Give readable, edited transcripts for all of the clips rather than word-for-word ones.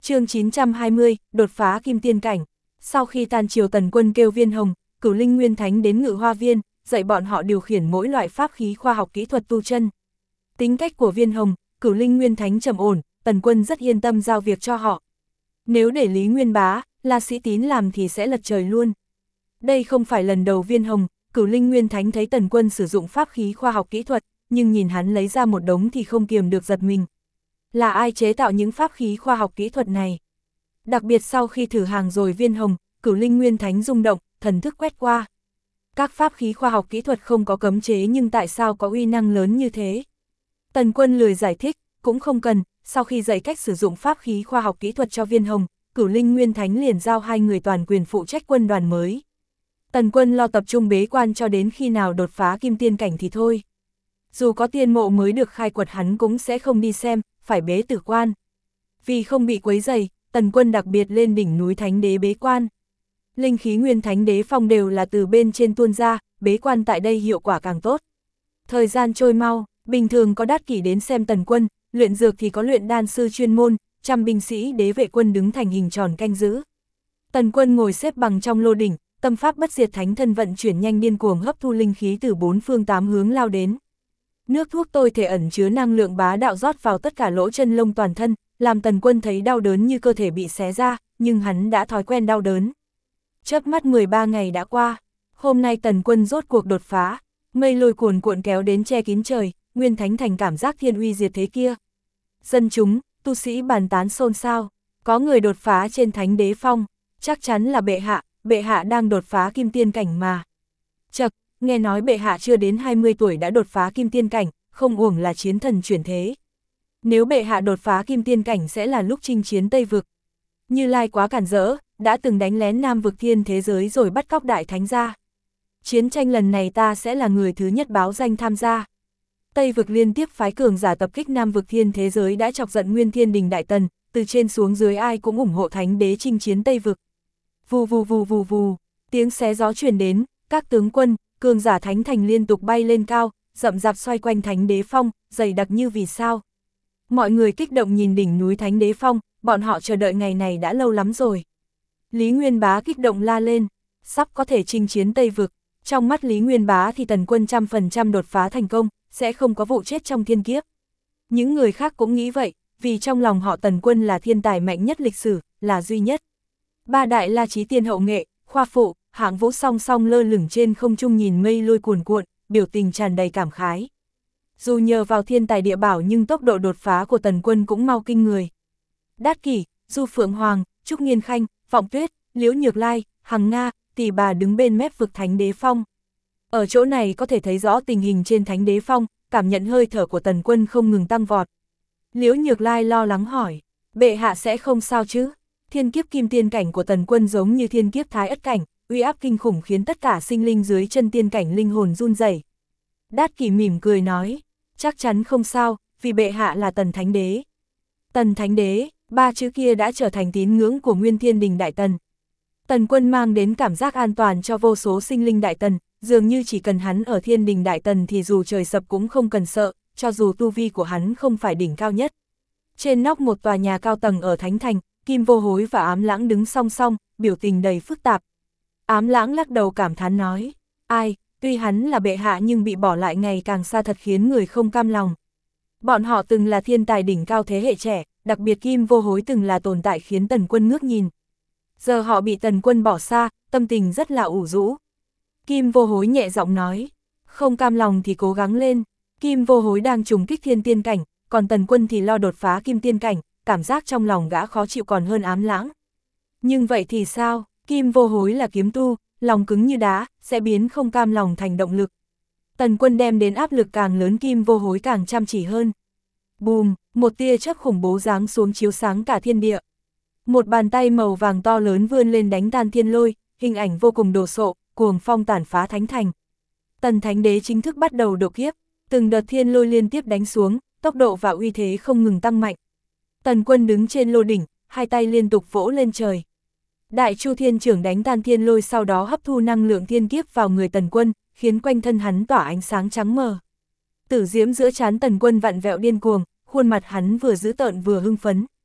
Chương 920, đột phá kim tiên cảnh. Sau khi tan triều, Tần Quân kêu Viên Hồng, Cửu Linh Nguyên Thánh đến Ngự Hoa Viên, dạy bọn họ điều khiển mỗi loại pháp khí khoa học kỹ thuật tu chân. Tính cách của Viên Hồng, Cửu Linh Nguyên Thánh trầm ổn, Tần Quân rất yên tâm giao việc cho họ. Nếu để Lý Nguyên Bá, La Sĩ Tín làm thì sẽ lật trời luôn. Đây không phải lần đầu Viên Hồng, Cửu Linh Nguyên Thánh thấy Tần Quân sử dụng pháp khí khoa học kỹ thuật, nhưng nhìn hắn lấy ra một đống thì không kiềm được giật mình. Là ai chế tạo những pháp khí khoa học kỹ thuật này? Đặc biệt sau khi thử hàng rồi, Viên Hồng, Cửu Linh Nguyên Thánh rung động, thần thức quét qua. Các pháp khí khoa học kỹ thuật không có cấm chế, nhưng tại sao có uy năng lớn như thế? Tần Quân lười giải thích, cũng không cần. Sau khi dạy cách sử dụng pháp khí khoa học kỹ thuật cho Viên Hồng, Cửu Linh Nguyên Thánh liền giao hai người toàn quyền phụ trách quân đoàn mới. Tần Quân lo tập trung bế quan cho đến khi nào đột phá kim tiên cảnh thì thôi. Dù có tiên mộ mới được khai quật hắn cũng sẽ không đi xem, phải bế tử quan. Vì không bị quấy rầy, Tần Quân đặc biệt lên đỉnh núi Thánh Đế bế quan. Linh khí nguyên Thánh Đế phong đều là từ bên trên tuôn ra, bế quan tại đây hiệu quả càng tốt. Thời gian trôi mau, bình thường có đát kỷ đến xem Tần Quân, luyện dược thì có luyện đan sư chuyên môn, trăm binh sĩ đế vệ quân đứng thành hình tròn canh giữ. Tần Quân ngồi xếp bằng trong lô đỉnh, tâm pháp bất diệt thánh thân vận chuyển nhanh, điên cuồng hấp thu linh khí từ bốn phương tám hướng lao đến. Nước thuốc tôi thể ẩn chứa năng lượng bá đạo rót vào tất cả lỗ chân lông toàn thân, làm Tần Quân thấy đau đớn như cơ thể bị xé ra, nhưng hắn đã thói quen đau đớn. Chớp mắt 13 ngày đã qua, hôm nay Tần Quân rốt cuộc đột phá, mây lôi cuồn cuộn kéo đến che kín trời, Nguyên Thánh Thành cảm giác thiên uy diệt thế kia. Dân chúng, tu sĩ bàn tán xôn xao, có người đột phá trên Thánh Đế phong, chắc chắn là bệ hạ đang đột phá kim tiên cảnh mà. Chậc, nghe nói bệ hạ chưa đến 20 tuổi đã đột phá kim tiên cảnh, không uổng là chiến thần chuyển thế. Nếu bệ hạ đột phá kim tiên cảnh sẽ là lúc chinh chiến Tây Vực. Như Lai quá cản rỡ, đã từng đánh lén Nam Vực thiên thế giới rồi bắt cóc Đại Thánh gia. Chiến tranh lần này ta sẽ là người thứ nhất báo danh tham gia. Tây Vực liên tiếp phái cường giả tập kích Nam Vực thiên thế giới đã chọc giận Nguyên Thiên Đình Đại Tần, từ trên xuống dưới ai cũng ủng hộ Thánh Đế chinh chiến Tây Vực. Vù vù vù vù vù, tiếng xé gió truyền đến, các tướng quân, cường giả Thánh Thành liên tục bay lên cao, rậm rạp xoay quanh Thánh Đế phong, dày đặc như vì sao. Mọi người kích động nhìn đỉnh núi Thánh Đế phong, bọn họ chờ đợi ngày này đã lâu lắm rồi. Lý Nguyên Bá kích động la lên, sắp có thể chinh chiến Tây Vực. Trong mắt Lý Nguyên Bá thì Tần Quân 100% đột phá thành công, sẽ không có vụ chết trong thiên kiếp. Những người khác cũng nghĩ vậy, vì trong lòng họ Tần Quân là thiên tài mạnh nhất lịch sử, là duy nhất. Ba đại La Chí Tiên hậu nghệ, Khoa Phụ, Hạng Vũ song song lơ lửng trên không trung nhìn mây lôi cuồn cuộn, biểu tình tràn đầy cảm khái. Dù nhờ vào thiên tài địa bảo nhưng tốc độ đột phá của Tần Quân cũng mau kinh người. Đát Kỷ, Du Phượng Hoàng, Trúc Nghiên Khanh, Vọng Tuyết, Liễu Nhược Lai, Hằng Nga, Tỷ Bà đứng bên mép vực Thánh Đế phong. Ở chỗ này có thể thấy rõ tình hình trên Thánh Đế phong, cảm nhận hơi thở của Tần Quân không ngừng tăng vọt. Liễu Nhược Lai lo lắng hỏi, bệ hạ sẽ không sao chứ? Thiên kiếp kim tiên cảnh của Tần Quân giống như thiên kiếp Thái Ất cảnh, uy áp kinh khủng khiến tất cả sinh linh dưới chân tiên cảnh linh hồn run rẩy. Đát Kỷ mỉm cười nói, chắc chắn không sao, vì bệ hạ là Tần Thánh Đế. Tần Thánh Đế, ba chữ kia đã trở thành tín ngưỡng của Nguyên Thiên Đình Đại Tần. Tần Quân mang đến cảm giác an toàn cho vô số sinh linh Đại Tần, dường như chỉ cần hắn ở Thiên Đình Đại Tần thì dù trời sập cũng không cần sợ, cho dù tu vi của hắn không phải đỉnh cao nhất. Trên nóc một tòa nhà cao tầng ở Thánh Thành, Kim Vô Hối và Ám Lãng đứng song song, biểu tình đầy phức tạp. Ám Lãng lắc đầu cảm thán nói, ai, tuy hắn là bệ hạ nhưng bị bỏ lại ngày càng xa thật khiến người không cam lòng. Bọn họ từng là thiên tài đỉnh cao thế hệ trẻ, đặc biệt Kim Vô Hối từng là tồn tại khiến Tần Quân ngước nhìn. Giờ họ bị Tần Quân bỏ xa, tâm tình rất là ủ rũ. Kim Vô Hối nhẹ giọng nói, không cam lòng thì cố gắng lên. Kim Vô Hối đang trùng kích thiên tiên cảnh, còn Tần Quân thì lo đột phá kim tiên cảnh, cảm giác trong lòng gã khó chịu còn hơn Ám Lãng. Nhưng vậy thì sao, Kim Vô Hối là kiếm tu, lòng cứng như đá, sẽ biến không cam lòng thành động lực. Tần Quân đem đến áp lực càng lớn, Kim Vô Hối càng chăm chỉ hơn. Bùm, một tia chớp khủng bố giáng xuống chiếu sáng cả thiên địa. Một bàn tay màu vàng to lớn vươn lên đánh tan thiên lôi, hình ảnh vô cùng đồ sộ, cuồng phong tàn phá Thánh Thành. Tần Thánh Đế chính thức bắt đầu độ kiếp, từng đợt thiên lôi liên tiếp đánh xuống, tốc độ và uy thế không ngừng tăng mạnh. Tần Quân đứng trên lô đỉnh, hai tay liên tục vỗ lên trời. Đại Chu Thiên Trưởng đánh tan thiên lôi, sau đó hấp thu năng lượng thiên kiếp vào người Tần Quân, khiến quanh thân hắn tỏa ánh sáng trắng mờ. Tử diễm giữa trán Tần Quân vặn vẹo điên cuồng, khuôn mặt hắn vừa dữ tợn vừa hưng phấn.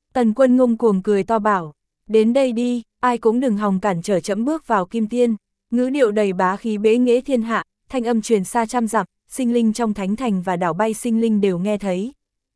Tần Quân ngông cuồng cười to bảo, đến đây đi, ai cũng đừng hòng cản trở trẫm bước vào kim tiên. Ngữ điệu đầy bá khí bế nghệ thiên hạ, thanh âm truyền xa trăm dặm, sinh linh trong thánh thành và đảo bay sinh linh đều nghe thấy.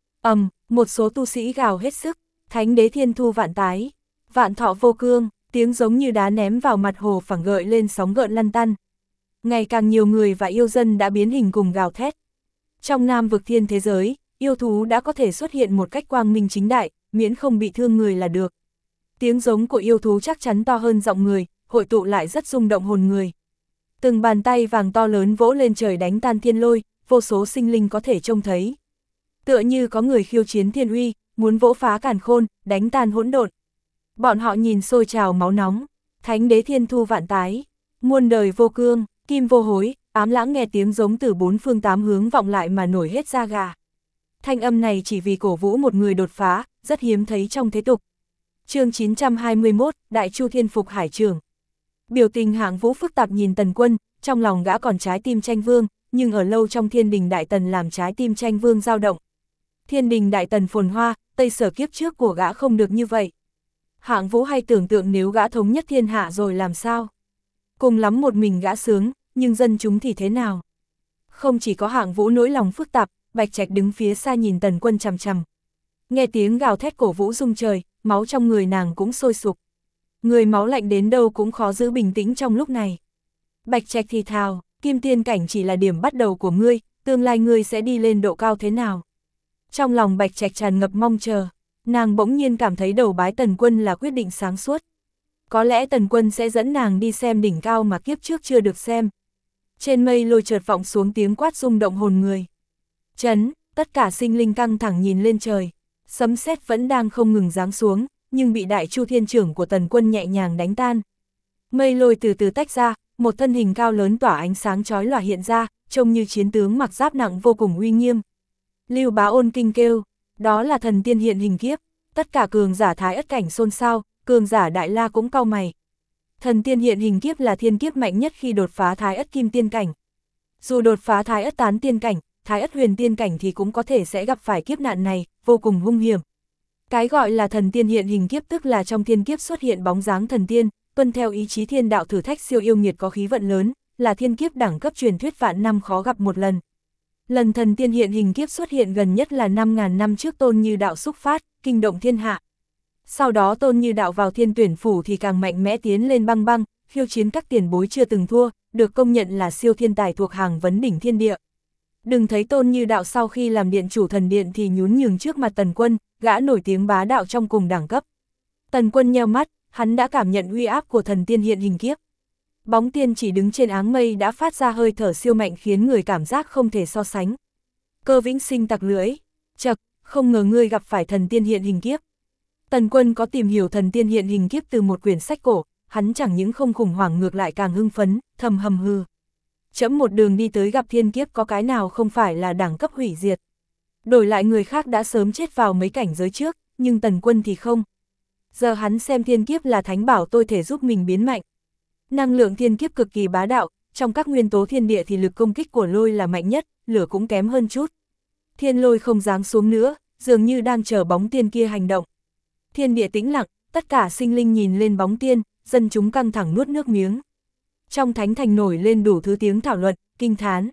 Một số tu sĩ gào hết sức, thánh đế thiên thu vạn tái, vạn thọ vô cương, tiếng giống như đá ném vào mặt hồ phẳng gợi lên sóng gợn lăn tăn. Ngày càng nhiều người và yêu dân đã biến hình cùng gào thét. Trong Nam vực thiên thế giới, yêu thú đã có thể xuất hiện một cách quang minh chính đại, miễn không bị thương người là được. Tiếng giống của yêu thú chắc chắn to hơn giọng người, hội tụ lại rất rung động hồn người. Từng bàn tay vàng to lớn vỗ lên trời đánh tan thiên lôi, vô số sinh linh có thể trông thấy. Tựa như có người khiêu chiến thiên uy, muốn vỗ phá càn khôn, đánh tan hỗn độn. Bọn họ nhìn sôi trào máu nóng, thánh đế thiên thu vạn tái, muôn đời vô cương, kim vô hối, ám lãng nghe tiếng giống từ bốn phương tám hướng vọng lại mà nổi hết da gà. Thanh âm này chỉ vì cổ vũ một người đột phá, rất hiếm thấy trong thế tục. Chương 921, Đại Chu Thiên Phục Hải Trường. Biểu tình Hạng Vũ phức tạp nhìn Tần Quân, trong lòng gã còn trái tim tranh vương, nhưng ở lâu trong Thiên Đình Đại Tần làm trái tim tranh vương dao động. Thiên Đình Đại Tần phồn hoa, Tây Sở kiếp trước của gã không được như vậy. Hạng Vũ hay tưởng tượng nếu gã thống nhất thiên hạ rồi làm sao? Cùng lắm một mình gã sướng, nhưng dân chúng thì thế nào? Không chỉ có Hạng Vũ nỗi lòng phức tạp, Bạch Trạch đứng phía xa nhìn Tần Quân chằm chằm. Nghe tiếng gào thét cổ vũ rung trời, máu trong người nàng cũng sôi sục. Người máu lạnh đến đâu cũng khó giữ bình tĩnh trong lúc này. Bạch Trạch thì thào, kim tiên cảnh chỉ là điểm bắt đầu của ngươi, tương lai ngươi sẽ đi lên độ cao thế nào? Trong lòng Bạch Trạch tràn ngập mong chờ, nàng bỗng nhiên cảm thấy đầu bái Tần Quân là quyết định sáng suốt. Có lẽ Tần Quân sẽ dẫn nàng đi xem đỉnh cao mà kiếp trước chưa được xem. Trên mây lôi chợt vọng xuống tiếng quát rung động hồn người. Chấn, tất cả sinh linh căng thẳng nhìn lên trời, sấm sét vẫn đang không ngừng giáng xuống, nhưng bị Đại Chu Thiên Trưởng của Tần Quân nhẹ nhàng đánh tan. Mây lôi từ từ tách ra, một thân hình cao lớn tỏa ánh sáng chói lòa hiện ra, trông như chiến tướng mặc giáp nặng vô cùng uy nghiêm. Lưu Bá Ôn kinh kêu, đó là thần tiên hiện hình kiếp, tất cả cường giả Thái Ất cảnh xôn xao, cường giả Đại La cũng cau mày. Thần tiên hiện hình kiếp là thiên kiếp mạnh nhất khi đột phá Thái Ất kim tiên cảnh. Dù đột phá Thái Ất tán tiên cảnh, Thái Ất huyền tiên cảnh thì cũng có thể sẽ gặp phải kiếp nạn này, vô cùng hung hiểm. Cái gọi là thần tiên hiện hình kiếp tức là trong thiên kiếp xuất hiện bóng dáng thần tiên, tuân theo ý chí thiên đạo thử thách siêu yêu nghiệt có khí vận lớn, là thiên kiếp đẳng cấp truyền thuyết vạn năm khó gặp một lần. Lần thần tiên hiện hình kiếp xuất hiện gần nhất là 5.000 năm trước Tôn Như Đạo xúc phát, kinh động thiên hạ. Sau đó Tôn Như Đạo vào Thiên Tuyển Phủ thì càng mạnh mẽ tiến lên băng băng, khiêu chiến các tiền bối chưa từng thua, được công nhận là siêu thiên tài thuộc hàng vấn đỉnh thiên địa. Đừng thấy Tôn Như Đạo sau khi làm điện chủ thần điện thì nhún nhường trước mặt Tần Quân, gã nổi tiếng bá đạo trong cùng đẳng cấp. Tần Quân nheo mắt, hắn đã cảm nhận uy áp của thần tiên hiện hình kiếp. Bóng tiên chỉ đứng trên áng mây đã phát ra hơi thở siêu mạnh khiến người cảm giác không thể so sánh. Cơ Vĩnh Sinh tặc lưỡi, chậc, không ngờ ngươi gặp phải thần tiên hiện hình kiếp. Tần Quân có tìm hiểu thần tiên hiện hình kiếp từ một quyển sách cổ, hắn chẳng những không khủng hoảng ngược lại càng hưng phấn, thầm hầm hừ. Chấm một đường đi tới gặp thiên kiếp có cái nào không phải là đẳng cấp hủy diệt. Đổi lại người khác đã sớm chết vào mấy cảnh giới trước, nhưng Tần Quân thì không. Giờ hắn xem thiên kiếp là thánh bảo tôi thể giúp mình biến mạnh. Năng lượng thiên kiếp cực kỳ bá đạo, trong các nguyên tố thiên địa thì lực công kích của lôi là mạnh nhất, lửa cũng kém hơn chút. Thiên lôi không giáng xuống nữa, dường như đang chờ bóng tiên kia hành động. Thiên địa tĩnh lặng, tất cả sinh linh nhìn lên bóng tiên, dân chúng căng thẳng nuốt nước miếng. Trong thánh thành nổi lên đủ thứ tiếng thảo luận, kinh thán.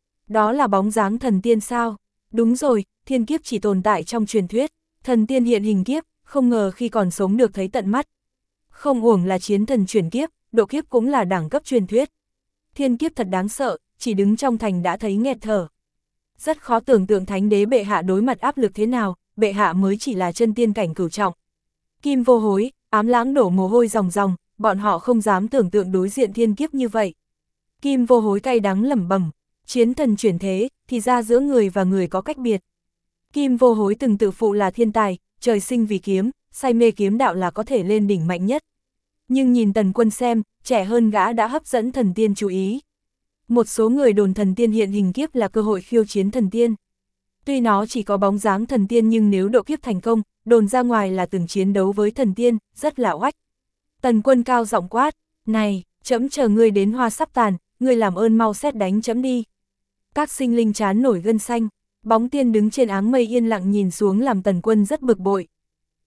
Đó là bóng dáng thần tiên sao? Đúng rồi, thiên kiếp chỉ tồn tại trong truyền thuyết, thần tiên hiện hình kiếp, không ngờ khi còn sống được thấy tận mắt. Không uổng là chiến thần chuyển kiếp, độ kiếp cũng là đẳng cấp truyền thuyết. Thiên kiếp thật đáng sợ, chỉ đứng trong thành đã thấy nghẹt thở. Rất khó tưởng tượng thánh đế bệ hạ đối mặt áp lực thế nào, bệ hạ mới chỉ là chân tiên cảnh cửu trọng. Kim Vô Hối, Ám Lãng đổ mồ hôi ròng ròng, bọn họ không dám tưởng tượng đối diện thiên kiếp như vậy. Kim Vô Hối cay đắng lẩm bẩm, chiến thần chuyển thế, thì ra giữa người và người có cách biệt. Kim Vô Hối từng tự phụ là thiên tài, trời sinh vì kiếm, say mê kiếm đạo là có thể lên đỉnh mạnh nhất. Nhưng nhìn Tần Quân xem, trẻ hơn gã đã hấp dẫn thần tiên chú ý. Một số người đồn thần tiên hiện hình kiếp là cơ hội khiêu chiến thần tiên. Tuy nó chỉ có bóng dáng thần tiên nhưng nếu độ kiếp thành công, đồn ra ngoài là từng chiến đấu với thần tiên, rất là oách. Tần Quân cao giọng quát, này, trẫm chờ ngươi đến hoa sắp tàn, ngươi làm ơn mau xét đánh trẫm đi. Các sinh linh chán nổi gân xanh, bóng tiên đứng trên áng mây yên lặng nhìn xuống làm Tần Quân rất bực bội.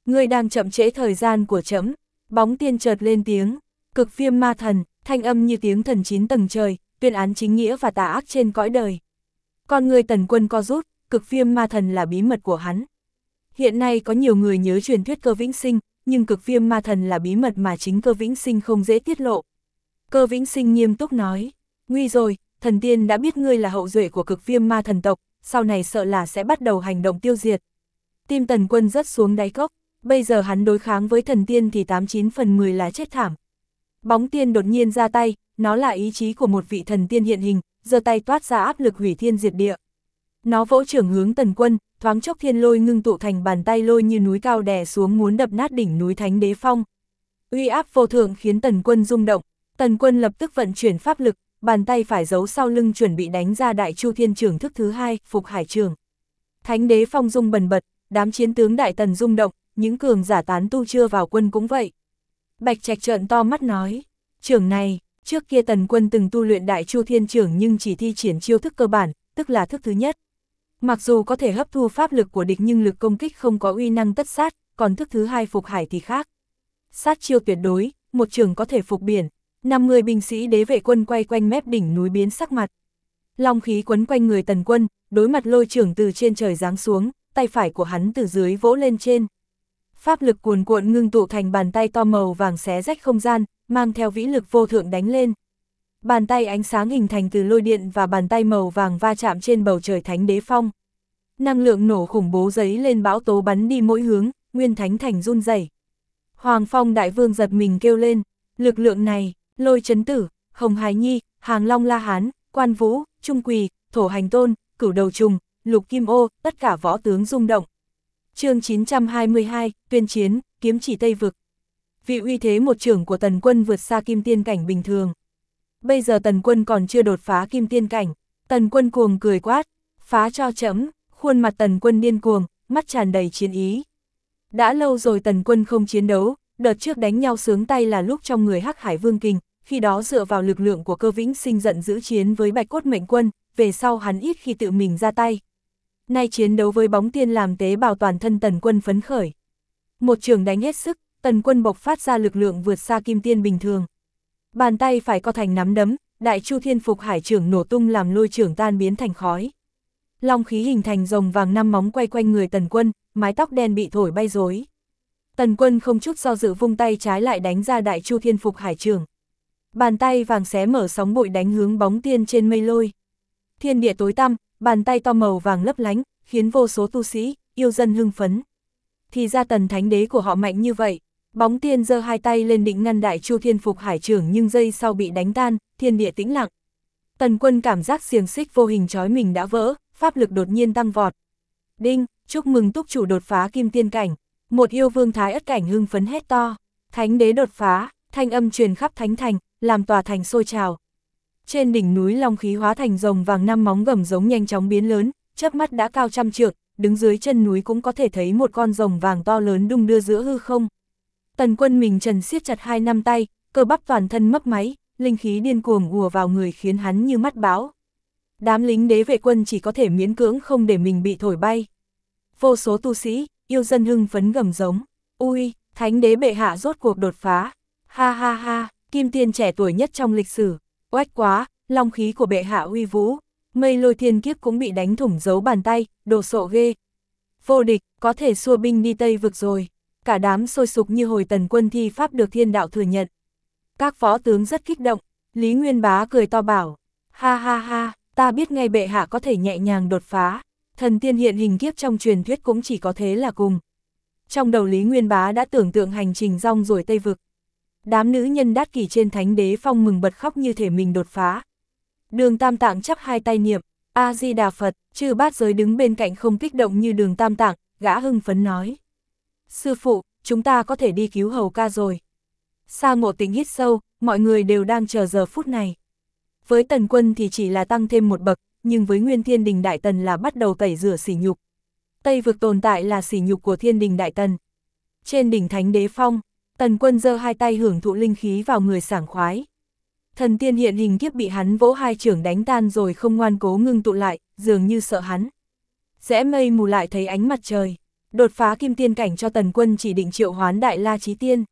Ngươi đang chậm trễ thời gian của trẫm. Bóng tiên chợt lên tiếng, cực viêm ma thần, thanh âm như tiếng thần 9 tầng trời, tuyên án chính nghĩa và tà ác trên cõi đời. Con người Tần Quân co rút, cực viêm ma thần là bí mật của hắn. Hiện nay có nhiều người nhớ truyền thuyết Cơ Vĩnh Sinh, nhưng cực viêm ma thần là bí mật mà chính Cơ Vĩnh Sinh không dễ tiết lộ. Cơ Vĩnh Sinh nghiêm túc nói, nguy rồi, thần tiên đã biết ngươi là hậu duệ của cực viêm ma thần tộc, sau này sợ là sẽ bắt đầu hành động tiêu diệt. Tim Tần Quân rớt xuống đáy cốc, bây giờ hắn đối kháng với thần tiên thì 89 phần 10 là chết thảm. Bóng tiên đột nhiên ra tay, nó là ý chí của một vị thần tiên hiện hình, giơ tay toát ra áp lực hủy thiên diệt địa. Nó vỗ chưởng hướng Tần Quân, thoáng chốc thiên lôi ngưng tụ thành bàn tay lôi như núi cao đè xuống muốn đập nát đỉnh núi Thánh Đế Phong. Uy áp vô thượng khiến Tần Quân rung động, Tần Quân lập tức vận chuyển pháp lực, bàn tay phải giấu sau lưng chuẩn bị đánh ra Đại Chu Thiên Trưởng thức thứ 2, Phục Hải Trưởng. Thánh Đế Phong rung bần bật, đám chiến tướng Đại Tần rung động, những cường giả tán tu chưa vào quân cũng vậy. Bạch Trạch trợn to mắt nói, trưởng này, trước kia Tần Quân từng tu luyện Đại Chu Thiên Trưởng nhưng chỉ thi triển chiêu thức cơ bản, tức là thức thứ nhất. Mặc dù có thể hấp thu pháp lực của địch nhưng lực công kích không có uy năng tất sát, còn thức thứ 2 Phục Hải thì khác. Sát chiêu tuyệt đối, một trường có thể phục biển, 50 binh sĩ đế vệ quân quay quanh mép đỉnh núi biến sắc mặt. Long khí quấn quanh người Tần Quân, đối mặt lôi trưởng từ trên trời giáng xuống, tay phải của hắn từ dưới vỗ lên trên. Pháp lực cuồn cuộn ngưng tụ thành bàn tay to màu vàng xé rách không gian, mang theo vĩ lực vô thượng đánh lên. Bàn tay ánh sáng hình thành từ lôi điện và bàn tay màu vàng va chạm trên bầu trời Thánh Đế Phong. Năng lượng nổ khủng bố giấy lên bão tố bắn đi mỗi hướng, Nguyên Thánh Thành run rẩy. Hoàng Phong Đại Vương giật mình kêu lên, lực lượng này, Lôi Chấn Tử, Hồng Hải Nhi, Hàng Long La Hán, Quan Vũ, Trung Quỳ, Thổ Hành Tôn, Cửu Đầu Trùng, Lục Kim Ô, tất cả võ tướng rung động. Chương 922, tuyên chiến, kiếm chỉ Tây Vực. Vị uy thế một trưởng của Tần Quân vượt xa kim tiên cảnh bình thường. Bây giờ Tần Quân còn chưa đột phá kim tiên cảnh, Tần Quân cuồng cười quát, phá cho trẫm. Khuôn mặt Tần Quân điên cuồng, mắt tràn đầy chiến ý. Đã lâu rồi Tần Quân không chiến đấu, đợt trước đánh nhau sướng tay là lúc trong người Hắc Hải Vương Kình, khi đó dựa vào lực lượng của Cơ Vĩnh Sinh giận dữ chiến với Bạch Cốt Mệnh Quân, về sau hắn ít khi tự mình ra tay. Nay chiến đấu với bóng tiên làm tế bào toàn thân Tần Quân phấn khởi. Một trường đánh hết sức, Tần Quân bộc phát ra lực lượng vượt xa kim tiên bình thường. Bàn tay phải co thành nắm đấm, Đại Chu Thiên Phục Hải Trưởng nổ tung làm lôi trưởng tan biến thành khói. Long khí hình thành rồng vàng 5 móng quay quanh người Tần Quân, mái tóc đen bị thổi bay rối. Tần Quân không chút do dự vung tay trái lại đánh ra Đại Chu Thiên Phục Hải Trưởng. Bàn tay vàng xé mở sóng bụi đánh hướng bóng tiên trên mây lôi. Thiên địa tối tăm, bàn tay to màu vàng lấp lánh, khiến vô số tu sĩ, yêu dân hưng phấn. Thì ra Tần Thánh Đế của họ mạnh như vậy. Bóng tiên giơ hai tay lên định ngăn Đại Chu Thiên Phục Hải Trưởng nhưng giây sau bị đánh tan, thiên địa tĩnh lặng. Tần Quân cảm giác xiềng xích vô hình trói mình đã vỡ, pháp lực đột nhiên tăng vọt. Đinh, chúc mừng túc chủ đột phá kim tiên cảnh. Một yêu vương Thái Ất cảnh hưng phấn hét to. Thánh Đế đột phá, thanh âm truyền khắp thánh thành, làm tòa thành sôi trào. Trên đỉnh núi long khí hóa thành rồng vàng 5 móng gầm giống nhanh chóng biến lớn, chớp mắt đã cao trăm trượng, đứng dưới chân núi cũng có thể thấy một con rồng vàng to lớn đung đưa giữa hư không. Tần Quân mình trần siết chặt 2 năm tay, cơ bắp toàn thân mấp máy, linh khí điên cuồng ùa vào người khiến hắn như mắt bão. Đám lính đế vệ quân chỉ có thể miễn cưỡng không để mình bị thổi bay. Vô số tu sĩ, yêu dân hưng phấn gầm giống. Ui, Thánh Đế bệ hạ rốt cuộc đột phá. Ha ha ha, kim tiên trẻ tuổi nhất trong lịch sử. Oách quá, long khí của bệ hạ uy vũ. Mây lôi thiên kiếp cũng bị đánh thủng dấu bàn tay, đồ sộ ghê. Vô địch, có thể xua binh đi Tây Vực rồi. Cả đám sôi sục như hồi Tần Quân thi pháp được thiên đạo thừa nhận. Các võ tướng rất kích động, Lý Nguyên Bá cười to bảo. Ha ha ha, ta biết ngay bệ hạ có thể nhẹ nhàng đột phá. Thần tiên hiện hình kiếp trong truyền thuyết cũng chỉ có thế là cùng. Trong đầu Lý Nguyên Bá đã tưởng tượng hành trình rong ruổi Tây Vực. Đám nữ nhân đát kỷ trên Thánh Đế Phong mừng bật khóc như thể mình đột phá. Đường Tam Tạng chắp hai tay niệm, A-di-đà Phật, Chư Bát Giới đứng bên cạnh không kích động như Đường Tam Tạng, gã hưng phấn nói. Sư phụ, chúng ta có thể đi cứu Hầu ca rồi. Sa Ngộ Tĩnh hít sâu, mọi người đều đang chờ giờ phút này. Với Tần Quân thì chỉ là tăng thêm một bậc, nhưng với Nguyên Thiên Đình Đại Tần là bắt đầu tẩy rửa sỉ nhục. Tây Vực tồn tại là sỉ nhục của Thiên Đình Đại Tần. Trên đỉnh Thánh Đế Phong, Tần Quân giơ hai tay hưởng thụ linh khí vào người sảng khoái. Thần tiên hiện hình kiếp bị hắn vỗ hai chưởng đánh tan rồi không ngoan cố ngưng tụ lại, dường như sợ hắn. Rẽ mây mù lại thấy ánh mặt trời. Đột phá kim tiên cảnh cho Tần Quân chỉ định triệu hoán Đại La Chí Tiên.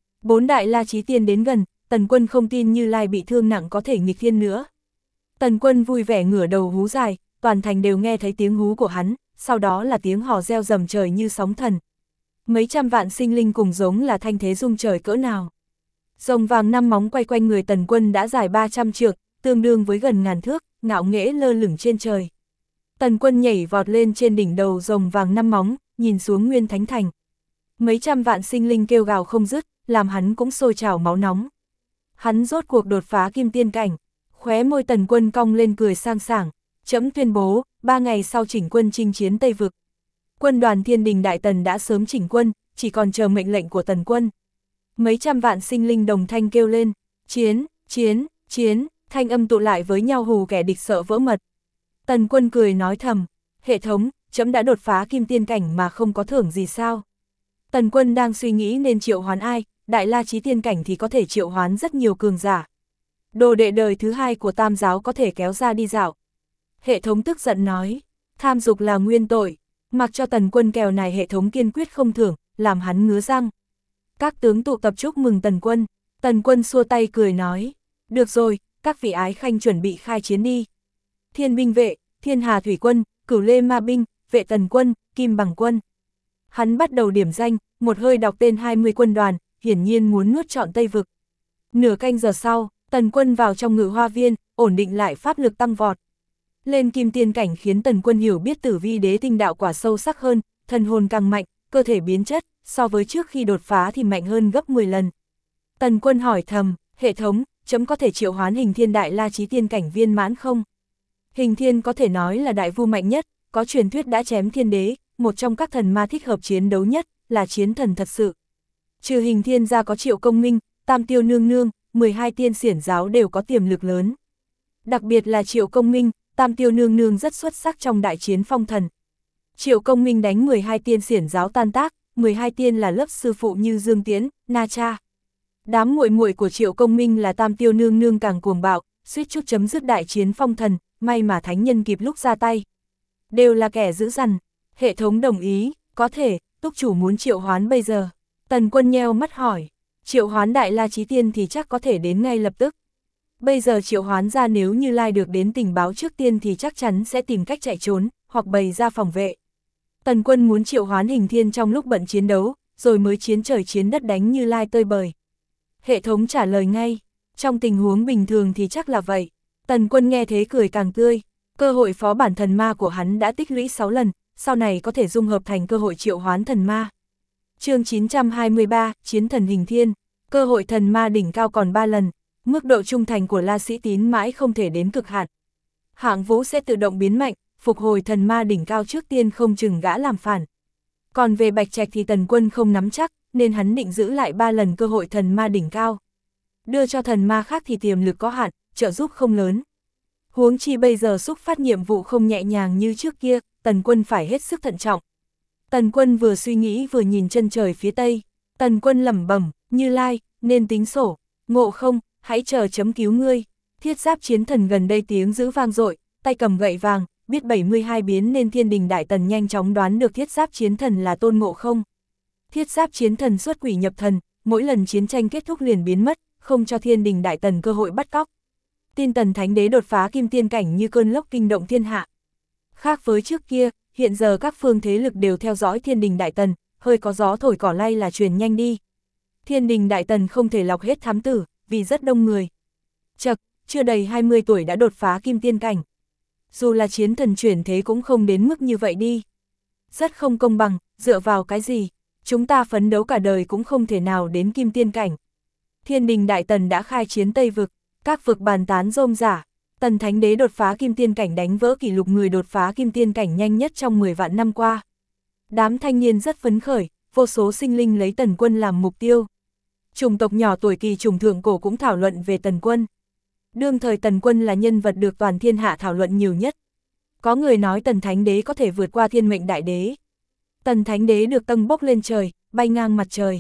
4 Đại La Chí Tiên đến gần, Tần Quân không tin Như Lai bị thương nặng có thể nghịch thiên nữa. Tần Quân vui vẻ ngửa đầu hú dài, toàn thành đều nghe thấy tiếng hú của hắn, sau đó là tiếng hò reo rầm trời như sóng thần. Mấy trăm vạn sinh linh cùng giống là thanh thế rung trời cỡ nào. Rồng vàng 5 móng quay quanh người Tần Quân đã dài 300 trượng, tương đương với gần ngàn thước, ngạo nghễ lơ lửng trên trời. Tần Quân nhảy vọt lên trên đỉnh đầu rồng vàng 5 móng, nhìn xuống Nguyên Thánh Thành. Mấy trăm vạn sinh linh kêu gào không dứt, làm hắn cũng sôi trào máu nóng. Hắn rốt cuộc đột phá kim tiên cảnh, khóe môi Tần Quân cong lên cười sang sảng, trẫm tuyên bố, 3 ngày sau chỉnh quân chinh chiến Tây Vực. Quân đoàn Thiên Đình Đại Tần đã sớm chỉnh quân, chỉ còn chờ mệnh lệnh của Tần Quân. Mấy trăm vạn sinh linh đồng thanh kêu lên, chiến, chiến, chiến, thanh âm tụ lại với nhau hù kẻ địch sợ vỡ mật. Tần Quân cười nói thầm, hệ thống, trẫm đã đột phá kim tiên cảnh mà không có thưởng gì sao? Tần Quân đang suy nghĩ nên triệu hoán ai, Đại La Chí Tiên cảnh thì có thể triệu hoán rất nhiều cường giả. Đồ đệ đời thứ 2 của Tam giáo có thể kéo ra đi dạo. Hệ thống tức giận nói, tham dục là nguyên tội, mặc cho Tần Quân kèo này hệ thống kiên quyết không thưởng, làm hắn ngứa răng. Các tướng tụ tập chúc mừng Tần Quân, Tần Quân xua tay cười nói, được rồi, các vị ái khanh chuẩn bị khai chiến đi. Thiên binh vệ, Thiên Hà Thủy quân, Cửu Lê Ma binh, Vệ Tần quân, Kim Bằng quân. Hắn bắt đầu điểm danh, một hơi đọc tên 20 quân đoàn, hiển nhiên muốn nuốt trọn Tây Vực. Nửa canh giờ sau, Tần Quân vào trong Ngự Hoa Viên, ổn định lại pháp lực tăng vọt. Lên kim tiên cảnh khiến Tần Quân hiểu biết Tử Vi Đế tinh đạo quả sâu sắc hơn, thần hồn càng mạnh, cơ thể biến chất, so với trước khi đột phá thì mạnh hơn gấp 10 lần. Tần Quân hỏi thầm, hệ thống, chấm có thể triệu hoán Hình Thiên Đại La Chí Tiên cảnh viên mãn không? Hình Thiên có thể nói là đại vu mạnh nhất, có truyền thuyết đã chém thiên đế, một trong các thần ma thích hợp chiến đấu nhất, là chiến thần thật sự. Trừ Hình Thiên ra có Triệu Công Minh, Tam Tiêu Nương Nương, 12 tiên xiển giáo đều có tiềm lực lớn. Đặc biệt là Triệu Công Minh, Tam Tiêu Nương Nương rất xuất sắc trong đại chiến phong thần. Triệu Công Minh đánh 12 tiên xiển giáo tan tác, 12 tiên là lớp sư phụ như Dương Tiễn, Na Cha. Đám muội muội của Triệu Công Minh là Tam Tiêu Nương Nương càng cuồng bạo, suýt chút chấm dứt đại chiến phong thần, may mà thánh nhân kịp lúc ra tay. Đều là kẻ dữ dằn, hệ thống đồng ý, có thể, túc chủ muốn triệu hoán bây giờ. Tần Quân nheo mắt hỏi, triệu hoán Đại La Chí Tiên thì chắc có thể đến ngay lập tức. Bây giờ triệu hoán ra nếu Như Lai được đến tình báo trước tiên thì chắc chắn sẽ tìm cách chạy trốn, hoặc bày ra phòng vệ. Tần Quân muốn triệu hoán Hình Thiên trong lúc bận chiến đấu, rồi mới chiến trời chiến đất đánh Như Lai tơi bời. Hệ thống trả lời ngay, trong tình huống bình thường thì chắc là vậy. Tần Quân nghe thế cười càng tươi, cơ hội phó bản thần ma của hắn đã tích lũy 6 lần, sau này có thể dung hợp thành cơ hội triệu hoán thần ma. Chương 923, Chiến thần Hình Thiên, cơ hội thần ma đỉnh cao còn 3 lần, mức độ trung thành của La Sĩ Tín mãi không thể đến cực hạn. Hạng Vũ sẽ tự động biến mạnh, phục hồi thần ma đỉnh cao trước tiên không chừng gã làm phản. Còn về Bạch Trạch thì Tần Quân không nắm chắc, nên hắn định giữ lại 3 lần cơ hội thần ma đỉnh cao. Đưa cho thần ma khác thì tiềm lực có hạn, trợ giúp không lớn. Huống chi bây giờ xúc phát nhiệm vụ không nhẹ nhàng như trước kia, Tần Quân phải hết sức thận trọng. Tần Quân vừa suy nghĩ vừa nhìn chân trời phía tây, Tần Quân lẩm bẩm, Như Lai, nên tính sổ, Ngộ Không, hãy chờ chấm cứu ngươi. Thiết Giáp Chiến Thần gần đây tiếng dữ vang dội, tay cầm gậy vàng, biết 72 biến nên Thiên Đình Đại Tần nhanh chóng đoán được Thiết Giáp Chiến Thần là Tôn Ngộ Không. Thiết Giáp Chiến Thần xuất quỷ nhập thần, mỗi lần chiến tranh kết thúc liền biến mất, không cho Thiên Đình Đại Tần cơ hội bắt cóc. Tin Tần Thánh Đế đột phá kim tiên cảnh như cơn lốc kinh động thiên hạ. Khác với trước kia, hiện giờ các phương thế lực đều theo dõi Thiên Đình Đại Tần, hơi có gió thổi cỏ lay là truyền nhanh đi. Thiên Đình Đại Tần không thể lọc hết thám tử, vì rất đông người. Chậc, chưa đầy 20 tuổi đã đột phá kim tiên cảnh. Dù là chiến thần chuyển thế cũng không đến mức như vậy đi. Rất không công bằng, dựa vào cái gì, chúng ta phấn đấu cả đời cũng không thể nào đến kim tiên cảnh. Thiên Đình Đại Tần đã khai chiến Tây Vực, các vực bàn tán rôm rả. Tần Thánh Đế đột phá kim tiên cảnh đánh vỡ kỷ lục người đột phá kim tiên cảnh nhanh nhất trong 10 vạn năm qua. Đám thanh niên rất phấn khởi, vô số sinh linh lấy Tần Quân làm mục tiêu. Chủng tộc nhỏ tuổi kỳ chủng thượng cổ cũng thảo luận về Tần Quân. Đương thời Tần Quân là nhân vật được toàn thiên hạ thảo luận nhiều nhất. Có người nói Tần Thánh Đế có thể vượt qua Thiên Mệnh Đại Đế. Tần Thánh Đế được tâng bốc lên trời, bay ngang mặt trời.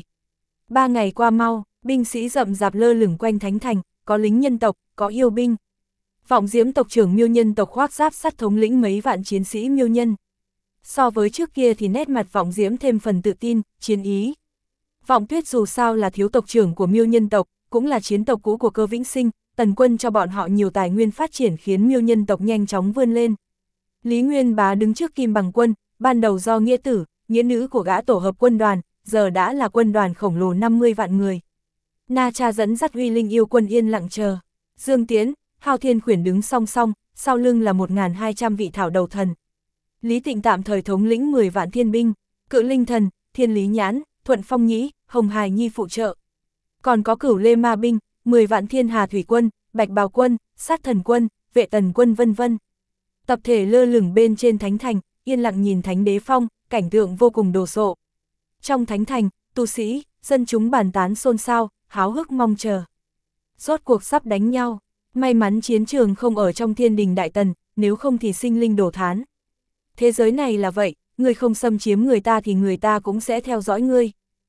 3 ngày qua mau, binh sĩ rậm rạp lơ lửng quanh Thánh Thành, có lính nhân tộc, có yêu binh. Vọng Diễm tộc trưởng Miêu nhân tộc khoác giáp sắt thống lĩnh mấy vạn chiến sĩ Miêu nhân. So với trước kia thì nét mặt Vọng Diễm thêm phần tự tin, chiến ý. Vọng Tuyết dù sao là thiếu tộc trưởng của Miêu nhân tộc, cũng là chiến tộc cũ của Cơ Vĩnh Sinh, Tần Quân cho bọn họ nhiều tài nguyên phát triển khiến Miêu nhân tộc nhanh chóng vươn lên. Lý Nguyên Bá đứng trước Kim Bằng quân, ban đầu do nghĩa tử, nghĩa nữ của gã tổ hợp quân đoàn, giờ đã là quân đoàn khổng lồ 50 vạn người. Na Cha dẫn dắt Uy Linh yêu quân yên lặng chờ. Dương Tiễn, Hao Thiên Khuyển đứng song song, sau lưng là 1.200 vị thảo đầu thần. Lý Tịnh tạm thời thống lĩnh 10 vạn thiên binh, Cự Linh Thần, Thiên Lý Nhãn, Thuận Phong Nhĩ, Hồng Hải Nhi phụ trợ. Còn có Cửu Lê Ma binh, 10 vạn Thiên Hà thủy quân, Bạch Bào quân, Sát Thần quân, Vệ Tần quân vân vân. Tập thể lơ lửng bên trên thánh thành, yên lặng nhìn Thánh Đế Phong, cảnh tượng vô cùng đồ sộ. Trong thánh thành, tu sĩ, dân chúng bàn tán xôn xao, háo hức mong chờ. Rốt cuộc sắp đánh nhau, may mắn chiến trường không ở trong Thiên Đình Đại Tần, nếu không thì sinh linh đổ thán. Thế giới này là vậy, người không xâm chiếm người ta thì người ta cũng sẽ theo dõi ngươi.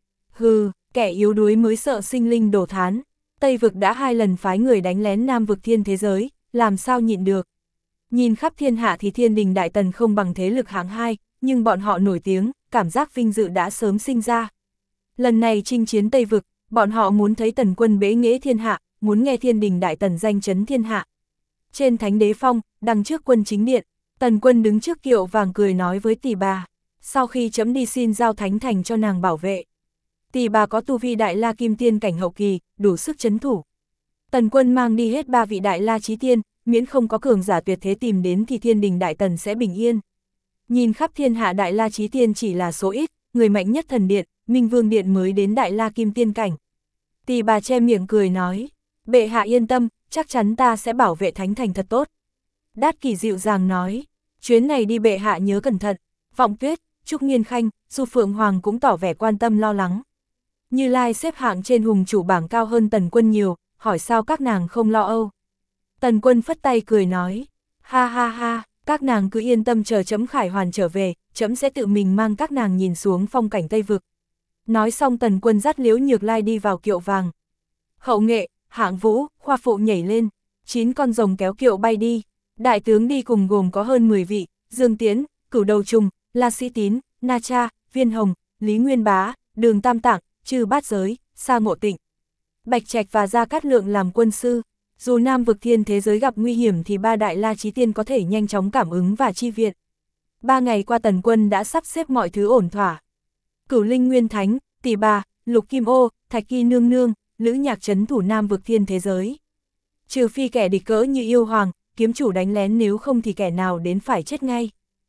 Hừ, kẻ yếu đuối mới sợ sinh linh đổ thán. Tây vực đã 2 lần phái người đánh lén Nam vực thiên thế giới, làm sao nhịn được. Nhìn khắp thiên hạ thì Thiên Đình Đại Tần không bằng thế lực hạng 2, nhưng bọn họ nổi tiếng, cảm giác vinh dự đã sớm sinh ra. Lần này chinh chiến Tây vực, bọn họ muốn thấy Tần Quân bế nghệ thiên hạ, muốn nghe Thiên Đình Đại Tần danh chấn thiên hạ. Trên Thánh Đế Phong, đằng trước quân chính điện, Tần Quân đứng trước kiệu vàng cười nói với tỷ bà, sau khi chấm đi xin giao thánh thành cho nàng bảo vệ. Tỷ bà có tu vi Đại La Kim Tiên cảnh hậu kỳ, đủ sức chấn thủ. Tần Quân mang đi hết 3 vị Đại La Chí Tiên, miễn không có cường giả tuyệt thế tìm đến thì Thiên Đình Đại Tần sẽ bình yên. Nhìn khắp thiên hạ Đại La Chí Tiên chỉ là số ít, người mạnh nhất Thần Điện, Minh Vương Điện mới đến Đại La Kim Tiên cảnh. Tỷ bà che miệng cười nói, bệ hạ yên tâm, chắc chắn ta sẽ bảo vệ thánh thành thật tốt. Đát Kỷ dịu dàng nói, chuyến này đi bệ hạ nhớ cẩn thận. Vọng Tuyết, Trúc Nghiên Khanh, Du Phượng Hoàng cũng tỏ vẻ quan tâm lo lắng. Như Lai xếp hạng trên hùng chủ bảng cao hơn Tần Quân nhiều, hỏi sao các nàng không lo âu. Tần Quân phất tay cười nói, ha ha ha, các nàng cứ yên tâm chờ chấm Khải Hoàn trở về, chấm sẽ tự mình mang các nàng nhìn xuống phong cảnh Tây vực. Nói xong Tần Quân dắt Liễu Nhược Lai đi vào kiệu vàng. Hậu nghệ, Hạng Vũ, Khoa Phụ nhảy lên, 9 con rồng kéo kiệu bay đi. Đại tướng đi cùng gồm có hơn 10 vị, Dương Tiễn, Cửu Đầu Trùng, La Sĩ Tín, Na Cha, Viên Hồng, Lý Nguyên Bá, Đường Tam Tạng, Trừ Bát Giới, Sa Ngộ Tịnh, Bạch Trạch và Gia Cát Lượng làm quân sư. Dù Nam vực thiên thế giới gặp nguy hiểm thì 3 Đại La Chí Tiên có thể nhanh chóng cảm ứng và chi viện. 3 ngày qua Tần Quân đã sắp xếp mọi thứ ổn thỏa. Cửu Linh Nguyên Thánh, tỷ bà, Lục Kim Ô, Thạch Kỳ nương nương, Lữ Nhạc trấn thủ Nam vực thiên thế giới. Trừ phi kẻ địch cỡ như Yêu Hoàng, Kiếm Chủ đánh lén, nếu không thì kẻ nào đến phải chết ngay.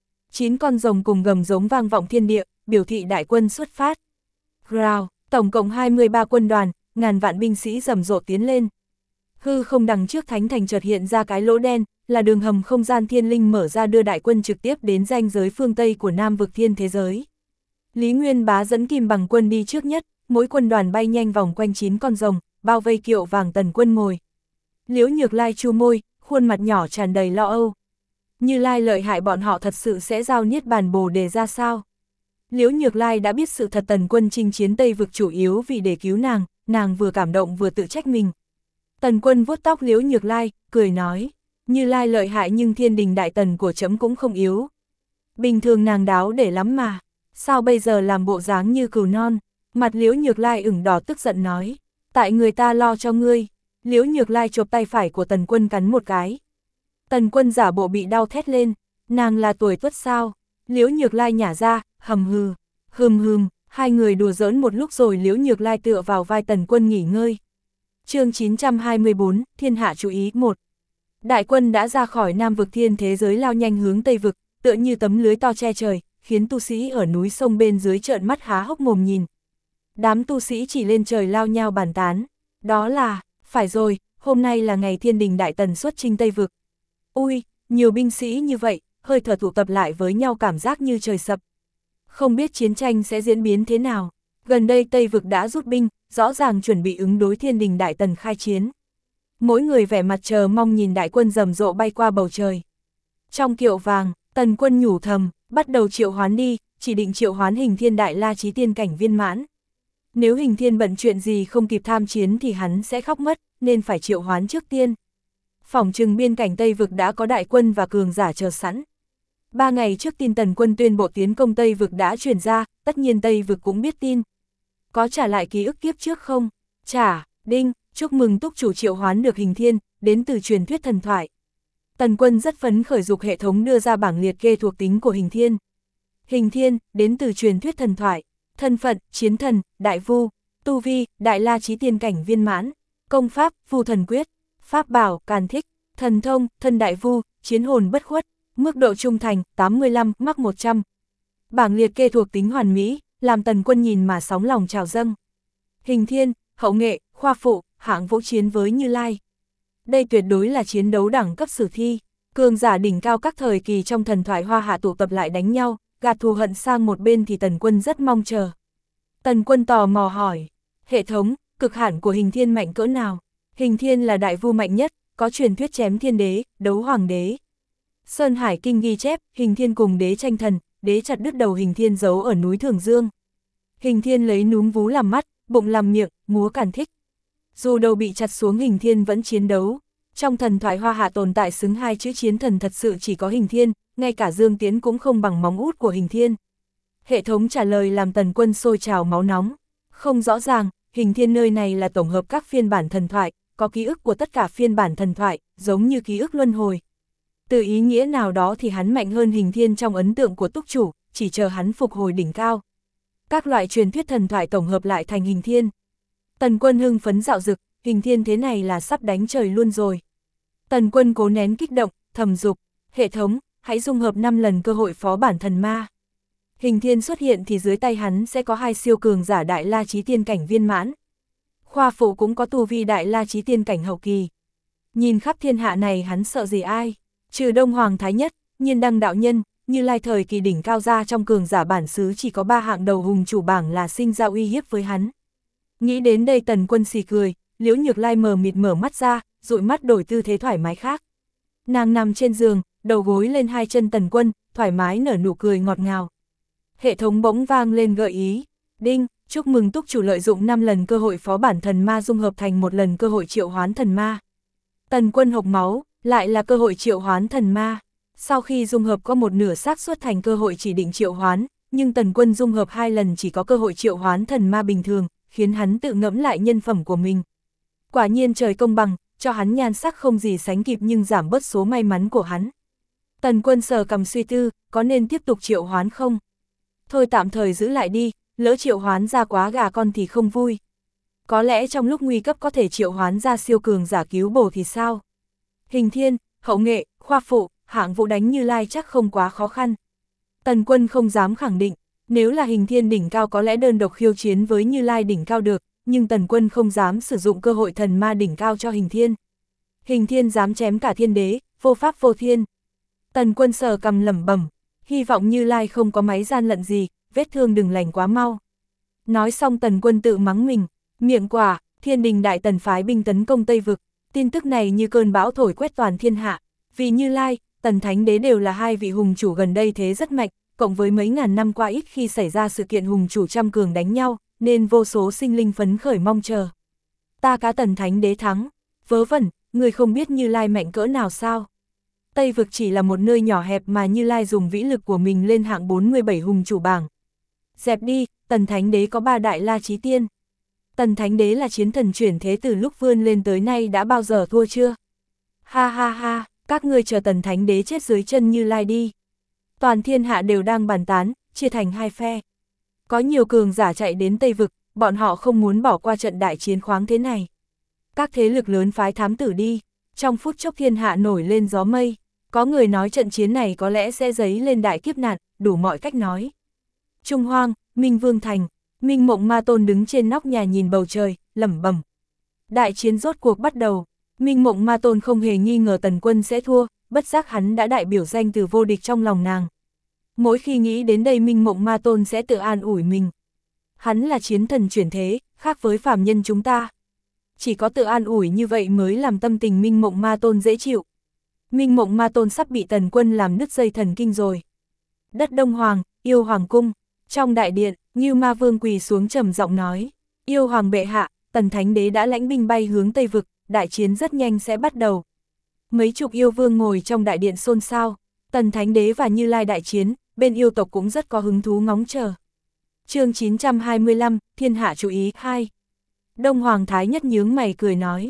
9 con rồng cùng gầm giống vang vọng thiên địa, biểu thị đại quân xuất phát. Rào, tổng cộng 23 quân đoàn, ngàn vạn binh sĩ rầm rộ tiến lên. Hư không đằng trước thánh thành chợt hiện ra cái lỗ đen, là đường hầm không gian thiên linh mở ra đưa đại quân trực tiếp đến ranh giới phương Tây của Nam vực thiên thế giới. Lý Nguyên Bá dẫn Kim Bằng quân đi trước nhất, mỗi quân đoàn bay nhanh vòng quanh 9 con rồng, bao vây kiệu vàng Tần Quân ngồi. Liễu Nhược Lai chu môi, khuôn mặt nhỏ tràn đầy lo âu. Như Lai lợi hại, bọn họ thật sự sẽ giao Niết Bàn Bồ Đề ra sao? Liễu Nhược Lai đã biết sự thật Tần Quân chinh chiến Tây vực chủ yếu vì để cứu nàng vừa cảm động vừa tự trách mình. Tần Quân vuốt tóc Liễu Nhược Lai, cười nói, Như Lai lợi hại nhưng Thiên Đình Đại Tần của trẫm cũng không yếu. Bình thường nàng đáo để lắm mà, sao bây giờ làm bộ dáng như cừu non? Mặt Liễu Nhược Lai ửng đỏ tức giận nói, tại người ta lo cho ngươi. Liễu Nhược Lai chộp tay phải của Tần Quân cắn một cái. Tần Quân giả bộ bị đau thét lên, nàng là tuổi tuất sao? Liễu Nhược Lai nhả ra, hừm, hai người đùa giỡn một lúc rồi Liễu Nhược Lai tựa vào vai Tần Quân nghỉ ngơi. Chương 924, Thiên hạ chú ý 1. Đại quân đã ra khỏi Nam vực thiên thế giới lao nhanh hướng Tây vực, tựa như tấm lưới to che trời, khiến tu sĩ ở núi sông bên dưới trợn mắt há hốc mồm nhìn. Đám tu sĩ chỉ lên trời lao nhau bàn tán, đó là, phải rồi, hôm nay là ngày Thiên Đình Đại Tần xuất chinh Tây vực. Ui, nhiều binh sĩ như vậy, hơi thở tụ tập lại với nhau cảm giác như trời sập. Không biết chiến tranh sẽ diễn biến thế nào. Gần đây Tây vực đã rút binh, rõ ràng chuẩn bị ứng đối Thiên Đình Đại Tần khai chiến. Mỗi người vẻ mặt chờ mong nhìn đại quân rầm rộ bay qua bầu trời. Trong kiệu vàng, Tần Quân nhủ thầm, bắt đầu triệu hoán đi, chỉ định triệu hoán Hình Thiên Đại La Chí Tiên cảnh viên mãn. Nếu Hình Thiên bận chuyện gì không kịp tham chiến thì hắn sẽ khóc mất, nên phải triệu hoán trước tiên. Phỏng chừng biên cảnh Tây vực đã có đại quân và cường giả chờ sẵn. 3 ngày trước tin Tần quân tuyên bộ tiến công Tây Vực đã truyền ra, tất nhiên Tây Vực cũng biết tin. Có trả lại ký ức kiếp trước không? Trả, đinh, chúc mừng túc chủ triệu hoán được Hình Thiên, đến từ truyền thuyết thần thoại. Tần quân rất phấn khởi dục hệ thống đưa ra bảng liệt kê thuộc tính của Hình Thiên. Hình Thiên, đến từ truyền thuyết thần thoại. Thân phận, chiến thần, đại vu. Tu vi, đại la chí tiên cảnh viên mãn. Công pháp, vu thần quyết. Pháp bảo, càn thích. Thần thông, thân đại vu, chiến hồn bất khuất. Mức độ trung thành, 85, mắc 100. Bảng liệt kê thuộc tính hoàn mỹ, làm Tần quân nhìn mà sóng lòng trào dâng. Hình Thiên, hậu nghệ, khoa phụ, hạng vũ chiến với Như Lai. Đây tuyệt đối là chiến đấu đẳng cấp sử thi. Cường giả đỉnh cao các thời kỳ trong thần thoại Hoa Hạ tụ tập lại đánh nhau, gạt thù hận sang một bên thì Tần quân rất mong chờ. Tần quân tò mò hỏi, hệ thống, cực hạn của Hình Thiên mạnh cỡ nào? Hình Thiên là đại vu mạnh nhất, có truyền thuyết chém thiên đế, đấu hoàng đế. Sơn Hải Kinh ghi chép, Hình Thiên cùng đế tranh thần, đế chặt đứt đầu Hình Thiên giấu ở núi Thường Dương. Hình Thiên lấy núm vú làm mắt, bụng làm miệng, múa càn thích. Dù đầu bị chặt xuống Hình Thiên vẫn chiến đấu. Trong thần thoại Hoa Hạ tồn tại xứng hai chữ chiến thần thật sự chỉ có Hình Thiên, ngay cả Dương Tiến cũng không bằng móng út của Hình Thiên. Hệ thống trả lời làm Tần quân sôi trào máu nóng. Không rõ ràng, Hình Thiên nơi này là tổng hợp các phiên bản thần thoại, có ký ức của tất cả phiên bản thần thoại, giống như ký ức luân hồi. Từ ý nghĩa nào đó thì hắn mạnh hơn Hình Thiên trong ấn tượng của túc chủ, chỉ chờ hắn phục hồi đỉnh cao. Các loại truyền thuyết thần thoại tổng hợp lại thành Hình Thiên. Tần quân hưng phấn dạo dực, Hình Thiên thế này là sắp đánh trời luôn rồi. Tần quân cố nén kích động, thầm dục, hệ thống, hãy dung hợp 5 lần cơ hội phó bản thần ma. Hình Thiên xuất hiện thì dưới tay hắn sẽ có 2 siêu cường giả đại la chí tiên cảnh viên mãn. Khoa phụ cũng có tu vi đại la chí tiên cảnh hậu kỳ. Nhìn khắp thiên hạ này hắn sợ gì ai? Trừ Đông Hoàng Thái Nhất, Nhiên Đăng đạo nhân, Như Lai thời kỳ đỉnh cao ra trong cường giả bản xứ chỉ có 3 hạng đầu hùng chủ bảng là sinh ra uy hiếp với hắn. Nghĩ đến đây Tần quân xì cười, Liễu Nhược Lai mờ mịt mở mắt ra, dụi mắt đổi tư thế thoải mái khác. Nàng nằm trên giường, đầu gối lên 2 chân Tần quân, thoải mái nở nụ cười ngọt ngào. Hệ thống bỗng vang lên gợi ý, đinh, chúc mừng túc chủ lợi dụng 5 lần cơ hội phó bản thần ma dung hợp thành 1 lần cơ hội triệu hoán thần ma. Tần quân hộc máu, lại là cơ hội triệu hoán thần ma. Sau khi dung hợp có một nửa xác suất thành cơ hội chỉ định triệu hoán, nhưng Tần quân dung hợp 2 lần chỉ có cơ hội triệu hoán thần ma bình thường, khiến hắn tự ngẫm lại nhân phẩm của mình. Quả nhiên trời công bằng, cho hắn nhan sắc không gì sánh kịp nhưng giảm bớt số may mắn của hắn. Tần quân sờ cằm suy tư, có nên tiếp tục triệu hoán không? Thôi tạm thời giữ lại đi, lỡ triệu hoán ra quá gà con thì không vui. Có lẽ trong lúc nguy cấp có thể triệu hoán ra siêu cường giả cứu bổ thì sao? Hình Thiên, hậu nghệ, khoa phụ, hạng vũ đánh Như Lai chắc không quá khó khăn. Tần quân không dám khẳng định, nếu là Hình Thiên đỉnh cao có lẽ đơn độc khiêu chiến với Như Lai đỉnh cao được, nhưng Tần quân không dám sử dụng cơ hội thần ma đỉnh cao cho Hình Thiên. Hình Thiên dám chém cả thiên đế, vô pháp vô thiên. Tần quân sờ cằm lẩm bẩm, hy vọng Như Lai không có máy gian lận gì, vết thương đừng lành quá mau. Nói xong Tần quân tự mắng mình, miệng quả, Thiên Đình Đại Tần phái binh tấn công Tây Vực, tin tức này như cơn bão thổi quét toàn thiên hạ, vì Như Lai, Tần Thánh Đế đều là 2 vị hùng chủ gần đây thế rất mạnh, cộng với mấy ngàn năm qua ít khi xảy ra sự kiện hùng chủ trăm cường đánh nhau, nên vô số sinh linh phấn khởi mong chờ. Ta cá Tần Thánh Đế thắng, vớ vẩn, người không biết Như Lai mạnh cỡ nào sao? Tây Vực chỉ là một nơi nhỏ hẹp mà Như Lai dùng vĩ lực của mình lên hạng 47 hùng chủ bảng. Dẹp đi, Tần Thánh Đế có 3 đại la chí tiên. Tần Thánh Đế là chiến thần chuyển thế từ lúc vươn lên tới nay đã bao giờ thua chưa? Ha ha ha, các ngươi chờ Tần Thánh Đế chết dưới chân Như Lai đi. Toàn thiên hạ đều đang bàn tán, chia thành 2 phe. Có nhiều cường giả chạy đến Tây Vực, bọn họ không muốn bỏ qua trận đại chiến khoáng thế này. Các thế lực lớn phái thám tử đi, trong phút chốc thiên hạ nổi lên gió mây. Có người nói trận chiến này có lẽ sẽ dấy lên đại kiếp nạn, đủ mọi cách nói. Trung Hoang, Minh Vương Thành, Minh Mộng Ma Tôn đứng trên nóc nhà nhìn bầu trời, lẩm bẩm. Đại chiến rốt cuộc bắt đầu, Minh Mộng Ma Tôn không hề nghi ngờ Tần quân sẽ thua, bất giác hắn đã đại biểu danh từ vô địch trong lòng nàng. Mỗi khi nghĩ đến đây Minh Mộng Ma Tôn sẽ tự an ủi mình. Hắn là chiến thần chuyển thế, khác với phàm nhân chúng ta. Chỉ có tự an ủi như vậy mới làm tâm tình Minh Mộng Ma Tôn dễ chịu. Minh Mộng Ma Tôn sắp bị Tần quân làm đứt dây thần kinh rồi. Đất Đông Hoàng, Yêu Hoàng cung, trong đại điện, Ngưu Ma Vương quỳ xuống trầm giọng nói, Yêu Hoàng bệ hạ, Tần Thánh Đế đã lãnh binh bay hướng Tây Vực, đại chiến rất nhanh sẽ bắt đầu. Mấy chục yêu vương ngồi trong đại điện xôn xao, Tần Thánh Đế và Như Lai đại chiến, bên yêu tộc cũng rất có hứng thú ngóng chờ. Chương 925, Thiên hạ chú ý 2. Đông Hoàng Thái Nhất nhướng mày cười nói,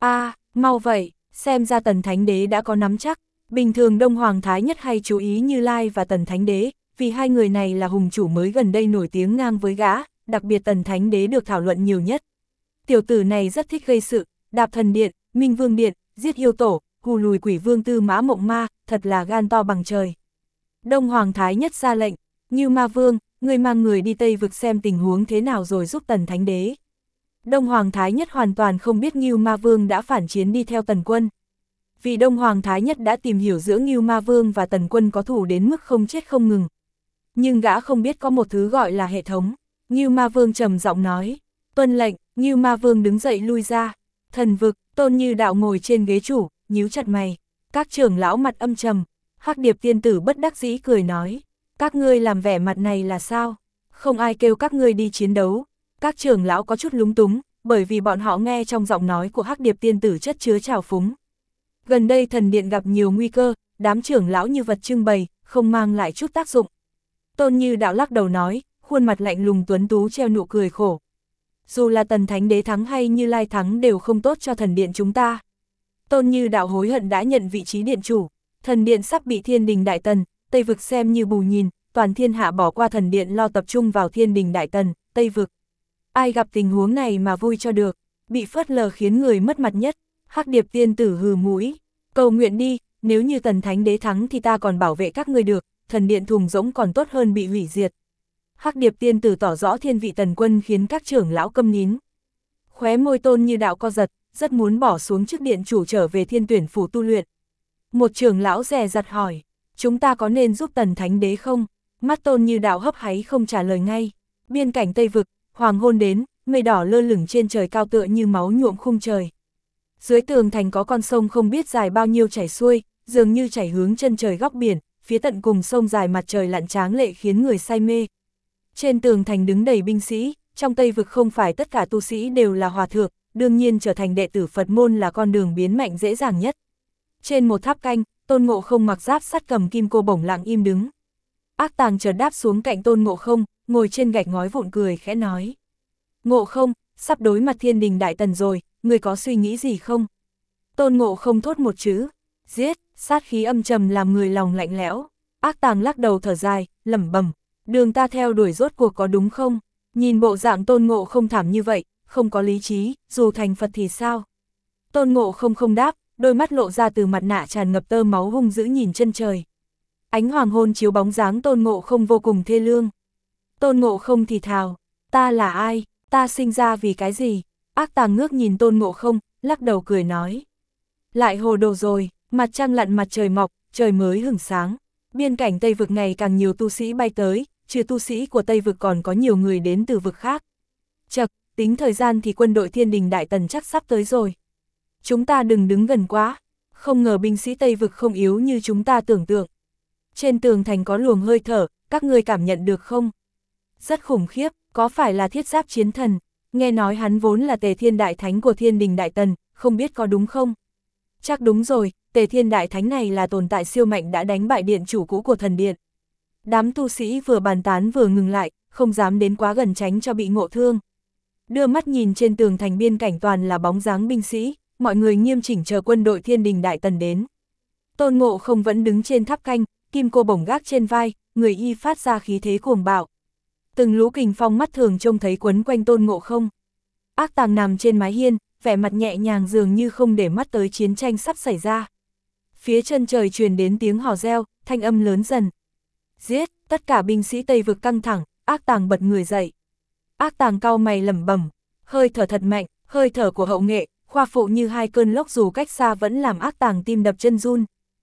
mau vậy, xem ra Tần Thánh Đế đã có nắm chắc. Bình thường Đông Hoàng Thái Nhất hay chú ý Như Lai và Tần Thánh Đế, vì hai người này là hùng chủ mới gần đây nổi tiếng ngang với gã, đặc biệt Tần Thánh Đế được thảo luận nhiều nhất. Tiểu tử này rất thích gây sự, đạp thần điện, Minh Vương điện, giết yêu tổ, hù lùi quỷ vương Tư Mã Mộng Ma, thật là gan to bằng trời. Đông Hoàng Thái Nhất ra lệnh, Ngưu Ma Vương, ngươi mang người đi Tây Vực xem tình huống thế nào rồi giúp Tần Thánh Đế. Đông Hoàng Thái Nhất hoàn toàn không biết Ngưu Ma Vương đã phản chiến đi theo Tần Quân. Vì Đông Hoàng Thái Nhất đã tìm hiểu giữa Ngưu Ma Vương và Tần Quân có thù đến mức không chết không ngừng. Nhưng gã không biết có một thứ gọi là hệ thống. Ngưu Ma Vương trầm giọng nói, tuân lệnh. Ngưu Ma Vương đứng dậy lui ra. Thần Vực, Tôn Như Đạo ngồi trên ghế chủ, nhíu chặt mày. Các trưởng lão mặt âm trầm. Hắc Điệp tiên tử bất đắc dĩ cười nói, các ngươi làm vẻ mặt này là sao? Không ai kêu các ngươi đi chiến đấu. Các trưởng lão có chút lúng túng, bởi vì bọn họ nghe trong giọng nói của Hắc Điệp tiên tử chất chứa trào phúng. Gần đây thần điện gặp nhiều nguy cơ, đám trưởng lão như vật trưng bày, không mang lại chút tác dụng. Tôn Như Đạo lắc đầu nói, khuôn mặt lạnh lùng tuấn tú treo nụ cười khổ. Dù là Tần Thánh Đế thắng hay Như Lai thắng đều không tốt cho thần điện chúng ta. Tôn Như Đạo hối hận đã nhận vị trí điện chủ, thần điện sắp bị Thiên Đình Đại Tần, Tây Vực xem như bù nhìn, toàn thiên hạ bỏ qua thần điện lo tập trung vào Thiên Đình Đại Tần, Tây Vực. Ai gặp tình huống này mà vui cho được, bị phớt lờ khiến người mất mặt nhất. Hắc Điệp tiên tử hừ mũi, cầu nguyện đi, nếu như Tần Thánh Đế thắng thì ta còn bảo vệ các ngươi được, thần điện thùng rỗng còn tốt hơn bị hủy diệt. Hắc Điệp tiên tử tỏ rõ thiên vị Tần Quân khiến các trưởng lão câm nín. Khóe môi Tôn Như Đạo co giật, rất muốn bỏ xuống chức điện chủ trở về Thiên Tuyển phủ tu luyện. Một trưởng lão dè dặt hỏi, chúng ta có nên giúp Tần Thánh Đế không? Mắt Tôn Như Đạo hấp háy không trả lời ngay. Biên cảnh Tây Vực, hoàng hôn đến, mây đỏ lơ lửng trên trời cao tựa như máu nhuộm khung trời. Dưới tường thành có con sông không biết dài bao nhiêu chảy xuôi, dường như chảy hướng chân trời góc biển, phía tận cùng sông dài mặt trời lặn tráng lệ khiến người say mê. Trên tường thành đứng đầy binh sĩ, trong Tây Vực không phải tất cả tu sĩ đều là hòa thượng, đương nhiên trở thành đệ tử Phật môn là con đường biến mạnh dễ dàng nhất. Trên một tháp canh, Tôn Ngộ Không mặc giáp sắt cầm kim cô bổng lặng im đứng. Ác Tàng chợt đáp xuống cạnh Tôn Ngộ Không, ngồi trên gạch ngói vụn cười khẽ nói. Ngộ Không, sắp đối mặt Thiên Đình Đại Tần rồi, người có suy nghĩ gì không? Tôn Ngộ Không thốt một chữ, giết, sát khí âm trầm làm người lòng lạnh lẽo. Ác Tàng lắc đầu thở dài, lẩm bẩm, đường ta theo đuổi rốt cuộc có đúng không? Nhìn bộ dạng Tôn Ngộ Không thảm như vậy, không có lý trí, dù thành Phật thì sao? Tôn Ngộ Không không đáp, đôi mắt lộ ra từ mặt nạ tràn ngập tơ máu hung dữ nhìn chân trời. Ánh hoàng hôn chiếu bóng dáng Tôn Ngộ Không vô cùng thê lương. Tôn Ngộ Không thì thào, ta là ai, ta sinh ra vì cái gì? Ác Tàng ngước nhìn Tôn Ngộ Không, lắc đầu cười nói. Lại hồ đồ rồi, mặt trăng lặn mặt trời mọc, trời mới hửng sáng. Biên cảnh Tây Vực ngày càng nhiều tu sĩ bay tới, trừ tu sĩ của Tây Vực còn có nhiều người đến từ vực khác. Chậc, tính thời gian thì quân đội Thiên Đình Đại Tần chắc sắp tới rồi. Chúng ta đừng đứng gần quá, không ngờ binh sĩ Tây Vực không yếu như chúng ta tưởng tượng. Trên tường thành có luồng hơi thở, các ngươi cảm nhận được không? Rất khủng khiếp, có phải là thiết giáp chiến thần? Nghe nói hắn vốn là Tề Thiên Đại Thánh của Thiên Đình Đại Tần, không biết có đúng không? Chắc đúng rồi, Tề Thiên Đại Thánh này là tồn tại siêu mạnh đã đánh bại điện chủ cũ của thần điện. Đám tu sĩ vừa bàn tán vừa ngừng lại, không dám đến quá gần tránh cho bị ngộ thương. Đưa mắt nhìn trên tường thành biên cảnh toàn là bóng dáng binh sĩ, mọi người nghiêm chỉnh chờ quân đội Thiên Đình Đại Tần đến. Tôn Ngộ Không vẫn đứng trên tháp canh, kim cô bổng gác trên vai, người y phát ra khí thế cuồng bạo. Từng lũ kình phong mắt thường trông thấy quấn quanh Tôn Ngộ Không. Ác Tàng nằm trên mái hiên, vẻ mặt nhẹ nhàng dường như không để mắt tới chiến tranh sắp xảy ra. Phía chân trời truyền đến tiếng hò reo, thanh âm lớn dần. Giết, tất cả binh sĩ Tây Vực căng thẳng, Ác Tàng bật người dậy. Ác Tàng cau mày lẩm bẩm, hơi thở thật mạnh, hơi thở của hậu nghệ, khoa phụ như hai cơn lốc dù cách xa vẫn làm Ác Tàng tim đập chân run.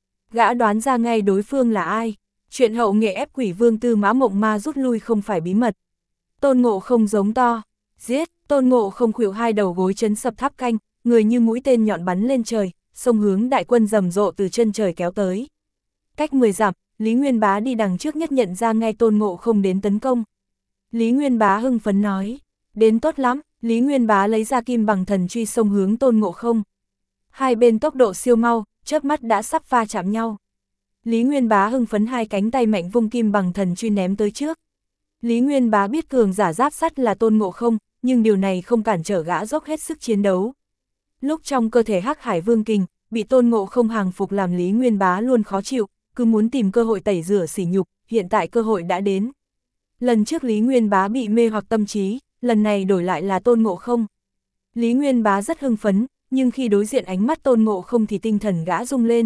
Gã đoán ra ngay đối phương là ai. Chuyện hậu nghệ ép quỷ vương Tư Mã Mộng Ma rút lui không phải bí mật. Tôn Ngộ Không giống to, giết. Tôn Ngộ Không khuỵu hai đầu gối chấn sập tháp canh, người như mũi tên nhọn bắn lên trời, xông hướng đại quân rầm rộ từ chân trời kéo tới. Cách 10 dặm, Lý Nguyên Bá đi đằng trước nhất nhận ra ngay Tôn Ngộ Không đến tấn công. Lý Nguyên Bá hưng phấn nói, đến tốt lắm. Lý Nguyên Bá lấy ra kim bằng thần truy xông hướng Tôn Ngộ Không. Hai bên tốc độ siêu mau, chớp mắt đã sắp va chạm nhau. Lý Nguyên Bá hưng phấn hai cánh tay mạnh vung kim bằng thần truy ném tới trước. Lý Nguyên Bá biết cường giả giáp sắt là Tôn Ngộ Không, nhưng điều này không cản trở gã dốc hết sức chiến đấu. Lúc trong cơ thể Hắc Hải Vương Kình, bị Tôn Ngộ Không hàng phục làm Lý Nguyên Bá luôn khó chịu, cứ muốn tìm cơ hội tẩy rửa sỉ nhục, hiện tại cơ hội đã đến. Lần trước Lý Nguyên Bá bị mê hoặc tâm trí, lần này đổi lại là Tôn Ngộ Không. Lý Nguyên Bá rất hưng phấn, nhưng khi đối diện ánh mắt Tôn Ngộ Không thì tinh thần gã rung lên.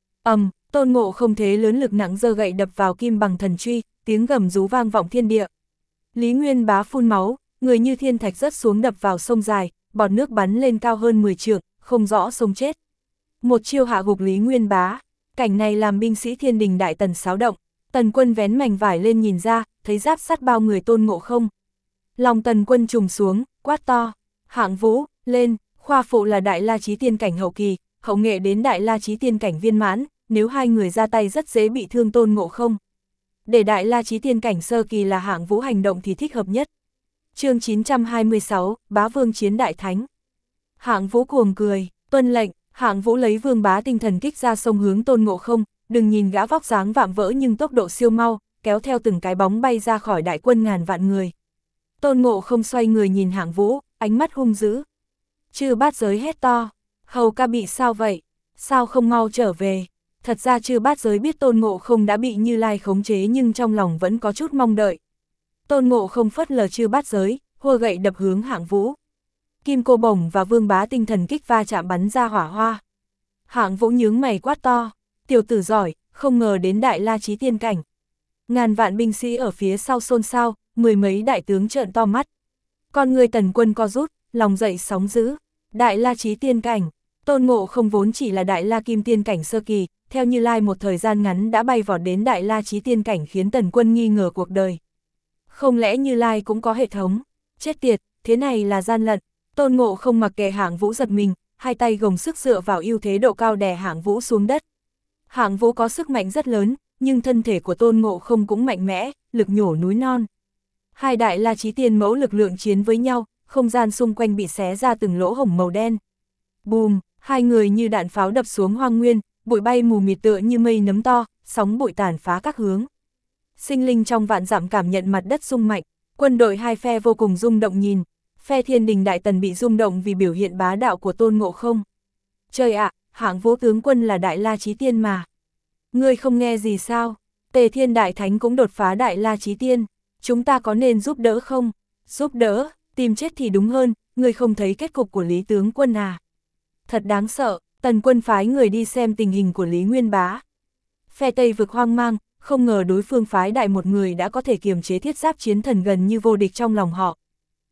Tôn Ngộ Không thế lớn lực nặng giơ gậy đập vào kim bằng thần truy, tiếng gầm rú vang vọng thiên địa. Lý Nguyên Bá phun máu, người như thiên thạch rớt xuống đập vào sông dài, bọt nước bắn lên cao hơn 10 trượng, không rõ sống chết. Một chiêu hạ gục Lý Nguyên Bá, cảnh này làm binh sĩ Thiên Đình Đại Tần xáo động. Tần Quân vén mảnh vải lên nhìn ra, thấy giáp sắt bao người Tôn Ngộ Không. Lòng Tần Quân trùng xuống, quát to, Hạng Vũ, lên, khoa phụ là Đại La Chí Tiên cảnh hậu kỳ, hậu nghệ đến Đại La Chí Tiên cảnh viên mãn, nếu hai người ra tay rất dễ bị thương Tôn Ngộ Không. Để Đại La Chí Tiên cảnh sơ kỳ là Hạng Vũ hành động thì thích hợp nhất. Chương 926, Bá Vương chiến Đại Thánh. Hạng Vũ cuồng cười, tuân lệnh. Hạng Vũ lấy Vương Bá tinh thần kích ra sông hướng Tôn Ngộ Không, đừng nhìn gã vóc dáng vạm vỡ nhưng tốc độ siêu mau, kéo theo từng cái bóng bay ra khỏi đại quân ngàn vạn người. Tôn Ngộ Không xoay người nhìn Hạng Vũ, ánh mắt hung dữ. Chư Bát Giới hét to, hầu ca bị sao vậy? Sao không mau trở về? Thật ra Chư Bát Giới biết Tôn Ngộ Không đã bị Như Lai khống chế nhưng trong lòng vẫn có chút mong đợi. Tôn Ngộ Không phớt lờ Chư Bát Giới, hô gậy đập hướng Hạng Vũ. Kim cô bổng và Vương Bá tinh thần kích va chạm bắn ra hỏa hoa. Hạng Vũ nhướng mày quát to, tiểu tử giỏi, không ngờ đến Đại La Chí Tiên cảnh. Ngàn vạn binh sĩ ở phía sau xôn xao, mười mấy đại tướng trợn to mắt. Con người Tần Quân co rút, lòng dậy sóng dữ. Đại La Chí Tiên cảnh, Tôn Ngộ Không vốn chỉ là Đại La Kim Tiên cảnh sơ kỳ, theo Như Lai một thời gian ngắn đã bay vọt đến Đại La Chí Tiên cảnh khiến Tần Quân nghi ngờ cuộc đời. Không lẽ Như Lai cũng có hệ thống? Chết tiệt, thế này là gian lận. Tôn Ngộ Không mặc kệ Hạng Vũ giật mình, hai tay gồng sức dựa vào ưu thế độ cao đè Hạng Vũ xuống đất. Hạng Vũ có sức mạnh rất lớn, nhưng thân thể của Tôn Ngộ Không cũng mạnh mẽ, lực nhổ núi non. Hai Đại La Chí Tiên mẫu lực lượng chiến với nhau, không gian xung quanh bị xé ra từng lỗ hổng màu đen. Bùm, hai người như đạn pháo đập xuống hoang nguyên, bụi bay mù mịt tựa như mây nấm to, sóng bụi tàn phá các hướng. Sinh linh trong vạn dặm cảm nhận mặt đất rung mạnh, quân đội hai phe vô cùng rung động nhìn. Phe Thiên Đình Đại Tần bị rung động vì biểu hiện bá đạo của Tôn Ngộ Không. Trời ạ, Hạng Vũ tướng quân là Đại La Chí Tiên mà. Ngươi không nghe gì sao? Tề Thiên Đại Thánh cũng đột phá Đại La Chí Tiên. Chúng ta có nên giúp đỡ không? Giúp đỡ, tìm chết thì đúng hơn, ngươi không thấy kết cục của Lý tướng quân à? Thật đáng sợ, Tần Quân phái người đi xem tình hình của Lý Nguyên Bá. Phe Tây vực hoang mang, không ngờ đối phương phái đại một người đã có thể kiềm chế thiết giáp chiến thần gần như vô địch trong lòng họ.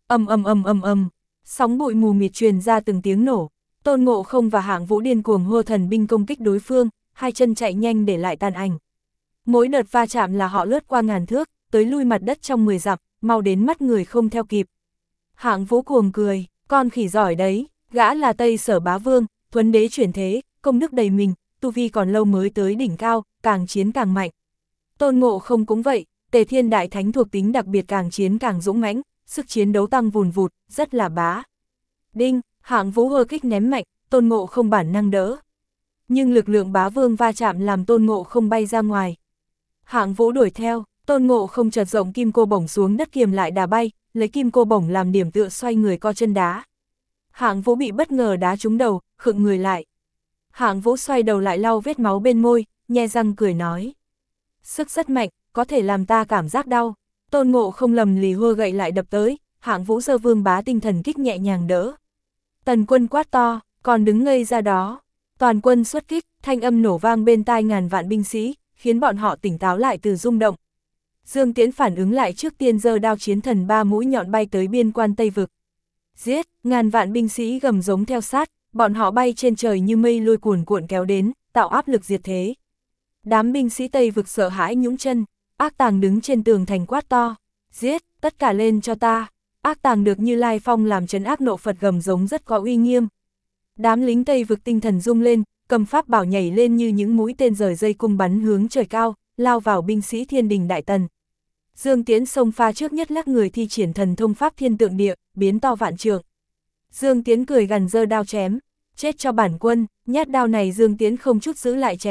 Sóng bụi mù mịt truyền ra từng tiếng nổ. Tôn Ngộ Không và Hạng Vũ điên cuồng hô thần binh công kích đối phương, hai chân chạy nhanh để lại tàn ảnh. Mỗi đợt va chạm là họ lướt qua ngàn thước, tới lui mặt đất trong 10 dặm, mau đến mắt người không theo kịp. Hạng Vũ cuồng cười, con khỉ giỏi đấy, gã là Tây Sở Bá Vương, thuấn đế chuyển thế, công đức đầy mình, tu vi còn lâu mới tới đỉnh cao, càng chiến càng mạnh. Tôn Ngộ Không cũng vậy, Tề Thiên Đại Thánh thuộc tính đặc biệt càng chiến càng dũng mãnh, sức chiến đấu tăng vùn vụt, rất là bá. Đinh, Hạng Vũ hơ kích ném mạnh, Tôn Ngộ Không bản năng đỡ. Nhưng lực lượng Bá Vương va chạm làm Tôn Ngộ Không bay ra ngoài. Hạng Vũ đuổi theo, Tôn Ngộ Không chợt rộng kim cô bổng xuống đất kiềm lại đà bay, lấy kim cô bổng làm điểm tựa xoay người co chân đá. Hạng Vũ bị bất ngờ đá trúng đầu, khựng người lại. Hạng Vũ xoay đầu lại lau vết máu bên môi, nhe răng cười nói. Sức rất mạnh, có thể làm ta cảm giác đau. Tôn Ngộ Không lầm lì hô gậy lại đập tới, Hạng Vũ giơ Vương Bá tinh thần kích nhẹ nhàng đỡ. Tần Quân quát to, còn đứng ngây ra đó. Toàn quân xuất kích, thanh âm nổ vang bên tai ngàn vạn binh sĩ, khiến bọn họ tỉnh táo lại từ rung động. Dương Tiễn phản ứng lại trước tiên giơ đao chiến thần 3 mũi nhọn bay tới biên quan Tây Vực. Giết, ngàn vạn binh sĩ gầm giống theo sát, bọn họ bay trên trời như mây lôi cuồn cuộn kéo đến, tạo áp lực diệt thế. Đám binh sĩ Tây Vực sợ hãi nhũng chân, Ác Tàng đứng trên tường thành quát to, giết, tất cả lên cho ta. Ác Tàng được Như Lai Phong làm trấn áp nộ Phật gầm giống rất có uy nghiêm. Đám lính Tây Vực tinh thần rung lên, cầm pháp bảo nhảy lên như những mũi tên rời dây cung bắn hướng trời cao, lao vào binh sĩ Thiên Đình Đại Tần. Dương Tiễn xông pha trước nhất lắc người thi triển thần thông pháp thiên tượng địa, biến to vạn trượng. Dương Tiễn cười gằn giơ đao chém, chết cho bản quân, nhát đao này Dương Tiễn không chút giữ lại chém mạnh,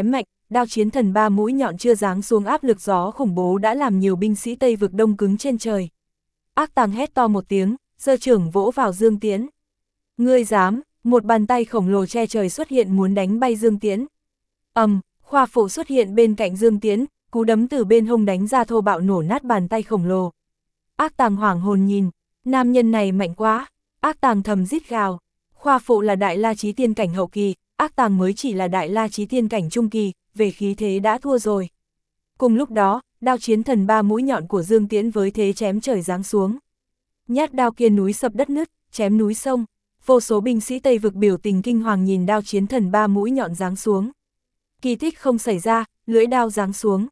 đao chiến thần 3 mũi nhọn chưa giáng xuống, áp lực gió khủng bố đã làm nhiều binh sĩ Tây Vực đông cứng trên trời. Ác Tàng hét to một tiếng, giơ trưởng vỗ vào Dương Tiễn. Ngươi dám? Một bàn tay khổng lồ che trời xuất hiện muốn đánh bay Dương Tiễn. Khoa Phụ xuất hiện bên cạnh Dương Tiễn, cú đấm từ bên hông đánh ra thô bạo nổ nát bàn tay khổng lồ. Ác Tàng hoảng hồn nhìn, nam nhân này mạnh quá, Ác Tàng thầm rít gào. Khoa Phụ là đại la chí tiên cảnh hậu kỳ, Ác Tàng mới chỉ là đại la chí tiên cảnh trung kỳ, về khí thế đã thua rồi. Cùng lúc đó, đao chiến thần 3 mũi nhọn của Dương Tiễn với thế chém trời giáng xuống. Nhát đao kia núi sập đất nứt, chém núi sông, vô số binh sĩ Tây Vực biểu tình kinh hoàng nhìn đao chiến thần 3 mũi nhọn giáng xuống. Kỳ tích không xảy ra, lưỡi đao giáng xuống,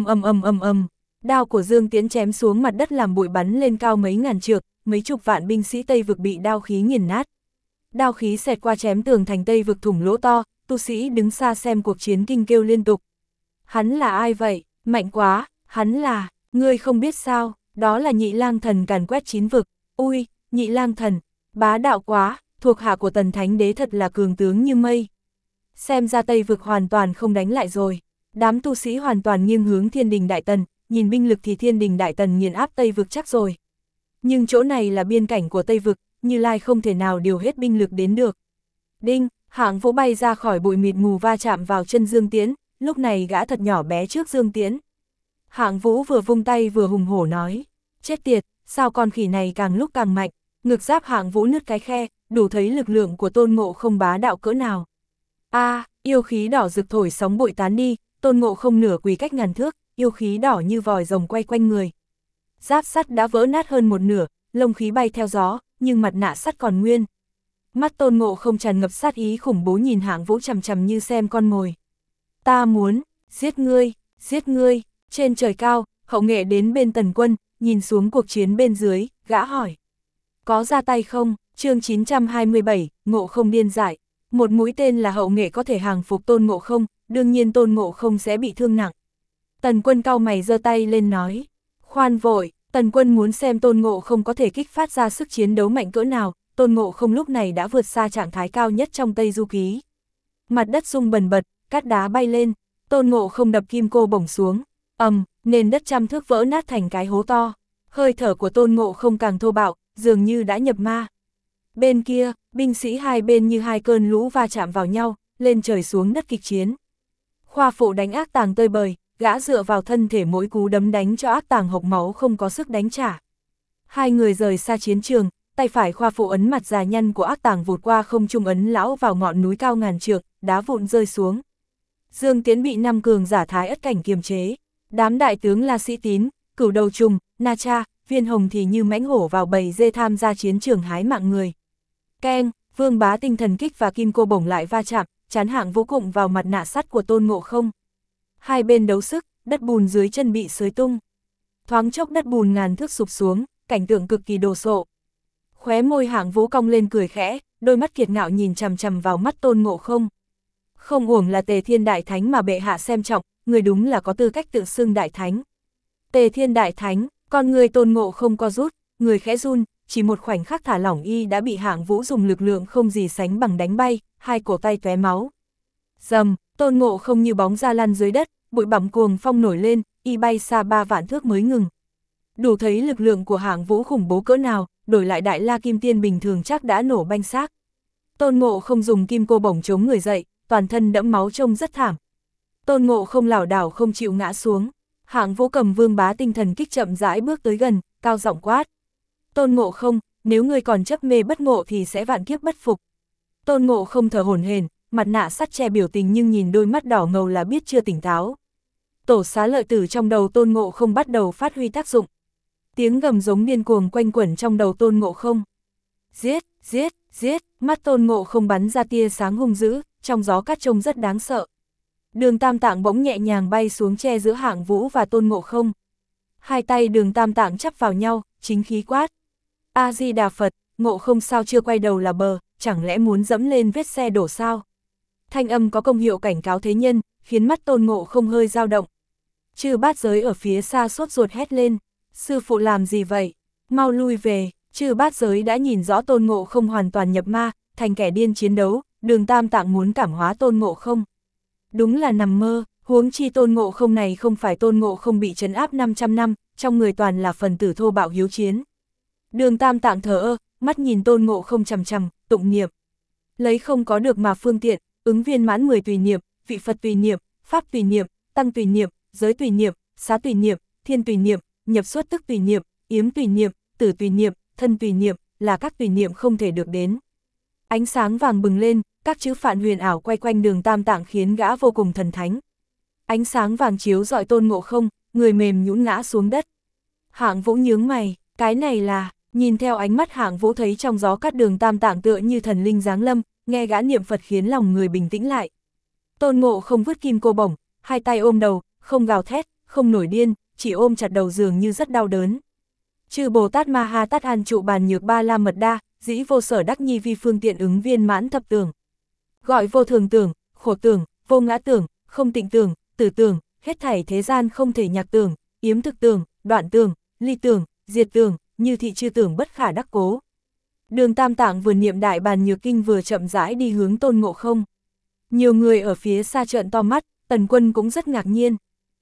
đao của Dương Tiễn chém xuống mặt đất làm bụi bắn lên cao mấy ngàn trượng, mấy chục vạn binh sĩ Tây Vực bị đao khí nghiền nát. Đao khí xẹt qua chém tường thành Tây Vực thủng lỗ to, tu sĩ đứng xa xem cuộc chiến kinh kêu liên tục. Hắn là ai vậy? Mạnh quá, hắn là, ngươi không biết sao, đó là Nhị Lang Thần càn quét 9 vực. Ui, Nhị Lang Thần, bá đạo quá, thuộc hạ của Tần Thánh Đế thật là cường tướng như mây. Xem ra Tây Vực hoàn toàn không đánh lại rồi. Đám tu sĩ hoàn toàn nghiêng hướng Thiên Đình Đại Tần, nhìn binh lực thì Thiên Đình Đại Tần nghiền áp Tây Vực chắc rồi. Nhưng chỗ này là biên cảnh của Tây Vực, Như Lai không thể nào điều hết binh lực đến được. Đinh, Hạng Vũ bay ra khỏi bụi mịt mù va chạm vào chân Dương Tiễn, lúc này gã thật nhỏ bé trước Dương Tiễn. Hạng Vũ vừa vung tay vừa hùng hổ nói, chết tiệt, sao con khỉ này càng lúc càng mạnh. Ngực giáp Hạng Vũ nứt cái khe, đủ thấy lực lượng của Tôn Ngộ Không bá đạo cỡ nào. Yêu khí đỏ rực thổi sóng bụi tán đi, Tôn Ngộ Không nửa quỳ cách ngàn thước, yêu khí đỏ như vòi rồng quay quanh người. Giáp sắt đã vỡ nát hơn một nửa, lông khí bay theo gió, nhưng mặt nạ sắt còn nguyên. Mắt Tôn Ngộ Không tràn ngập sát ý khủng bố nhìn Hạng Vũ chằm chằm như xem con mồi. Ta muốn, giết ngươi, giết ngươi. Trên trời cao, Hậu Nghệ đến bên Tần Quân, nhìn xuống cuộc chiến bên dưới, gã hỏi. Có ra tay không? Chương 927, Ngộ Không điên dại. Một mũi tên là Hậu Nghệ có thể hàng phục Tôn Ngộ Không, đương nhiên Tôn Ngộ Không sẽ bị thương nặng. Tần Quân cau mày giơ tay lên nói. Khoan vội, Tần Quân muốn xem Tôn Ngộ Không có thể kích phát ra sức chiến đấu mạnh cỡ nào. Tôn Ngộ Không lúc này đã vượt xa trạng thái cao nhất trong Tây Du Ký. Mặt đất rung bần bật, cát đá bay lên, Tôn Ngộ Không đập kim cô bổng xuống. Nền đất trăm thước vỡ nát thành cái hố to. Hơi thở của Tôn Ngộ Không càng thô bạo, dường như đã nhập ma. Bên kia, binh sĩ hai bên như hai cơn lũ va chạm vào nhau, lên trời xuống đất kịch chiến. Khoa Phụ đánh Ác Tàng tơi bời, gã dựa vào thân thể mỗi cú đấm đánh cho Ác Tàng hộc máu không có sức đánh trả. Hai người rời xa chiến trường, tay phải Khoa Phụ ấn mặt già nhăn của Ác Tàng vụt qua không trung ấn lão vào ngọn núi cao ngàn trượng, đá vụn rơi xuống. Dương Tiễn bị 5 cường giả Thái Ất cảnh kiềm chế. Đám đại tướng La Sĩ Tín, Cửu Đầu Trùng, Na Cha, Viên Hồng thì như mãnh hổ vào bầy dê tham gia chiến trường hái mạng người. Keng, Vương Bá tinh thần kích và kim cô bổng lại va chạm, chán Hạng Vũ cụng vào mặt nạ sắt của Tôn Ngộ Không. Hai bên đấu sức, đất bùn dưới chân bị xới tung. Thoáng chốc đất bùn ngàn thước sụp xuống, cảnh tượng cực kỳ đồ sộ. Khóe môi Hạng Vũ cong lên cười khẽ, đôi mắt kiệt ngạo nhìn chằm chằm vào mắt Tôn Ngộ Không. Không uổng là Tề Thiên Đại Thánh mà bệ hạ xem trọng, người đúng là có tư cách tự xưng Đại Thánh. Tề Thiên Đại Thánh, con người Tôn Ngộ Không co rút, người khẽ run, chỉ một khoảnh khắc thả lỏng y đã bị Hạng Vũ dùng lực lượng không gì sánh bằng đánh bay, hai cổ tay tóe máu. Dầm, Tôn Ngộ Không như bóng ra lăn dưới đất, bụi bặm cuồng phong nổi lên, y bay xa 3 vạn thước mới ngừng. Đủ thấy lực lượng của Hạng Vũ khủng bố cỡ nào, đổi lại Đại La Kim Tiên bình thường chắc đã nổ banh xác. Tôn Ngộ Không dùng kim cô bổng chống người dậy, toàn thân đẫm máu trông rất thảm. Tôn Ngộ Không lảo đảo không chịu ngã xuống. Hạng Vũ cầm Vương Bá tinh thần kích chậm rãi bước tới gần, cao giọng quát. Tôn Ngộ Không, nếu ngươi còn chấp mê bất ngộ thì sẽ vạn kiếp bất phục. Tôn Ngộ Không thở hổn hển, mặt nạ sắt che biểu tình nhưng nhìn đôi mắt đỏ ngầu là biết chưa tỉnh táo. Tổ xá lợi tử trong đầu Tôn Ngộ Không bắt đầu phát huy tác dụng. Tiếng gầm giống điên cuồng quanh quẩn trong đầu Tôn Ngộ Không. Giết, giết, giết, mắt Tôn Ngộ Không bắn ra tia sáng hung dữ, trong gió cát trông rất đáng sợ. Đường Tam Tạng bỗng nhẹ nhàng bay xuống che giữa Hạng Vũ và Tôn Ngộ Không. Hai tay Đường Tam Tạng chắp vào nhau, chính khí quát. A-di-đà Phật, Ngộ Không sao chưa quay đầu là bờ, chẳng lẽ muốn dẫm lên vết xe đổ sao? Thanh âm có công hiệu cảnh cáo thế nhân, khiến mắt Tôn Ngộ Không hơi dao động. Chư Bát Giới ở phía xa sốt ruột hét lên. Sư phụ làm gì vậy? Mau lui về. Chư Bát Giới đã nhìn rõ Tôn Ngộ Không hoàn toàn nhập ma, thành kẻ điên chiến đấu, Đường Tam Tạng muốn cảm hóa Tôn Ngộ Không. Đúng là nằm mơ, Huống chi Tôn Ngộ Không này không phải Tôn Ngộ Không bị trấn áp 500 năm, trong người toàn là phần tử thô bạo hiếu chiến. Đường Tam Tạng thờ ơ, mắt nhìn Tôn Ngộ Không chằm chằm, tụng niệm. Lấy không có được mà phương tiện, ứng viên mãn 10 tùy niệm, vị Phật tùy niệm, Pháp tùy niệm, Tăng tùy niệm, giới tùy niệm, xá tùy niệm, thiên tùy niệm, nhập xuất tức tùy niệm, yếm tùy niệm, tử tùy niệm, thân tùy niệm, là các tùy niệm không thể được đến. Ánh sáng vàng bừng lên, các chữ phạn huyền ảo quay quanh Đường Tam Tạng khiến gã vô cùng thần thánh. Ánh sáng vàng chiếu rọi Tôn Ngộ Không, người mềm nhũn ngã xuống đất. Hạng Vũ nhướng mày, cái này là, nhìn theo ánh mắt Hạng Vũ thấy trong gió cát Đường Tam Tạng tựa như thần linh giáng lâm, nghe gã niệm Phật khiến lòng người bình tĩnh lại. Tôn Ngộ Không vứt kim cô bổng, hai tay ôm đầu, không gào thét, không nổi điên, chỉ ôm chặt đầu dường như rất đau đớn. Chư Bồ Tát Ma Ha Tát An trụ bàn nhược ba la mật đa, dĩ vô sở đắc nhi vi phương tiện ứng viên mãn thập tưởng. Gọi vô thường tưởng, khổ tưởng, vô ngã tưởng, không tịnh tưởng, tử tưởng, hết thảy thế gian không thể nhạc tưởng, yếm thực tưởng, đoạn tưởng, ly tưởng, diệt tưởng, như thị chư tưởng bất khả đắc cố. Đường Tam Tạng vừa niệm đại bàn nhược kinh vừa chậm rãi đi hướng Tôn Ngộ Không. Nhiều người ở phía xa trợn to mắt, Tần Quân cũng rất ngạc nhiên.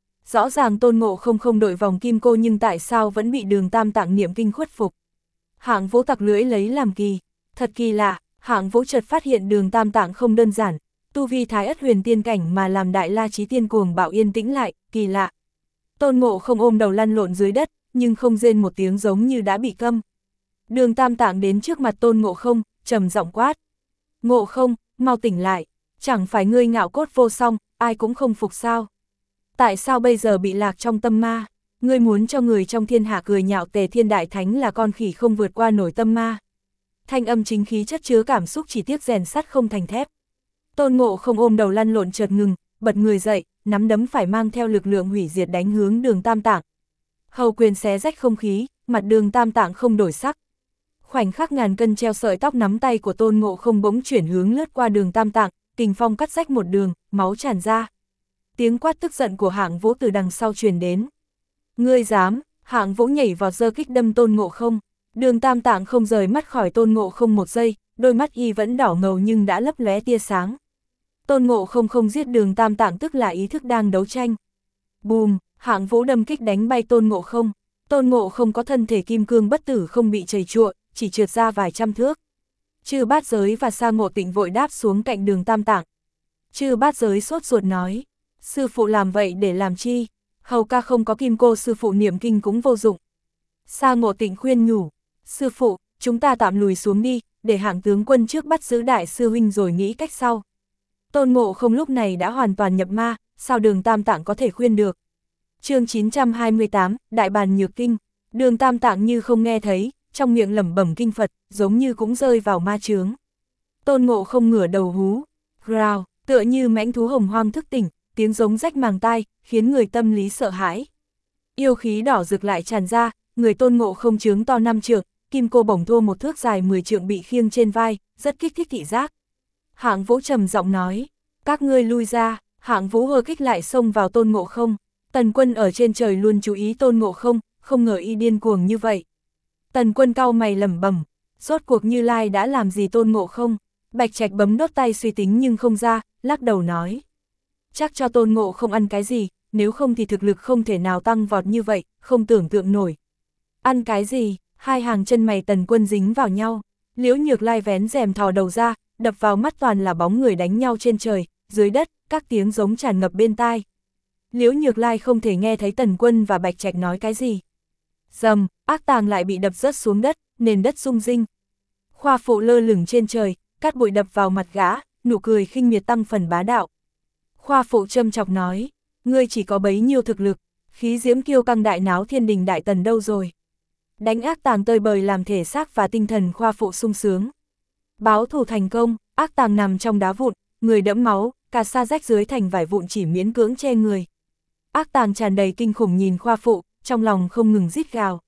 Rõ ràng Tôn Ngộ Không không đội vòng kim cô nhưng tại sao vẫn bị Đường Tam Tạng niệm kinh khuất phục. Hạng Vũ tặc lưỡi lấy làm kỳ. Thật kỳ lạ, Hạng Vũ chợt phát hiện Đường Tam Tạng không đơn giản. Tu vi thái ất huyền tiên cảnh mà làm đại la chí tiên cuồng bạo yên tĩnh lại, kỳ lạ. Tôn Ngộ Không ôm đầu lăn lộn dưới đất, nhưng không rên một tiếng giống như đã bị câm. Đường Tam Tạng đến trước mặt Tôn Ngộ Không, trầm giọng quát. Ngộ Không, mau tỉnh lại, chẳng phải ngươi ngạo cốt vô song, ai cũng không phục sao. Tại sao bây giờ bị lạc trong tâm ma? Ngươi muốn cho người trong thiên hạ cười nhạo Tề Thiên Đại Thánh là con khỉ không vượt qua nổi tâm ma. Thanh âm chính khí chất chứa cảm xúc chỉ tiếc rèn sắt không thành thép. Tôn Ngộ Không ôm đầu lăn lộn chợt ngừng, bật người dậy, nắm đấm phải mang theo lực lượng hủy diệt đánh hướng Đường Tam Tạng. Hầu quyền xé rách không khí, mặt Đường Tam Tạng không đổi sắc. Khoảnh khắc ngàn cân treo sợi tóc nắm tay của Tôn Ngộ Không bỗng chuyển hướng lướt qua Đường Tam Tạng, kình phong cắt rách một đường, máu tràn ra. Tiếng quát tức giận của Hạng Vũ từ đằng sau truyền đến. Ngươi dám? Hạng Vũ nhảy vào giơ kích đâm Tôn Ngộ Không. Đường Tam Tạng không rời mắt khỏi Tôn Ngộ Không một giây, đôi mắt y vẫn đỏ ngầu nhưng đã lấp lóe tia sáng. Tôn Ngộ Không không giết Đường Tam Tạng tức là ý thức đang đấu tranh. Bùm, Hạng Vũ đâm kích đánh bay Tôn Ngộ Không. Tôn Ngộ Không có thân thể kim cương bất tử không bị trầy trụa, chỉ trượt ra vài trăm thước. Chư Bát Giới và Sa Ngộ Tịnh vội đáp xuống cạnh Đường Tam Tạng. Chư Bát Giới sốt ruột nói, sư phụ làm vậy để làm chi? Hầu ca không có kim cô sư phụ niệm kinh cũng vô dụng. Sa Ngộ Tịnh khuyên nhủ, sư phụ, chúng ta tạm lùi xuống đi, để Hạng tướng quân trước bắt giữ đại sư huynh rồi nghĩ cách sau. Tôn Ngộ Không lúc này đã hoàn toàn nhập ma, sao Đường Tam Tạng có thể khuyên được? Chương 928, Đại Bàn Nhược Kinh. Đường Tam Tạng như không nghe thấy, trong miệng lẩm bẩm kinh Phật, giống như cũng rơi vào ma chướng. Tôn Ngộ Không ngửa đầu hú, growl, tựa như mãnh thú hồng hoang thức tỉnh, tiếng giống rách màng tai, khiến người tâm lý sợ hãi. Yêu khí đỏ rực lại tràn ra, người Tôn Ngộ Không trướng to 5 trượng, kim cô bổng thô một thước dài 10 trượng bị khiêng trên vai, rất kích thích thị giác. Hạng Vũ trầm giọng nói, các ngươi lui ra. Hạng Vũ hơ kích lại xông vào Tôn Ngộ Không. Tần Quân ở trên trời luôn chú ý Tôn Ngộ Không, không ngờ y điên cuồng như vậy. Tần Quân cau mày lẩm bẩm, rốt cuộc Như Lai đã làm gì Tôn Ngộ Không? Bạch Trạch bấm đốt tay suy tính nhưng không ra, lắc đầu nói. Chắc cho Tôn Ngộ Không ăn cái gì, nếu không thì thực lực không thể nào tăng vọt như vậy, không tưởng tượng nổi. Ăn cái gì? Hai hàng chân mày Tần Quân dính vào nhau. Liễu Nhược Lai vén rèm thò đầu ra, đập vào mắt toàn là bóng người đánh nhau trên trời, dưới đất, các tiếng giống tràn ngập bên tai. Liễu Nhược Lai không thể nghe thấy Tần Quân và Bạch Trạch nói cái gì. Rầm, ác tàng lại bị đập rớt xuống đất, nền đất rung rinh. Khoa Phụ lơ lửng trên trời, cát bụi đập vào mặt gã, nụ cười khinh miệt tăng phần bá đạo. Khoa Phụ châm chọc nói, ngươi chỉ có bấy nhiêu thực lực, khí diễm kiêu căng đại náo thiên đình đại tần đâu rồi. Đánh ác tàng tơi bời làm thể xác và tinh thần Khoa Phụ sung sướng. Báo thù thành công, ác tàng nằm trong đá vụn, người đẫm máu, cả sa rách dưới thành vải vụn chỉ miễn cưỡng che người. Ác tàng tràn đầy kinh khủng nhìn Khoa Phụ, trong lòng không ngừng rít gào.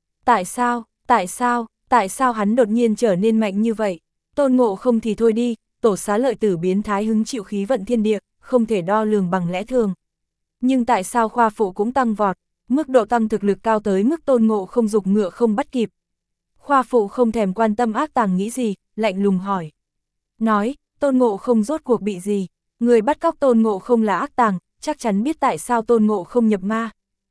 Tại sao hắn đột nhiên trở nên mạnh như vậy? Tôn Ngộ Không thì thôi đi, Tổ Xá Lợi Tử biến thái hứng chịu khí vận thiên địa, không thể đo lường bằng lẽ thường. Nhưng tại sao Khoa Phụ cũng tăng vọt, mức độ tăng thực lực cao tới mức Tôn Ngộ Không giục ngựa không bắt kịp. Khoa Phụ không thèm quan tâm ác tàng nghĩ gì, lạnh lùng hỏi. Nói, Tôn Ngộ Không rốt cuộc bị gì? Người bắt cóc Tôn Ngộ Không là ác tàng, chắc chắn biết tại sao Tôn Ngộ Không nhập ma.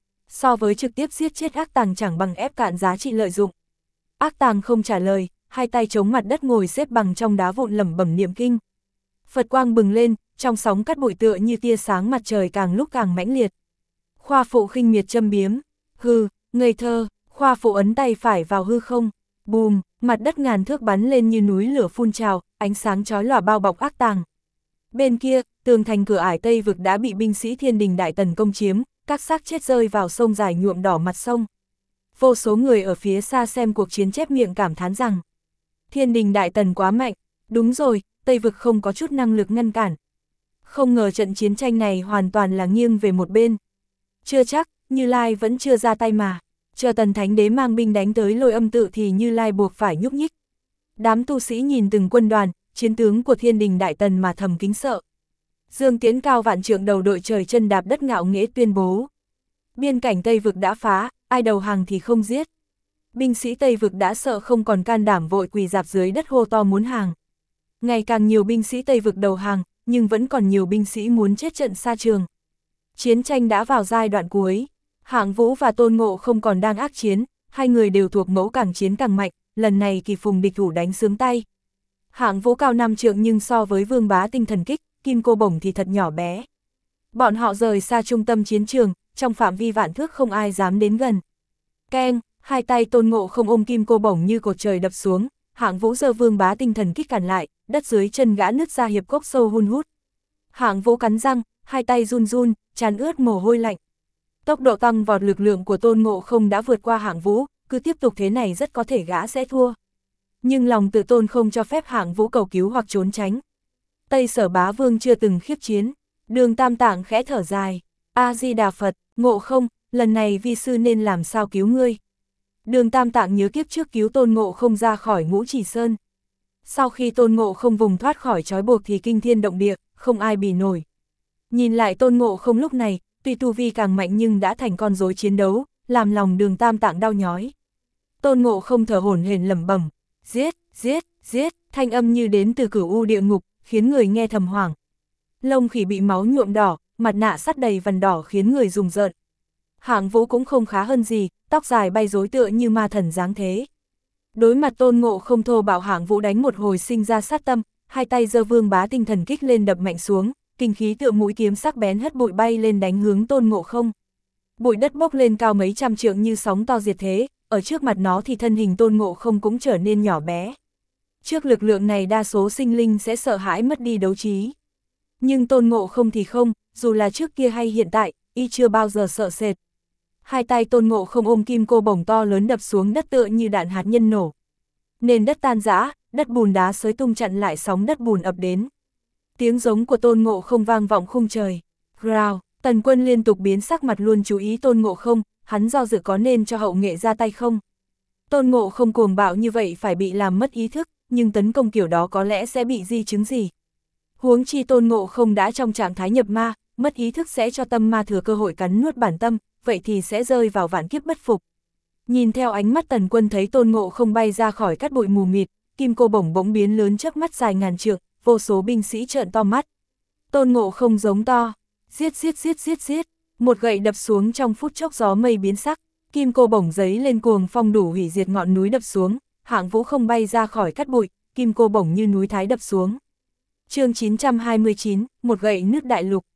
So với trực tiếp giết chết Ác Tàng chẳng bằng ép cạn giá trị lợi dụng. Ác Tàng không trả lời, hai tay chống mặt đất ngồi xếp bằng trong đá vụn lẩm bẩm niệm kinh. Phật quang bừng lên, trong sóng cát bụi tựa như tia sáng mặt trời càng lúc càng mãnh liệt. Khoa Phụ khinh miệt châm biếm, hừ, ngây thơ. Khoa Phụ ấn tay phải vào hư không, bùm, mặt đất ngàn thước bắn lên như núi lửa phun trào, ánh sáng chói lòa bao bọc Ác Tàng. Bên kia, tường thành cửa ải Tây Vực đã bị binh sĩ Thiên Đình Đại Tần công chiếm, các xác chết rơi vào sông dài nhuộm đỏ mặt sông. Vô số người ở phía xa xem cuộc chiến chép miệng cảm thán rằng Thiên Đình Đại Tần quá mạnh, đúng rồi, Tây Vực không có chút năng lực ngăn cản. Không ngờ trận chiến tranh này hoàn toàn là nghiêng về một bên. Chưa chắc, Như Lai vẫn chưa ra tay mà. Chờ Tần Thánh Đế mang binh đánh tới Lôi Âm Tự thì Như Lai buộc phải nhúc nhích. Đám tu sĩ nhìn từng quân đoàn, chiến tướng của Thiên Đình Đại Tần mà thầm kính sợ. Dương Tiễn cao vạn trượng đầu đội trời chân đạp đất ngạo nghễ tuyên bố. Biên cảnh Tây Vực đã phá, ai đầu hàng thì không giết. Binh sĩ Tây Vực đã sợ không còn can đảm vội quỳ rạp dưới đất hô to muốn hàng. Ngày càng nhiều binh sĩ Tây Vực đầu hàng, nhưng vẫn còn nhiều binh sĩ muốn chết trận xa trường. Chiến tranh đã vào giai đoạn cuối. Hạng Vũ và Tôn Ngộ Không còn đang ác chiến, hai người đều thuộc mẫu càng chiến càng mạnh, lần này kỳ phùng địch thủ đánh sướng tay. Hạng Vũ cao 5 trượng nhưng so với Vương Bá tinh thần kích, Kim Cô Bổng thì thật nhỏ bé. Bọn họ rời xa trung tâm chiến trường, trong phạm vi vạn thước không ai dám đến gần. Keng, hai tay Tôn Ngộ Không ôm Kim Cô Bổng như cột trời đập xuống, Hạng Vũ giơ Vương Bá tinh thần kích cản lại, đất dưới chân gã nứt ra hiệp cốc sâu hun hút. Hạng Vũ cắn răng, hai tay run run, trán ướt mồ hôi lạnh. Tốc độ tăng vọt lực lượng của Tôn Ngộ Không đã vượt qua Hạng Vũ, cứ tiếp tục thế này rất có thể gã sẽ thua. Nhưng lòng tự tôn không cho phép Hạng Vũ cầu cứu hoặc trốn tránh. Tây Sở Bá Vương chưa từng khiếp chiến, Đường Tam Tạng khẽ thở dài, A-di-đà Phật, Ngộ Không, lần này vi sư nên làm sao cứu ngươi. Đường Tam Tạng nhớ kiếp trước cứu Tôn Ngộ Không ra khỏi Ngũ Chỉ Sơn. Sau khi Tôn Ngộ Không vùng thoát khỏi trói buộc thì kinh thiên động địa, không ai bì nổi. Nhìn lại Tôn Ngộ Không lúc này, tuy tu vi càng mạnh nhưng đã thành con rối chiến đấu, làm lòng Đường Tam Tạng đau nhói. Tôn Ngộ Không thở hổn hển lẩm bẩm, giết, giết, giết, thanh âm như đến từ Cửu U địa ngục, khiến người nghe thầm hoảng. Lông khỉ bị máu nhuộm đỏ, mặt nạ sắt đầy vằn đỏ khiến người rùng rợn. Hạng Vũ cũng không khá hơn gì, tóc dài bay rối tựa như ma thần dáng thế. Đối mặt Tôn Ngộ Không thô bạo, Hạng Vũ đánh một hồi sinh ra sát tâm, hai tay giơ Vương Bá tinh thần kích lên đập mạnh xuống, kinh khí tựa mũi kiếm sắc bén hất bụi bay lên đánh hướng Tôn Ngộ Không. Bụi đất bốc lên cao mấy trăm trượng như sóng to diệt thế, ở trước mặt nó thì thân hình Tôn Ngộ Không cũng trở nên nhỏ bé. Trước lực lượng này đa số sinh linh sẽ sợ hãi mất đi đấu trí. Nhưng Tôn Ngộ Không thì không, dù là trước kia hay hiện tại, y chưa bao giờ sợ sệt. Hai tay Tôn Ngộ Không ôm Kim Cô Bổng to lớn đập xuống đất tựa như đạn hạt nhân nổ. Nền đất tan rã, đất bùn đá xới tung chặn lại sóng đất bùn ập đến. Tiếng giống của Tôn Ngộ Không vang vọng khung trời. Rào, Tần Quân liên tục biến sắc mặt luôn chú ý Tôn Ngộ Không, hắn do dự có nên cho hậu nghệ ra tay không. Tôn Ngộ Không cuồng bạo như vậy phải bị làm mất ý thức, nhưng tấn công kiểu đó có lẽ sẽ bị di chứng gì. Huống chi Tôn Ngộ Không đã trong trạng thái nhập ma, mất ý thức sẽ cho tâm ma thừa cơ hội cắn nuốt bản tâm, vậy thì sẽ rơi vào vạn kiếp bất phục. Nhìn theo ánh mắt Tần Quân thấy Tôn Ngộ Không bay ra khỏi cát bụi mù mịt, Kim Cô Bổng bỗng biến lớn chớp mắt dài ngàn trượng, vô số binh sĩ trợn to mắt. Tôn Ngộ Không giống to, giết giết giết giết giết, một gậy đập xuống trong phút chốc gió mây biến sắc, Kim Cô Bổng giấy lên cuồng phong đủ hủy diệt ngọn núi đập xuống, Hạng Vũ không bay ra khỏi cát bụi, Kim Cô Bổng như núi thái đập xuống. Chương 929, một gậy nứt đại lục.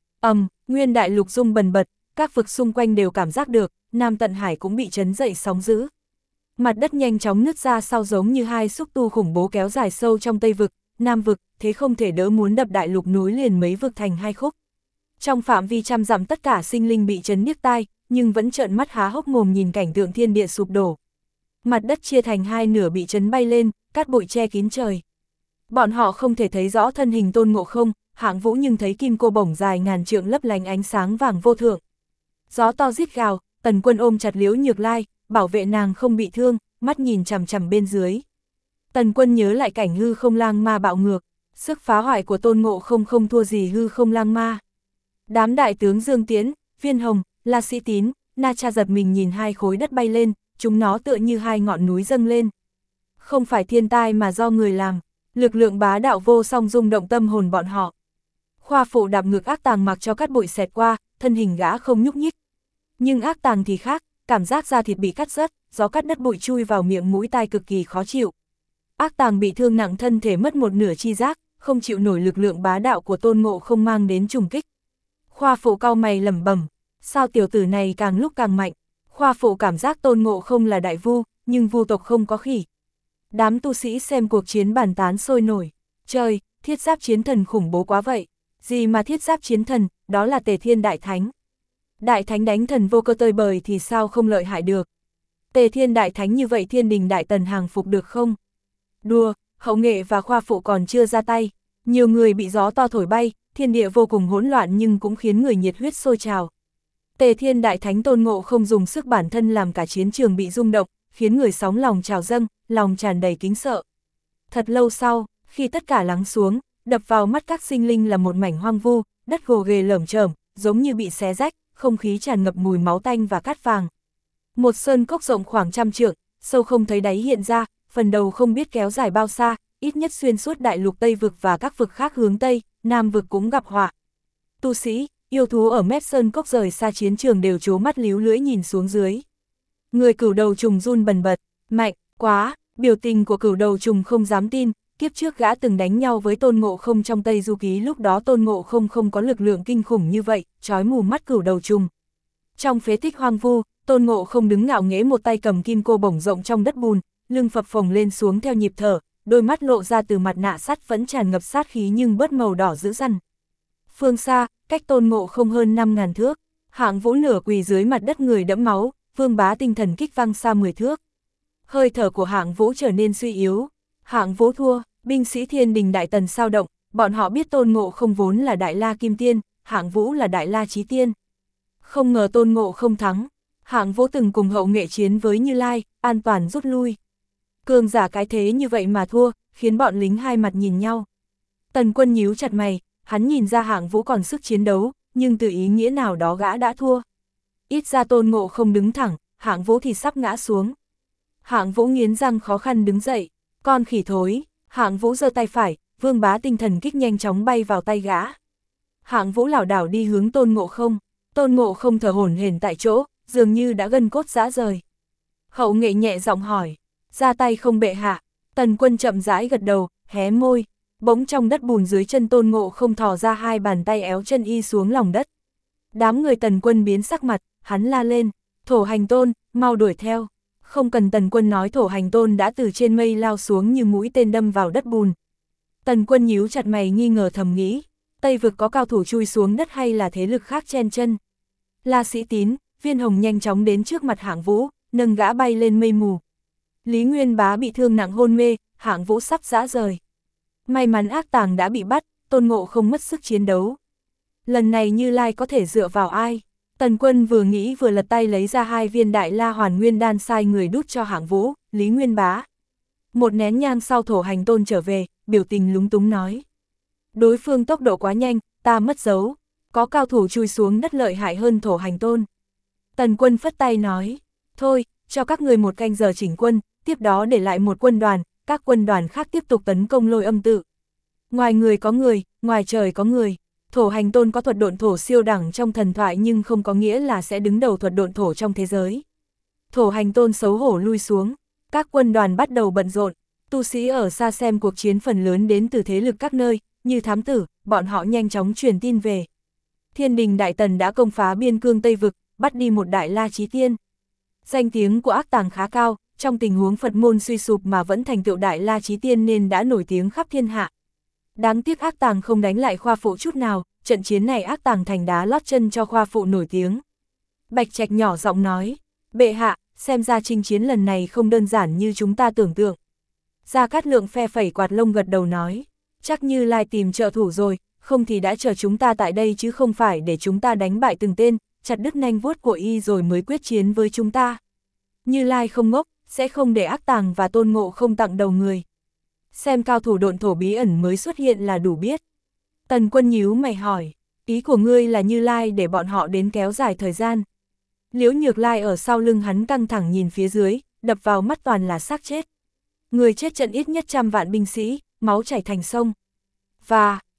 Nguyên đại lục rung bần bật, các vực xung quanh đều cảm giác được, Nam Tận Hải cũng bị chấn dậy sóng dữ. Mặt đất nhanh chóng nứt ra sau giống như hai xúc tu khủng bố kéo dài sâu trong Tây vực, Nam vực, thế không thể đỡ muốn đập đại lục nối liền mấy vực thành hai khúc. Trong phạm vi trăm dặm tất cả sinh linh bị chấn điếc tai, nhưng vẫn trợn mắt há hốc mồm nhìn cảnh tượng thiên địa sụp đổ. Mặt đất chia thành hai nửa bị chấn bay lên, cát bụi che kín trời. Bọn họ không thể thấy rõ thân hình Tôn Ngộ Không, Hạng Vũ nhưng thấy Kim Cô Bổng dài ngàn trượng lấp lánh ánh sáng vàng vô thượng. Gió to rít gào, Tần Quân ôm chặt Liễu Nhược Lai, bảo vệ nàng không bị thương, mắt nhìn chằm chằm bên dưới. Tần Quân nhớ lại cảnh hư không lang ma bạo ngược, sức phá hoại của Tôn Ngộ Không không thua gì hư không lang ma. Đám đại tướng Dương Tiễn, Viên Hồng, La Sĩ Tín, Na Cha giật mình nhìn hai khối đất bay lên, chúng nó tựa như hai ngọn núi dâng lên. Không phải thiên tai mà do người làm, lực lượng bá đạo vô song rung động tâm hồn bọn họ. Khoa phụ đạp ngược ác tàng mặc cho cát bụi xẹt qua, thân hình gã không nhúc nhích. Nhưng ác tàng thì khác, cảm giác da thịt bị cắt rớt, gió cắt đất bụi chui vào miệng mũi tai cực kỳ khó chịu. Ác tàng bị thương nặng, thân thể mất một nửa chi giác, không chịu nổi lực lượng bá đạo của Tôn Ngộ Không mang đến trùng kích. Khoa phụ cau mày lẩm bẩm, sao tiểu tử này càng lúc càng mạnh. Khoa phụ cảm giác Tôn Ngộ Không là đại vu, nhưng vu tộc không có khỉ. Đám tu sĩ xem cuộc chiến bàn tán sôi nổi. Trời, thiết giáp chiến thần khủng bố quá vậy. Gì mà thiết giáp chiến thần, đó là Tề Thiên Đại Thánh. Đại Thánh đánh thần vô cơ tơi bời thì sao không lợi hại được. Tề Thiên Đại Thánh như vậy Thiên Đình Đại Tần hàng phục được không? Đùa, Hậu Nghệ và Khoa phụ còn chưa ra tay. Nhiều người bị gió to thổi bay, thiên địa vô cùng hỗn loạn nhưng cũng khiến người nhiệt huyết sôi trào. Tề Thiên Đại Thánh Tôn Ngộ Không dùng sức bản thân làm cả chiến trường bị rung động, khiến người sóng lòng trào dâng, lòng tràn đầy kính sợ. Thật lâu sau, khi tất cả lắng xuống, đập vào mắt các sinh linh là một mảnh hoang vu, đất gồ ghề lởm chởm, giống như bị xé rách, không khí tràn ngập mùi máu tanh và cát vàng. Một sơn cốc rộng khoảng 100 trượng, sâu không thấy đáy hiện ra, phần đầu không biết kéo dài bao xa, ít nhất xuyên suốt đại lục Tây vực và các vực khác hướng Tây, Nam vực cũng gặp họa. Tu sĩ, yêu thú ở mép sơn cốc rời xa chiến trường đều trố mắt líu lưỡi nhìn xuống dưới. Người Cửu Đầu Trùng run bần bật, mạnh quá, biểu tình của Cửu Đầu Trùng không dám tin, kiếp trước gã từng đánh nhau với Tôn Ngộ Không trong Tây Du Ký, lúc đó Tôn Ngộ Không không có lực lượng kinh khủng như vậy, chói mù mắt Cửu Đầu Trùng. Trong phế tích hoang vu, Tôn Ngộ Không đứng ngạo nghễ, một tay cầm kim cô bổng rộng trong đất bùn, lưng phập phồng lên xuống theo nhịp thở, đôi mắt lộ ra từ mặt nạ sắt vẫn tràn ngập sát khí nhưng bớt màu đỏ dữ dằn. Phương xa, cách Tôn Ngộ Không hơn 5.000 thước, Hạng Vũ nửa quỳ dưới mặt đất, người đẫm máu, Vương Bá tinh thần kích văng xa 10 thước. Hơi thở của Hạng Vũ trở nên suy yếu. Hạng Vũ thua, binh sĩ Thiên Đình Đại Tần sao động, bọn họ biết Tôn Ngộ Không vốn là Đại La Kim Tiên, Hạng Vũ là Đại La Chí Tiên. Không ngờ Tôn Ngộ Không thắng. Hạng Vũ từng cùng Hậu Nghệ chiến với Như Lai, an toàn rút lui. Cường giả cái thế như vậy mà thua, khiến bọn lính hai mặt nhìn nhau. Tần Quân nhíu chặt mày, hắn nhìn ra Hạng Vũ còn sức chiến đấu, nhưng từ ý nghĩa nào đó gã đã thua. Ít ra Tôn Ngộ Không đứng thẳng, Hạng Vũ thì sắp ngã xuống. Hạng Vũ nghiến răng khó khăn đứng dậy, con khỉ thối. Hạng Vũ giơ tay phải, Vương Bá tinh thần kích nhanh chóng bay vào tay gã. Hạng Vũ lảo đảo đi hướng Tôn Ngộ Không. Tôn Ngộ Không thở hổn hển tại chỗ, dường như đã gân cốt rã rời. Hậu Nghệ nhẹ giọng hỏi, ra tay không bệ hạ? Tần Quân chậm rãi gật đầu, hé môi. Bỗng trong đất bùn dưới chân Tôn Ngộ Không thò ra hai bàn tay éo chân y xuống lòng đất. Đám người Tần Quân biến sắc mặt, hắn la lên, Thổ Hành Tôn, mau đuổi theo. Không cần Tần Quân nói, Thổ Hành Tôn đã từ trên mây lao xuống như mũi tên đâm vào đất bùn. Tần Quân nhíu chặt mày nghi ngờ thầm nghĩ, Tây vực có cao thủ chui xuống đất hay là thế lực khác chen chân? La Sĩ Tín, Viên Hồng nhanh chóng đến trước mặt Hạng Vũ, nâng gã bay lên mây mù. Lý Nguyên Bá bị thương nặng hôn mê, Hạng Vũ sắp rã rời. May mắn ác tàng đã bị bắt, Tôn Ngộ Không mất sức chiến đấu. Lần này Như Lai có thể dựa vào ai? Tần Quân vừa nghĩ vừa lật tay lấy ra 2 viên Đại La Hoàn Nguyên Đan, sai người đút cho Hạng Vũ, Lý Nguyên Bá. Một nén nhang sau, Thổ Hành Tôn trở về, biểu tình lúng túng nói. Đối phương tốc độ quá nhanh, ta mất dấu. Có cao thủ chui xuống đất lợi hại hơn Thổ Hành Tôn. Tần Quân phất tay nói, thôi, cho các người 1 canh giờ chỉnh quân, tiếp đó để lại một quân đoàn, các quân đoàn khác tiếp tục tấn công Lôi Âm Tự. Ngoài người có người, ngoài trời có người. Thổ Hành Tôn có thuật độn thổ siêu đẳng trong thần thoại nhưng không có nghĩa là sẽ đứng đầu thuật độn thổ trong thế giới. Thổ Hành Tôn xấu hổ lui xuống, các quân đoàn bắt đầu bận rộn. Tu sĩ ở xa xem cuộc chiến phần lớn đến từ thế lực các nơi, như thám tử, bọn họ nhanh chóng truyền tin về. Thiên Đình Đại Tần đã công phá biên cương Tây vực, bắt đi một Đại La Chí Tiên. Danh tiếng của ác tàng khá cao, trong tình huống Phật môn suy sụp mà vẫn thành tựu Đại La Chí Tiên nên đã nổi tiếng khắp thiên hạ. Đáng tiếc ác tàng không đánh lại Khoa phụ chút nào, trận chiến này ác tàng thành đá lót chân cho Khoa phụ nổi tiếng. Bạch Trạch nhỏ giọng nói, bệ hạ, xem ra chinh chiến lần này không đơn giản như chúng ta tưởng tượng. Gia Cát Lượng phe phẩy quạt lông gật đầu nói, chắc Như Lai tìm trợ thủ rồi, không thì đã chờ chúng ta tại đây chứ không phải để chúng ta đánh bại từng tên, chặt đứt nanh vuốt của y rồi mới quyết chiến với chúng ta. Như Lai không ngốc, sẽ không để ác tàng và Tôn Ngộ Không tặng đầu người. Xem cao thủ độn thổ bí ẩn mới xuất hiện là đủ biết. Tần Quân nhíu mày hỏi, ý của ngươi là Như Lai để bọn họ đến kéo dài thời gian. Liễu Nhược Lai ở sau lưng hắn căng thẳng nhìn phía dưới, đập vào mắt toàn là xác chết. Người chết trận ít nhất 100 vạn binh sĩ, máu chảy thành sông. Và,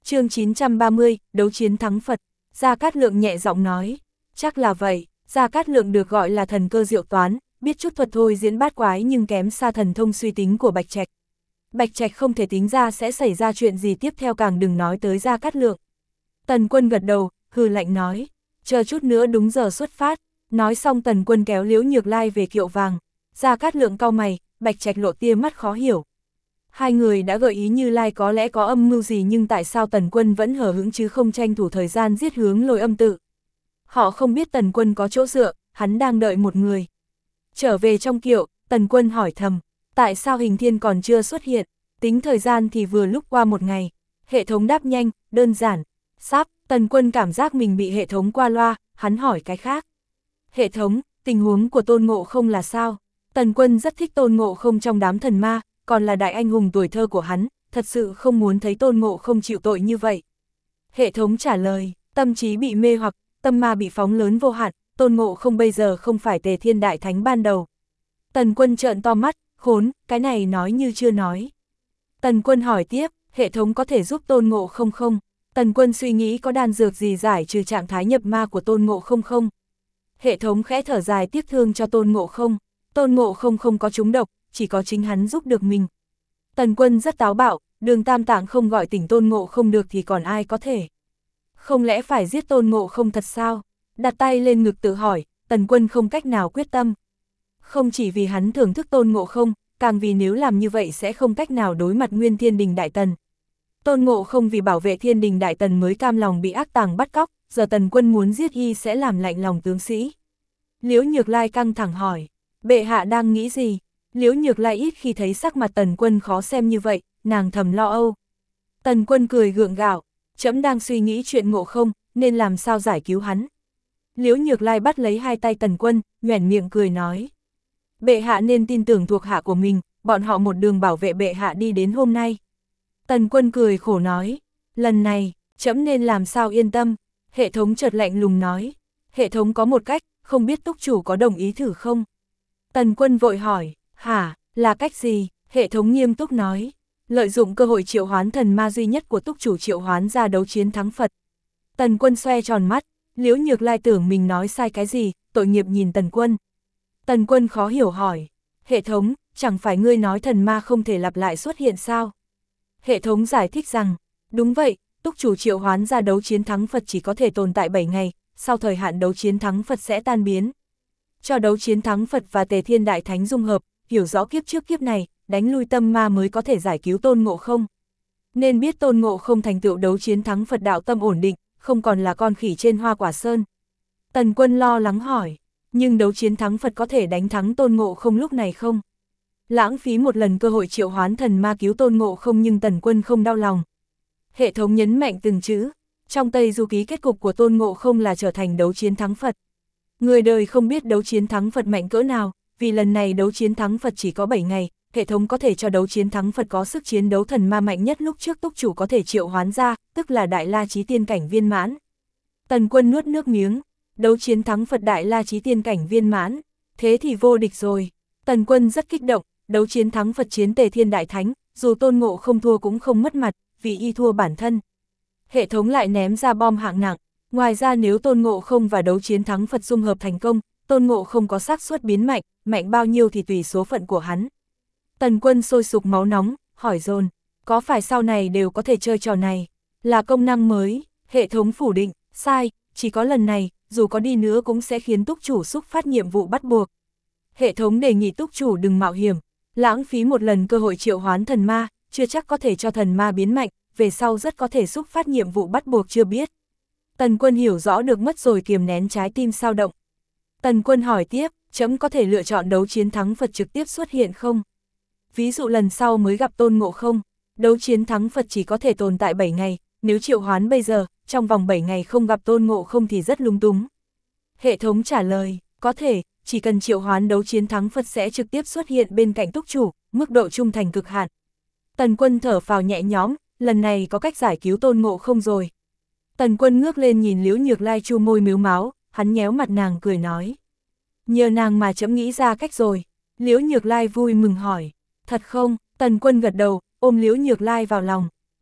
Chương 930, đấu chiến thắng Phật. Gia Cát Lượng nhẹ giọng nói, chắc là vậy. Gia Cát Lượng được gọi là thần cơ diệu toán, biết chút thuật thôi diễn bát quái nhưng kém xa thần thông suy tính của Bạch Trạch. Bạch Trạch không thể tính ra sẽ xảy ra chuyện gì tiếp theo, càng đừng nói tới Gia Cát Lượng. Tần Quân gật đầu, hừ lạnh nói, chờ chút nữa đúng giờ xuất phát. Nói xong Tần Quân kéo Liễu Nhược Lai về kiệu vàng. Gia Cát Lượng cau mày, Bạch Trạch lộ tia mắt khó hiểu. Hai người đã gợi ý Như Lai có lẽ có âm mưu gì, nhưng tại sao Tần Quân vẫn hờ hững chứ không tranh thủ thời gian giết Hướng Lôi Âm Tự. Họ không biết Tần Quân có chỗ dựa, hắn đang đợi một người. Trở về trong kiệu, Tần Quân hỏi thầm, tại sao Hình Thiên còn chưa xuất hiện, tính thời gian thì vừa lúc qua một ngày. Hệ thống đáp nhanh, đơn giản. Sắp, Tần Quân cảm giác mình bị hệ thống qua loa, hắn hỏi cái khác. Hệ thống, tình huống của Tôn Ngộ Không là sao? Tần Quân rất thích Tôn Ngộ Không trong đám thần ma, còn là đại anh hùng tuổi thơ của hắn, thật sự không muốn thấy Tôn Ngộ Không chịu tội như vậy. Hệ thống trả lời, tâm trí bị mê hoặc, tâm ma bị phóng lớn vô hạn, Tôn Ngộ Không bây giờ không phải Tề Thiên Đại Thánh ban đầu. Tần Quân trợn to mắt, khốn, cái này nói như chưa nói. Tần Quân hỏi tiếp, hệ thống có thể giúp Tôn Ngộ Không không? Tần Quân suy nghĩ có đan dược gì giải trừ trạng thái nhập ma của Tôn Ngộ Không không? Hệ thống khẽ thở dài tiếc thương cho Tôn Ngộ Không. Tôn Ngộ Không không có trúng độc, chỉ có chính hắn giúp được mình. Tần Quân rất táo bạo, Đường Tam Tạng không gọi tỉnh Tôn Ngộ Không được thì còn ai có thể. Không lẽ phải giết Tôn Ngộ Không thật sao? Đặt tay lên ngực tự hỏi, Tần Quân không cách nào quyết tâm. Không chỉ vì hắn thưởng thức Tôn Ngộ Không, càng vì nếu làm như vậy sẽ không cách nào đối mặt Nguyên Thiên Đình Đại Tần. Tôn Ngộ Không vì bảo vệ Thiên Đình Đại Tần mới cam lòng bị ác tàng bắt cóc, giờ Tần Quân muốn giết y sẽ làm lạnh lòng tướng sĩ. Liễu Nhược Lai căng thẳng hỏi, bệ hạ đang nghĩ gì? Liễu Nhược Lai ít khi thấy sắc mặt Tần Quân khó xem như vậy, nàng thầm lo âu. Tần Quân cười gượng gạo, trẫm đang suy nghĩ chuyện Ngộ Không, nên làm sao giải cứu hắn. Liễu Nhược Lai bắt lấy hai tay Tần Quân, nhoẻn miệng cười nói. Bệ hạ nên tin tưởng thuộc hạ của mình, bọn họ một đường bảo vệ bệ hạ đi đến hôm nay. Tần Quân cười khổ nói, lần này, trẫm nên làm sao yên tâm. Hệ thống chợt lạnh lùng nói, hệ thống có một cách, không biết túc chủ có đồng ý thử không? Tần Quân vội hỏi, hả, là cách gì? Hệ thống nghiêm túc nói, lợi dụng cơ hội triệu hoán thần ma duy nhất của túc chủ triệu hoán ra đấu chiến thắng Phật. Tần Quân xoe tròn mắt, Liễu Nhược Lai tưởng mình nói sai cái gì, tội nghiệp nhìn Tần Quân. Tần Quân khó hiểu hỏi, hệ thống, chẳng phải ngươi nói thần ma không thể lặp lại xuất hiện sao? Hệ thống giải thích rằng, đúng vậy, túc chủ triệu hoán ra đấu chiến thắng Phật chỉ có thể tồn tại 7 ngày, sau thời hạn đấu chiến thắng Phật sẽ tan biến. Cho đấu chiến thắng Phật và Tề Thiên Đại Thánh dung hợp, hiểu rõ kiếp trước kiếp này, đánh lui tâm ma mới có thể giải cứu Tôn Ngộ Không. Nên biết Tôn Ngộ Không thành tựu đấu chiến thắng Phật đạo tâm ổn định, không còn là con khỉ trên hoa quả sơn. Tần Quân lo lắng hỏi, nhưng đấu chiến thắng Phật có thể đánh thắng Tôn Ngộ Không lúc này không? Lãng phí một lần cơ hội triệu hoán thần ma cứu Tôn Ngộ Không nhưng Tần Quân không đau lòng. Hệ thống nhấn mạnh từng chữ, trong Tây Du Ký kết cục của Tôn Ngộ Không là trở thành đấu chiến thắng Phật. Người đời không biết đấu chiến thắng Phật mạnh cỡ nào, vì lần này đấu chiến thắng Phật chỉ có 7 ngày, hệ thống có thể cho đấu chiến thắng Phật có sức chiến đấu thần ma mạnh nhất lúc trước túc chủ có thể triệu hoán ra, tức là Đại La Chí Tiên cảnh viên mãn. Tần Quân nuốt nước miếng, đấu chiến thắng Phật Đại La Chí Tiên cảnh viên mãn, thế thì vô địch rồi. Tần Quân rất kích động, đấu chiến thắng Phật chiến Tề Thiên Đại Thánh, dù Tôn Ngộ Không thua cũng không mất mặt, vì y thua bản thân. Hệ thống lại ném ra bom hạng nặng, ngoài ra nếu Tôn Ngộ Không và đấu chiến thắng Phật dung hợp thành công, Tôn Ngộ Không có xác suất biến mạnh, mạnh bao nhiêu thì tùy số phận của hắn. Tần Quân sôi sục máu nóng, hỏi dồn, có phải sau này đều có thể chơi trò này? Là công năng mới, hệ thống phủ định, sai, chỉ có lần này, dù có đi nữa cũng sẽ khiến túc chủ xúc phát nhiệm vụ bắt buộc. Hệ thống đề nghị túc chủ đừng mạo hiểm, lãng phí một lần cơ hội triệu hoán thần ma, chưa chắc có thể cho thần ma biến mạnh, về sau rất có thể xúc phát nhiệm vụ bắt buộc chưa biết. Tần Quân hiểu rõ được mất rồi kiềm nén trái tim sao động. Tần Quân hỏi tiếp, chấm có thể lựa chọn đấu chiến thắng Phật trực tiếp xuất hiện không? Ví dụ lần sau mới gặp Tôn Ngộ Không, đấu chiến thắng Phật chỉ có thể tồn tại 7 ngày, nếu triệu hoán bây giờ, trong vòng 7 ngày không gặp Tôn Ngộ Không thì rất lung túng. Hệ thống trả lời, có thể, chỉ cần triệu hoán đấu chiến thắng Phật sẽ trực tiếp xuất hiện bên cạnh túc chủ, mức độ trung thành cực hạn. Tần Quân thở phào nhẹ nhõm, lần này có cách giải cứu Tôn Ngộ Không rồi. Tần Quân ngước lên nhìn Liễu Nhược Lai chu môi mếu máo, hắn nhéo mặt nàng cười nói. Nhờ nàng mà chấm nghĩ ra cách rồi. Liễu Nhược Lai vui mừng hỏi, thật không? Tần Quân gật đầu, ôm Liễu Nhược Lai vào lòng.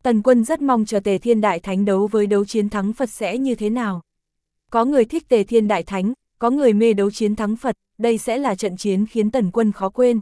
Tần Quân rất mong chờ Tề Thiên Đại Thánh đấu với đấu chiến thắng Phật sẽ như thế nào. Có người thích Tề Thiên Đại Thánh, có người mê đấu chiến thắng Phật, đây sẽ là trận chiến khiến Tần Quân khó quên.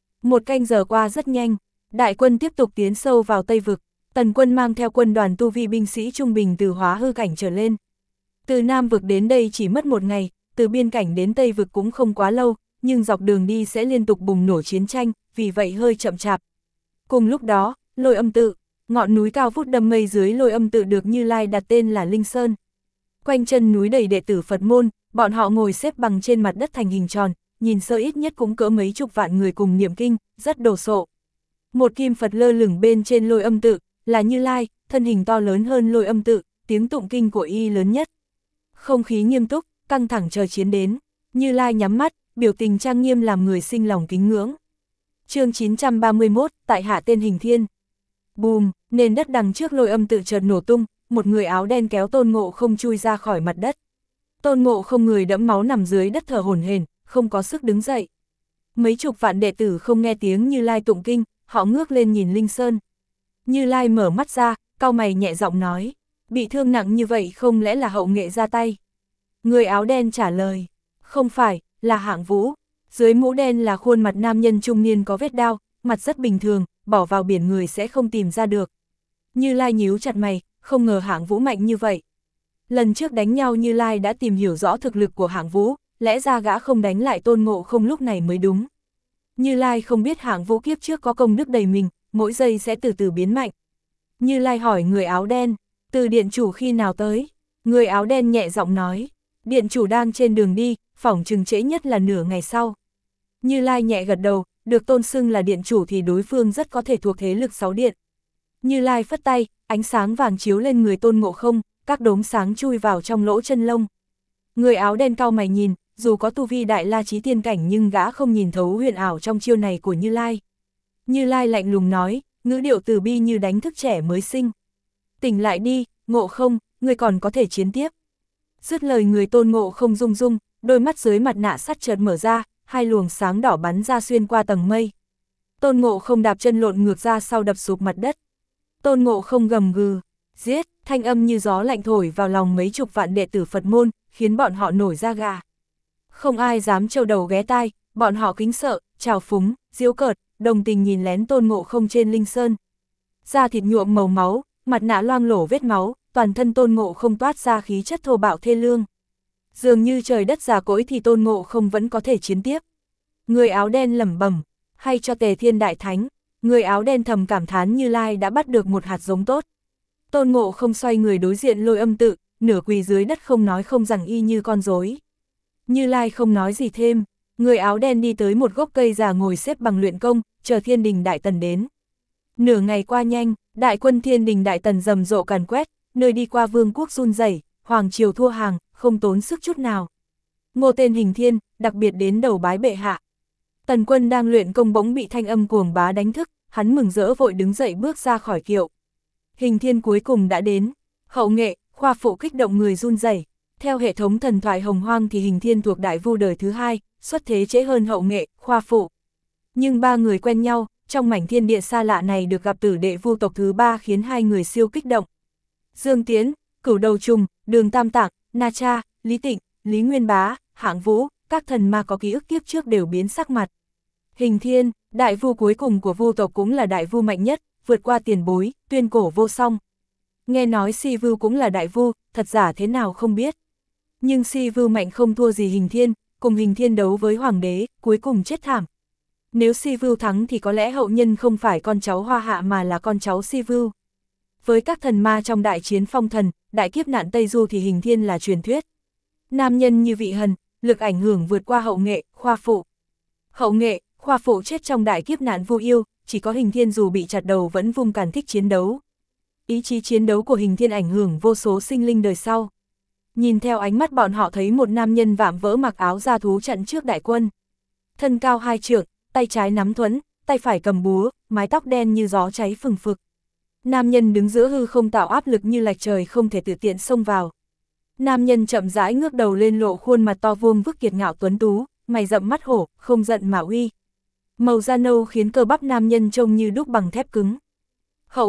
1 canh giờ qua rất nhanh, đại quân tiếp tục tiến sâu vào Tây Vực, Tần Quân mang theo quân đoàn tu vi binh sĩ trung bình từ hóa hư cảnh trở lên. Từ Nam Vực đến đây chỉ mất 1 ngày, từ biên cảnh đến Tây Vực cũng không quá lâu, nhưng dọc đường đi sẽ liên tục bùng nổ chiến tranh, vì vậy hơi chậm chạp. Cùng lúc đó, Lôi Âm Tự, ngọn núi cao vút đâm mây dưới Lôi Âm Tự được Như Lai đặt tên là Linh Sơn. Quanh chân núi đầy đệ tử Phật môn, bọn họ ngồi xếp bằng trên mặt đất thành hình tròn, nhìn sơ ít nhất cũng cỡ mấy chục vạn người cùng niệm kinh, rất đồ sộ. Một kim Phật lơ lửng bên trên Lôi Âm Tự, là Như Lai, thân hình to lớn hơn Lôi Âm Tự, tiếng tụng kinh của y lớn nhất. Không khí nghiêm túc, căng thẳng chờ chiến đến, Như Lai nhắm mắt, biểu tình trang nghiêm làm người sinh lòng kính ngưỡng. Chương 931, tại hạ tên Hình Thiên. Bùm, nền đất đằng trước Lôi Âm Tự chợt nổ tung, một người áo đen kéo Tôn Ngộ Không chui ra khỏi mặt đất. Tôn Ngộ Không người đẫm máu nằm dưới đất thở hổn hển, không có sức đứng dậy. Mấy chục vạn đệ tử không nghe tiếng Như Lai tụng kinh, họ ngước lên nhìn Linh Sơn. Như Lai mở mắt ra, cau mày nhẹ giọng nói, bị thương nặng như vậy không lẽ là Hậu Nghệ ra tay? Người áo đen trả lời, không phải, là Hạng Vũ. Dưới mũ đen là khuôn mặt nam nhân trung niên có vết đao, mặt rất bình thường, bỏ vào biển người sẽ không tìm ra được. Như Lai nhíu chặt mày, không ngờ Hạng Vũ mạnh như vậy. Lần trước đánh nhau Như Lai đã tìm hiểu rõ thực lực của Hạng Vũ, lẽ ra gã không đánh lại Tôn Ngộ Không lúc này mới đúng. Như Lai không biết Hạng Vũ kiếp trước có công đức đầy mình, mỗi giây sẽ từ từ biến mạnh. Như Lai hỏi người áo đen, Từ điện chủ khi nào tới? Người áo đen nhẹ giọng nói, điện chủ đang trên đường đi, phỏng chừng trễ nhất là nửa ngày sau. Như Lai nhẹ gật đầu, được tôn xưng là điện chủ thì đối phương rất có thể thuộc thế lực 6 điện. Như Lai phất tay, ánh sáng vàng chiếu lên người Tôn Ngộ Không, các đốm sáng chui vào trong lỗ chân lông. Người áo đen cau mày nhìn, dù có tu vi đại la chí tiên cảnh nhưng gã không nhìn thấu huyền ảo trong chiêu này của Như Lai. Như Lai lạnh lùng nói, ngữ điệu từ bi như đánh thức trẻ mới sinh. Tỉnh lại đi, Ngộ Không, ngươi còn có thể chiến tiếp. Dứt lời người Tôn Ngộ Không rung rung, đôi mắt dưới mặt nạ sắt chợt mở ra, hai luồng sáng đỏ bắn ra xuyên qua tầng mây. Tôn Ngộ Không đạp chân lộn ngược ra sau đập sụp mặt đất. Tôn Ngộ Không gầm gừ, giết, thanh âm như gió lạnh thổi vào lòng mấy chục vạn đệ tử Phật môn, khiến bọn họ nổi da gà. Không ai dám trâu đầu ghé tai, bọn họ kính sợ, trào phúng, giễu cợt, đồng tình nhìn lén Tôn Ngộ Không trên Linh Sơn. Da thịt nhuộm màu máu, mặt nạ loang lổ vết máu, toàn thân Tôn Ngộ Không toát ra khí chất thô bạo thê lương. Dường như trời đất già cỗi thì Tôn Ngộ Không vẫn có thể chiến tiếp. Người áo đen lẩm bẩm, hay cho Tề Thiên Đại Thánh. Người áo đen thầm cảm thán Như Lai đã bắt được một hạt giống tốt. Tôn Ngộ Không xoay người đối diện Lôi Âm Tự, nửa quỳ dưới đất không nói không rằng y như con rối. Như Lai không nói gì thêm, người áo đen đi tới một gốc cây già ngồi xếp bằng luyện công, chờ Thiên Đình Đại Tần đến. Nửa ngày qua nhanh, đại quân Thiên Đình Đại Tần rầm rộ càn quét, nơi đi qua vương quốc run rẩy, hoàng triều thua hàng, không tốn sức chút nào. Ngô tên Hình Thiên, đặc biệt đến đầu bái bệ hạ. Tần Quân đang luyện công bỗng bị thanh âm cuồng bá đánh thức, hắn mừng rỡ vội đứng dậy bước ra khỏi kiệu. Hình Thiên cuối cùng đã đến. Hậu Nghệ, Khoa Phụ kích động người run rẩy. Theo hệ thống thần thoại Hồng Hoang thì Hình Thiên thuộc Đại Vu đời thứ 2, xuất thế trễ hơn Hậu Nghệ, Khoa Phụ. Nhưng ba người quen nhau, trong mảnh thiên địa xa lạ này được gặp tử đệ Vu tộc thứ 3 khiến hai người siêu kích động. Dương Tiến, Cửu Đầu Trùng, Đường Tam Tạng, Na Cha, Lý Tịnh, Lý Nguyên Bá, Hạng Vũ, các thần ma có ký ức kiếp trước đều biến sắc mặt. Hình Thiên, đại vu cuối cùng của Vu tộc cũng là đại vu mạnh nhất, vượt qua tiền bối, tuyên cổ vô song. Nghe nói Si Vu cũng là đại vu, thật giả thế nào không biết. Nhưng Si Vu mạnh không thua gì Hình Thiên, cùng Hình Thiên đấu với hoàng đế, cuối cùng chết thảm. Nếu Si Vu thắng thì có lẽ hậu nhân không phải con cháu Hoa Hạ mà là con cháu Si Vu. Với các thần ma trong đại chiến phong thần, đại kiếp nạn Tây Du thì Hình Thiên là truyền thuyết. Nam nhân như Vị Hần, lực ảnh hưởng vượt qua Hậu Nghệ, Khoa Phụ. Hậu Nghệ, Khoa Phụ chết trong đại kiếp nạn Vu Yêu, chỉ có Hình Thiên dù bị chặt đầu vẫn vung càn thích chiến đấu. Ý chí chiến đấu của Hình Thiên ảnh hưởng vô số sinh linh đời sau. Nhìn theo ánh mắt bọn họ thấy một nam nhân vạm vỡ mặc áo da thú chặn trước đại quân. Thân cao 2 trượng, tay trái nắm thuẫn, tay phải cầm búa, mái tóc đen như gió cháy phừng phực. Nam nhân đứng giữa hư không tạo áp lực như lạch trời không thể tự tiện xông vào. Nam nhân chậm rãi ngước đầu lên lộ khuôn mặt to vuông vức kiệt ngạo tuấn tú, mày rậm mắt hổ, không giận mà uy. Màu da nâu khiến cơ bắp nam nhân trông như đúc bằng thép cứng. Hậu Nghệ,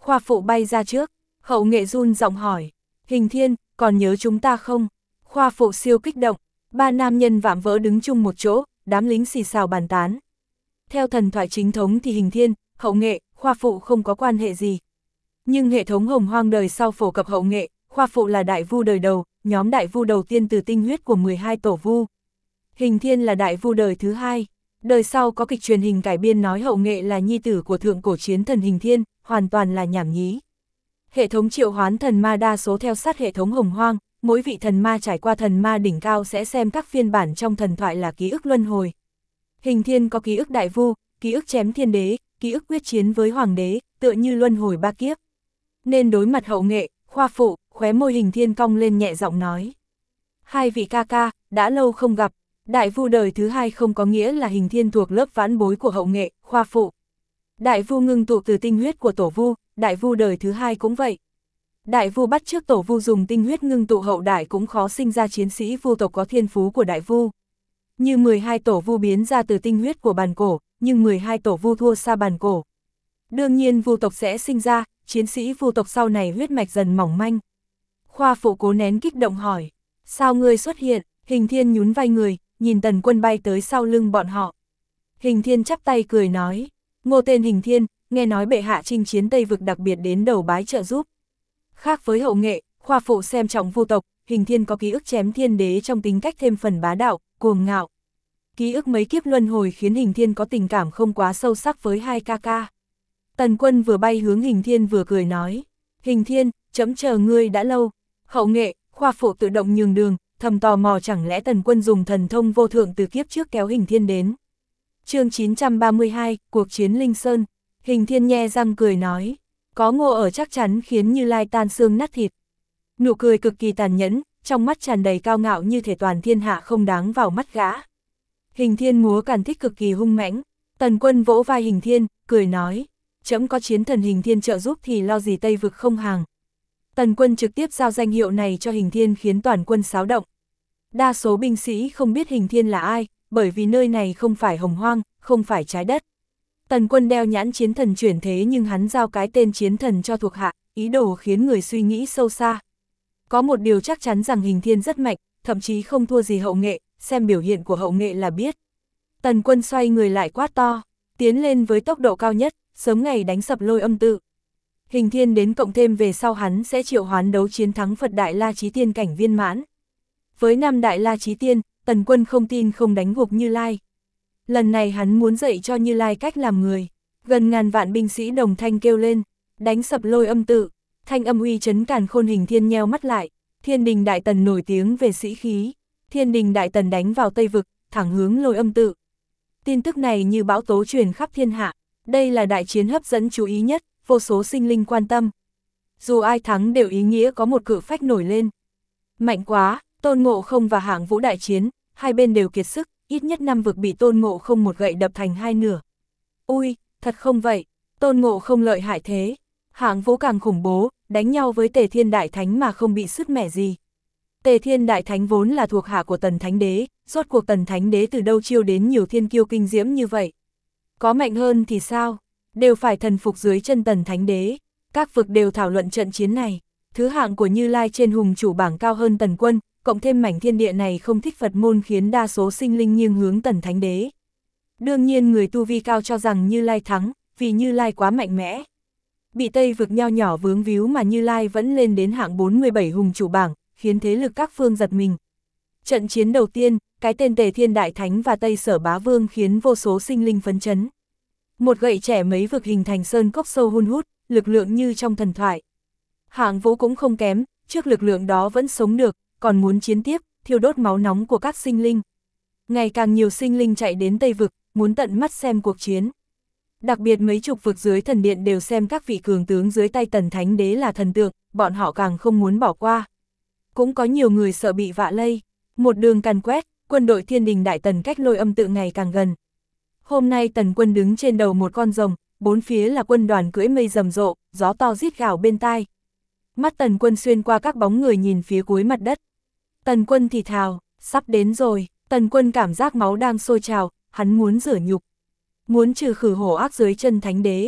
Khoa phụ bay ra trước, Hậu Nghệ run giọng hỏi, Hình Thiên, còn nhớ chúng ta không? Khoa phụ siêu kích động, ba nam nhân vạm vỡ đứng chung một chỗ, đám lính xì xào bàn tán. Theo thần thoại chính thống thì Hình Thiên, Hậu Nghệ, Khoa phụ không có quan hệ gì. Nhưng hệ thống Hồng Hoang đời sau phổ cập Hậu Nghệ, Khoa phụ là đại vu đời đầu, nhóm đại vu đầu tiên từ tinh huyết của 12 tổ vu. Hình Thiên là đại vu đời thứ hai. Đời sau có kịch truyền hình cải biên nói Hậu Nghệ là nhi tử của thượng cổ chiến thần Hình Thiên, hoàn toàn là nhảm nhí. Hệ thống triệu hoán thần ma đa số theo sát hệ thống Hồng Hoang, mỗi vị thần ma trải qua thần ma đỉnh cao sẽ xem các phiên bản trong thần thoại là ký ức luân hồi. Hình Thiên có ký ức đại vu, ký ức chém thiên đế, ký ức quyết chiến với hoàng đế, tựa như luân hồi ba kiếp. Nên đối mặt Hậu Nghệ, Khoa phụ, khóe môi Hình Thiên cong lên nhẹ giọng nói. Hai vị ca ca, đã lâu không gặp, đại vu đời thứ hai không có nghĩa là Hình Thiên thuộc lớp vãn bối của Hậu Nghệ, Khoa phụ. Đại vu ngưng tụ từ tinh huyết của tổ vu, đại vu đời thứ hai cũng vậy. Đại vu bắt chước tổ vu dùng tinh huyết ngưng tụ hậu đại cũng khó sinh ra chiến sĩ vu tộc có thiên phú của đại vu. Như 12 tổ vu biến ra từ tinh huyết của bàn cổ, nhưng 12 tổ vu thua xa bàn cổ. Đương nhiên vu tộc sẽ sinh ra, chiến sĩ vu tộc sau này huyết mạch dần mỏng manh. Khoa phụ cố nén kích động hỏi, sao ngươi xuất hiện? Hình Thiên nhún vai người, nhìn Tần Quân bay tới sau lưng bọn họ. Hình Thiên chắp tay cười nói, ngô tên Hình Thiên, nghe nói bệ hạ chinh chiến Tây Vực đặc biệt đến đầu bái trợ giúp. Khác với Hậu Nghệ, Khoa phụ xem trọng vu tộc, Hình Thiên có ký ức chém thiên đế trong tính cách thêm phần bá đạo, cuồng ngạo. Ký ức mấy kiếp luân hồi khiến Hình Thiên có tình cảm không quá sâu sắc với hai ca ca. Tần Quân vừa bay hướng Hình Thiên vừa cười nói, Hình Thiên, chấm chờ ngươi đã lâu. Hậu Nghệ, Khoa phụ tự động nhường đường, thầm tò mò chẳng lẽ Tần Quân dùng thần thông vô thượng từ kiếp trước kéo Hình Thiên đến. Chương 932, cuộc chiến Linh Sơn. Hình Thiên nhe răng cười nói, có ngô ở chắc chắn khiến Như Lai tan xương nát thịt. Nụ cười cực kỳ tàn nhẫn, trong mắt tràn đầy cao ngạo như thể toàn thiên hạ không đáng vào mắt gã. Hình Thiên múa càn thích cực kỳ hung mãnh. Tần Quân vỗ vai Hình Thiên, cười nói, chấm có chiến thần Hình Thiên trợ giúp thì lo gì Tây Vực không hàng. Tần Quân trực tiếp giao danh hiệu này cho Hình Thiên khiến toàn quân xáo động. Đa số binh sĩ không biết Hình Thiên là ai, bởi vì nơi này không phải Hồng Hoang, không phải trái đất. Tần Quân đeo nhãn chiến thần chuyển thế nhưng hắn giao cái tên chiến thần cho thuộc hạ, ý đồ khiến người suy nghĩ sâu xa. Có một điều chắc chắn rằng Hình Thiên rất mạnh, thậm chí không thua gì Hậu Nghệ, xem biểu hiện của Hậu Nghệ là biết. Tần Quân xoay người lại quát to, tiến lên với tốc độ cao nhất, sớm ngày đánh sập Lôi Âm tự. Hình Thiên đến cộng thêm về sau hắn sẽ triệu hoán đấu chiến thắng Phật Đại La Chí Tiên cảnh viên mãn. Với 5 Đại La Chí Tiên, Tần Quân không tin không đánh gục Như Lai. Lần này hắn muốn dạy cho Như Lai cách làm người. Gần ngàn vạn binh sĩ đồng thanh kêu lên, đánh sập Lôi Âm tự. Thanh âm uy chấn càn khôn. Hình Thiên nheo mắt lại, Thiên Đình Đại Tần nổi tiếng về sĩ khí. Thiên Đình Đại Tần đánh vào Tây Vực, thẳng hướng Lôi Âm tự. Tin tức này như bão tố truyền khắp thiên hạ. Đây là đại chiến hấp dẫn chú ý nhất, vô số sinh linh quan tâm. Dù ai thắng đều ý nghĩa có một cự phách nổi lên. Mạnh quá, Tôn Ngộ Không và Hạng Vũ đại chiến, hai bên đều kiệt sức, ít nhất 5 vực bị Tôn Ngộ Không một gậy đập thành hai nửa. Ui, thật không vậy, Tôn Ngộ Không lợi hại thế. Hạng Vũ càng khủng bố, đánh nhau với Tề Thiên Đại Thánh mà không bị sứt mẻ gì. Tề Thiên Đại Thánh vốn là thuộc hạ của Tần Thánh Đế, rốt cuộc Tần Thánh Đế từ đâu chiêu đến nhiều thiên kiêu kinh diễm như vậy. Có mạnh hơn thì sao, đều phải thần phục dưới chân Tần Thánh Đế. Các vực đều thảo luận trận chiến này. Thứ hạng của Như Lai trên hùng chủ bảng cao hơn Tần Quân, cộng thêm mảnh thiên địa này không thích Phật môn khiến đa số sinh linh nghiêng hướng Tần Thánh Đế. Đương nhiên người tu vi cao cho rằng Như Lai thắng, vì Như Lai quá mạnh mẽ. Bị Tây vực nho nhỏ vướng víu mà Như Lai vẫn lên đến hạng 47 hùng chủ bảng, khiến thế lực các phương giật mình. Trận chiến đầu tiên, cái tên Tề Thiên Đại Thánh và Tây Sở Bá Vương khiến vô số sinh linh phấn chấn. Một gậy trẻ mấy vực hình thành sơn cốc sâu hun hút, lực lượng như trong thần thoại. Hạng Vũ cũng không kém, trước lực lượng đó vẫn sống được, còn muốn chiến tiếp, thiêu đốt máu nóng của các sinh linh. Ngày càng nhiều sinh linh chạy đến Tây vực, muốn tận mắt xem cuộc chiến. Đặc biệt mấy chục vực dưới thần điện đều xem các vị cường tướng dưới tay Tần Thánh Đế là thần tượng, bọn họ càng không muốn bỏ qua. Cũng có nhiều người sợ bị vạ lây. Một đường càn quét, quân đội Thiên Đình Đại Tần cách Lôi Âm tự ngày càng gần. Hôm nay Tần Quân đứng trên đầu một con rồng, bốn phía là quân đoàn cưỡi mây rầm rộ, gió to rít gào bên tai. Mắt Tần Quân xuyên qua các bóng người nhìn phía cuối mặt đất. Tần Quân thì thào, sắp đến rồi. Tần Quân cảm giác máu đang sôi trào, hắn muốn rửa nhục. Muốn trừ khử hổ ác dưới chân Thánh Đế.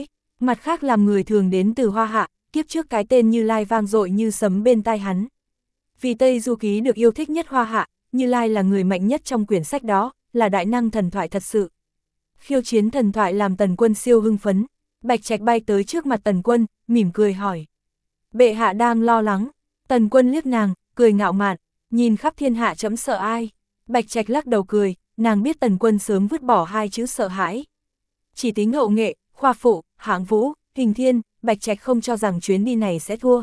Mặt khác làm người thường đến từ Hoa Hạ, kiếp trước cái tên Như Lai vang dội như sấm bên tai hắn. Vì Tây Du Ký được yêu thích nhất Hoa Hạ, Như Lai là người mạnh nhất trong quyển sách đó, là đại năng thần thoại thật sự. Khiêu chiến thần thoại làm Tần Quân siêu hưng phấn. Bạch Trạch bay tới trước mặt Tần Quân, mỉm cười hỏi. Bệ hạ đang lo lắng. Tần Quân liếc nàng, cười ngạo mạn, nhìn khắp thiên hạ chấm sợ ai. Bạch Trạch lắc đầu cười, nàng biết Tần Quân sớm vứt bỏ hai chữ sợ hãi. Chỉ tính hậu nghệ, khoa phụ, hạng vũ, hình thiên, Bạch Trạch không cho rằng chuyến đi này sẽ thua.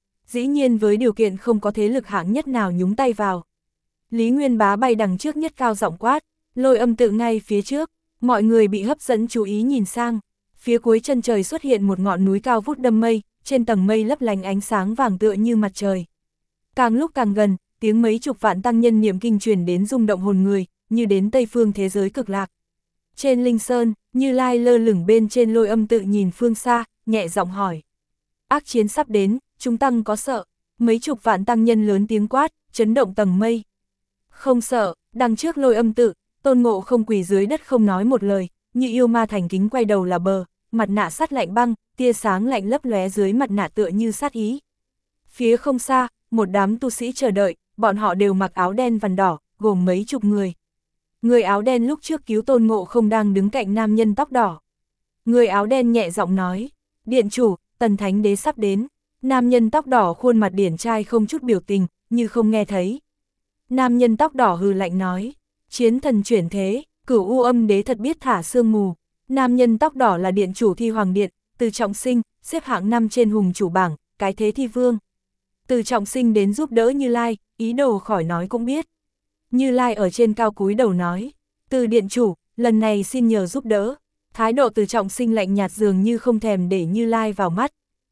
Dĩ nhiên với điều kiện không có thế lực hạng nhất nào nhúng tay vào. Lý Nguyên Bá bay đằng trước nhất cao giọng quát, Lôi Âm Tự ngay phía trước, mọi người bị hấp dẫn chú ý nhìn sang. Phía cuối chân trời xuất hiện một ngọn núi cao vút đâm mây, trên tầng mây lấp lánh ánh sáng vàng tựa như mặt trời. Càng lúc càng gần, tiếng mấy chục vạn tăng nhân niệm kinh truyền đến rung động hồn người, như đến Tây phương thế giới cực lạc. Trên Linh Sơn, Như Lai lơ lửng bên trên Lôi Âm Tự nhìn phương xa, nhẹ giọng hỏi. Ác chiến sắp đến, chúng tăng có sợ? Mấy chục vạn tăng nhân lớn tiếng quát, chấn động tầng mây. Không sợ, đằng trước Lôi Âm Tự, Tôn Ngộ không quỳ dưới đất không nói một lời, như yêu ma thành kính quay đầu là bờ, mặt nạ sắt lạnh băng, tia sáng lạnh lấp lóe dưới mặt nạ tựa như sát ý. Phía không xa, một đám tu sĩ chờ đợi, bọn họ đều mặc áo đen vằn đỏ, gồm mấy chục người. Người áo đen lúc trước cứu Tôn Ngộ không đang đứng cạnh nam nhân tóc đỏ. Người áo đen nhẹ giọng nói, điện chủ, Tần Thánh Đế sắp đến. Nam nhân tóc đỏ khuôn mặt điển trai không chút biểu tình, như không nghe thấy. Nam nhân tóc đỏ hừ lạnh nói, chiến thần chuyển thế, Cửu U Âm Đế thật biết thả sương mù. Nam nhân tóc đỏ là điện chủ Thi Hoàng Điện, từ trọng sinh, xếp hạng 5 trên hùng chủ bảng, cái thế thi vương. Từ trọng sinh đến giúp đỡ Như Lai, ý đồ khỏi nói cũng biết. Như Lai ở trên cao cúi đầu nói, từ điện chủ, lần này xin nhờ giúp đỡ. Thái độ từ trọng sinh lạnh nhạt dường như không thèm để Như Lai vào mắt.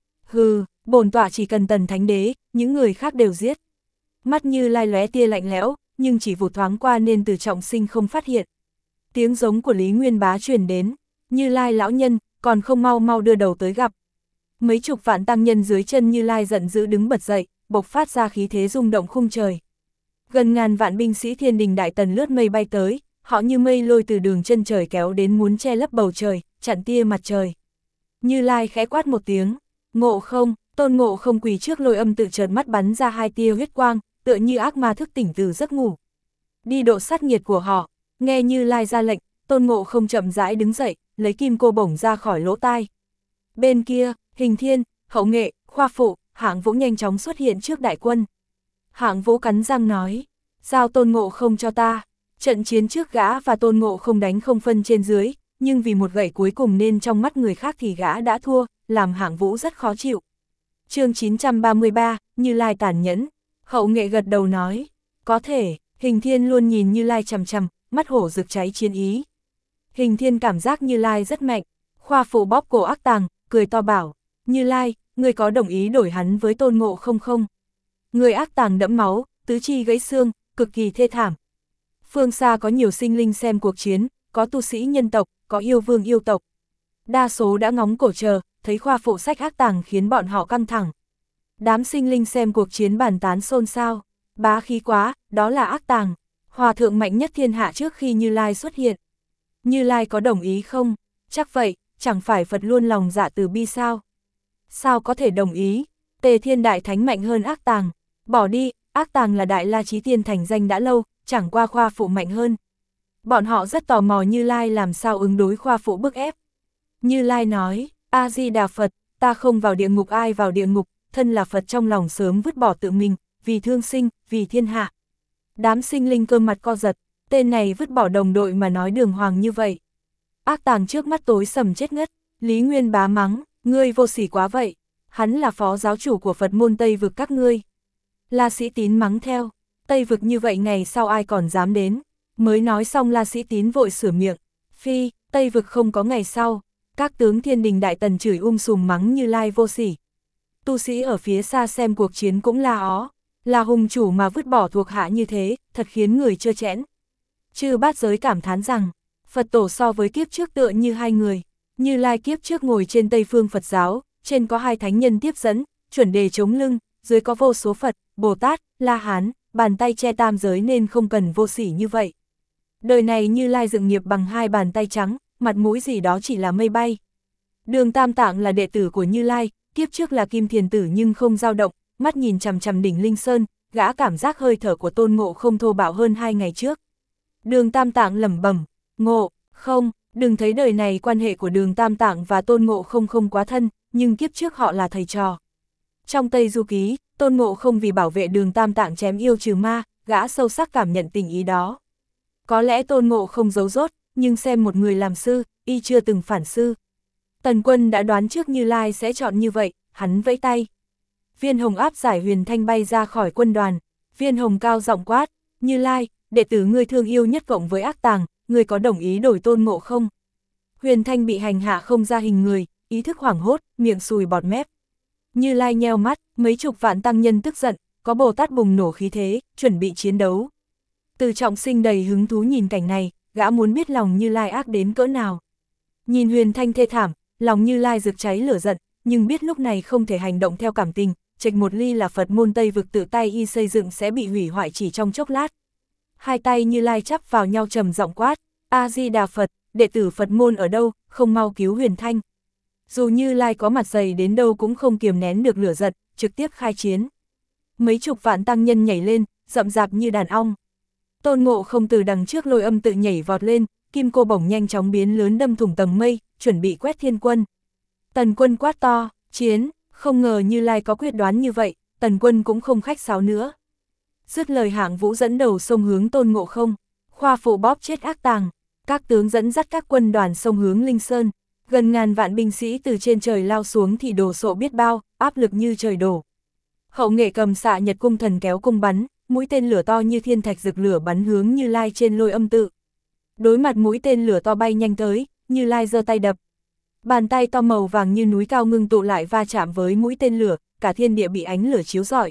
Hừ, bổn tọa chỉ cần Tần Thánh Đế, những người khác đều giết. Mắt Như Lai lóe tia lạnh lẽo, nhưng chỉ vụt thoáng qua nên từ trọng sinh không phát hiện. Tiếng giống của Lý Nguyên Bá truyền đến, Như Lai lão nhân, còn không mau mau đưa đầu tới gặp. Mấy chục vạn tăng nhân dưới chân Như Lai giận dữ đứng bật dậy, bộc phát ra khí thế rung động khung trời. Gần ngàn vạn binh sĩ Thiên Đình Đại Tần lướt mây bay tới, họ như mây lôi từ đường chân trời kéo đến muốn che lấp bầu trời, chặn tia mặt trời. Như Lai khẽ quát một tiếng, Ngộ không, Tôn Ngộ không quỳ trước Lôi Âm Tự chợt mắt bắn ra hai tia huyết quang, tựa như ác ma thức tỉnh từ giấc ngủ. Đi độ sát nghiệt của họ, nghe Như Lai ra lệnh, Tôn Ngộ không chậm rãi đứng dậy, lấy kim cô bổng ra khỏi lỗ tai. Bên kia, Hình Thiên, Hậu Nghệ, Khoa Phụ, Hạng Vũ nhanh chóng xuất hiện trước đại quân. Hạng Vũ cắn răng nói, giao Tôn Ngộ không cho ta. Trận chiến trước gã và Tôn Ngộ không đánh không phân trên dưới, nhưng vì một gậy cuối cùng nên trong mắt người khác thì gã đã thua, làm Hạng Vũ rất khó chịu. Chương 933, Như Lai tàn nhẫn. Hậu Nghệ gật đầu nói, có thể. Hình Thiên luôn nhìn Như Lai chằm chằm, mắt hổ rực cháy chiến ý. Hình Thiên cảm giác Như Lai rất mạnh. Khoa Phụ bóp cổ Ác Tàng, cười to bảo, Như Lai, người có đồng ý đổi hắn với Tôn Ngộ không không? Người Ác Tàng đẫm máu, tứ chi gãy xương, cực kỳ thê thảm. Phương xa có nhiều sinh linh xem cuộc chiến, có tu sĩ nhân tộc, có yêu vương yêu tộc. Đa số đã ngóng cổ chờ, thấy Khoa Phụ sách Ác Tàng khiến bọn họ căng thẳng. Đám sinh linh xem cuộc chiến bàn tán xôn xao, bá khí quá, đó là Ác Tàng, hòa thượng mạnh nhất thiên hạ trước khi Như Lai xuất hiện. Như Lai có đồng ý không? Chắc vậy, chẳng phải Phật luôn lòng dạ từ bi sao? Sao có thể đồng ý? Tề Thiên Đại Thánh mạnh hơn Ác Tàng. Bỏ đi, Ác Tàng là Đại La Chí Tiên thành danh đã lâu, chẳng qua Khoa Phụ mạnh hơn. Bọn họ rất tò mò Như Lai làm sao ứng đối Khoa Phụ bức ép. Như Lai nói, A-di-đà Phật, ta không vào địa ngục ai vào địa ngục, thân là Phật trong lòng sớm vứt bỏ tự mình, vì thương sinh, vì thiên hạ. Đám sinh linh cơ mặt co giật, tên này vứt bỏ đồng đội mà nói đường hoàng như vậy. Ác Tàng trước mắt tối sầm chết ngất, Lý Nguyên Bá mắng, ngươi vô sỉ quá vậy, hắn là phó giáo chủ của Phật môn Tây vực các ngươi. La Sĩ Tín mắng theo, Tây vực như vậy ngày sau ai còn dám đến, mới nói xong La Sĩ Tín vội sửa miệng, phi, Tây vực không có ngày sau, các tướng Thiên Đình Đại Tần chửi sùm mắng Như Lai vô sỉ. Tu sĩ ở phía xa xem cuộc chiến cũng la ó, là hùng chủ mà vứt bỏ thuộc hạ như thế, thật khiến người trơ trẽn. Chư Bát Giới cảm thán rằng, Phật tổ so với kiếp trước tựa như hai người, Như Lai kiếp trước ngồi trên Tây phương Phật giáo, trên có hai thánh nhân tiếp dẫn, chuẩn đề chống lưng, dưới có vô số Phật, Bồ Tát, La Hán, bàn tay che tam giới nên không cần vô sỉ như vậy. Đời này Như Lai dựng nghiệp bằng hai bàn tay trắng, mặt mũi gì đó chỉ là mây bay. Đường Tam Tạng là đệ tử của Như Lai, kiếp trước là Kim Thiền Tử nhưng không dao động, mắt nhìn chằm chằm đỉnh Linh Sơn, gã cảm giác hơi thở của Tôn Ngộ Không thô bạo hơn 2 ngày trước. Đường Tam Tạng lẩm bẩm, Ngộ Không, đừng thấy đời này quan hệ của Đường Tam Tạng và Tôn Ngộ Không không quá thân, nhưng kiếp trước họ là thầy trò. Trong Tây Du Ký, Tôn Ngộ Không vì bảo vệ Đường Tam Tạng chém yêu trừ ma, gã sâu sắc cảm nhận tình ý đó. Có lẽ Tôn Ngộ Không giấu dốt, nhưng xem một người làm sư, y chưa từng phản sư. Tần Quân đã đoán trước Như Lai sẽ chọn như vậy, hắn vẫy tay. Viên Hồng áp giải Huyền Thanh bay ra khỏi quân đoàn. Viên Hồng cao giọng quát, Như Lai, đệ tử ngươi thương yêu nhất cộng với ác tàng, ngươi có đồng ý đổi Tôn Ngộ không? Huyền Thanh bị hành hạ không ra hình người, ý thức hoảng hốt, miệng sùi bọt mép. Như Lai nheo mắt, mấy chục vạn tăng nhân tức giận, có Bồ Tát bùng nổ khí thế, chuẩn bị chiến đấu. Từ Trọng Sinh đầy hứng thú nhìn cảnh này, gã muốn biết lòng Như Lai ác đến cỡ nào. Nhìn Huyền Thanh thê thảm, lòng Như Lai rực cháy lửa giận, nhưng biết lúc này không thể hành động theo cảm tình, chệch một ly là Phật môn Tây vực tự tay y xây dựng sẽ bị hủy hoại chỉ trong chốc lát. Hai tay Như Lai chắp vào nhau trầm giọng quát, A-di-đà Phật, đệ tử Phật môn ở đâu, không mau cứu Huyền Thanh. Dù Như Lai có mặt dày đến đâu cũng không kiềm nén được lửa giận, trực tiếp khai chiến. Mấy chục vạn tăng nhân nhảy lên, rậm rạp như đàn ong. Tôn Ngộ Không từ đằng trước Lôi Âm tự nhảy vọt lên, kim cô bổng nhanh chóng biến lớn đâm thủng tầng mây, chuẩn bị quét thiên quân. Tần Quân quát to, chiến, không ngờ Như Lai có quyết đoán như vậy, Tần Quân cũng không khách sáo nữa. Dứt lời Hạng Vũ dẫn đầu xông hướng Tôn Ngộ Không, khoa phụ bóp chết ác tàng, các tướng dẫn dắt các quân đoàn xông hướng Linh Sơn, gần ngàn vạn binh sĩ từ trên trời lao xuống thì đồ sộ biết bao, áp lực như trời đổ. Hậu Nghệ cầm xạ Nhật cung thần kéo cung bắn, mũi tên lửa to như thiên thạch rực lửa bắn hướng Như Lai trên Lôi Âm tự. Đối mặt mũi tên lửa to bay nhanh tới, Như Lai giơ tay đập. Bàn tay to màu vàng như núi cao ngưng tụ lại va chạm với mũi tên lửa, cả thiên địa bị ánh lửa chiếu rọi.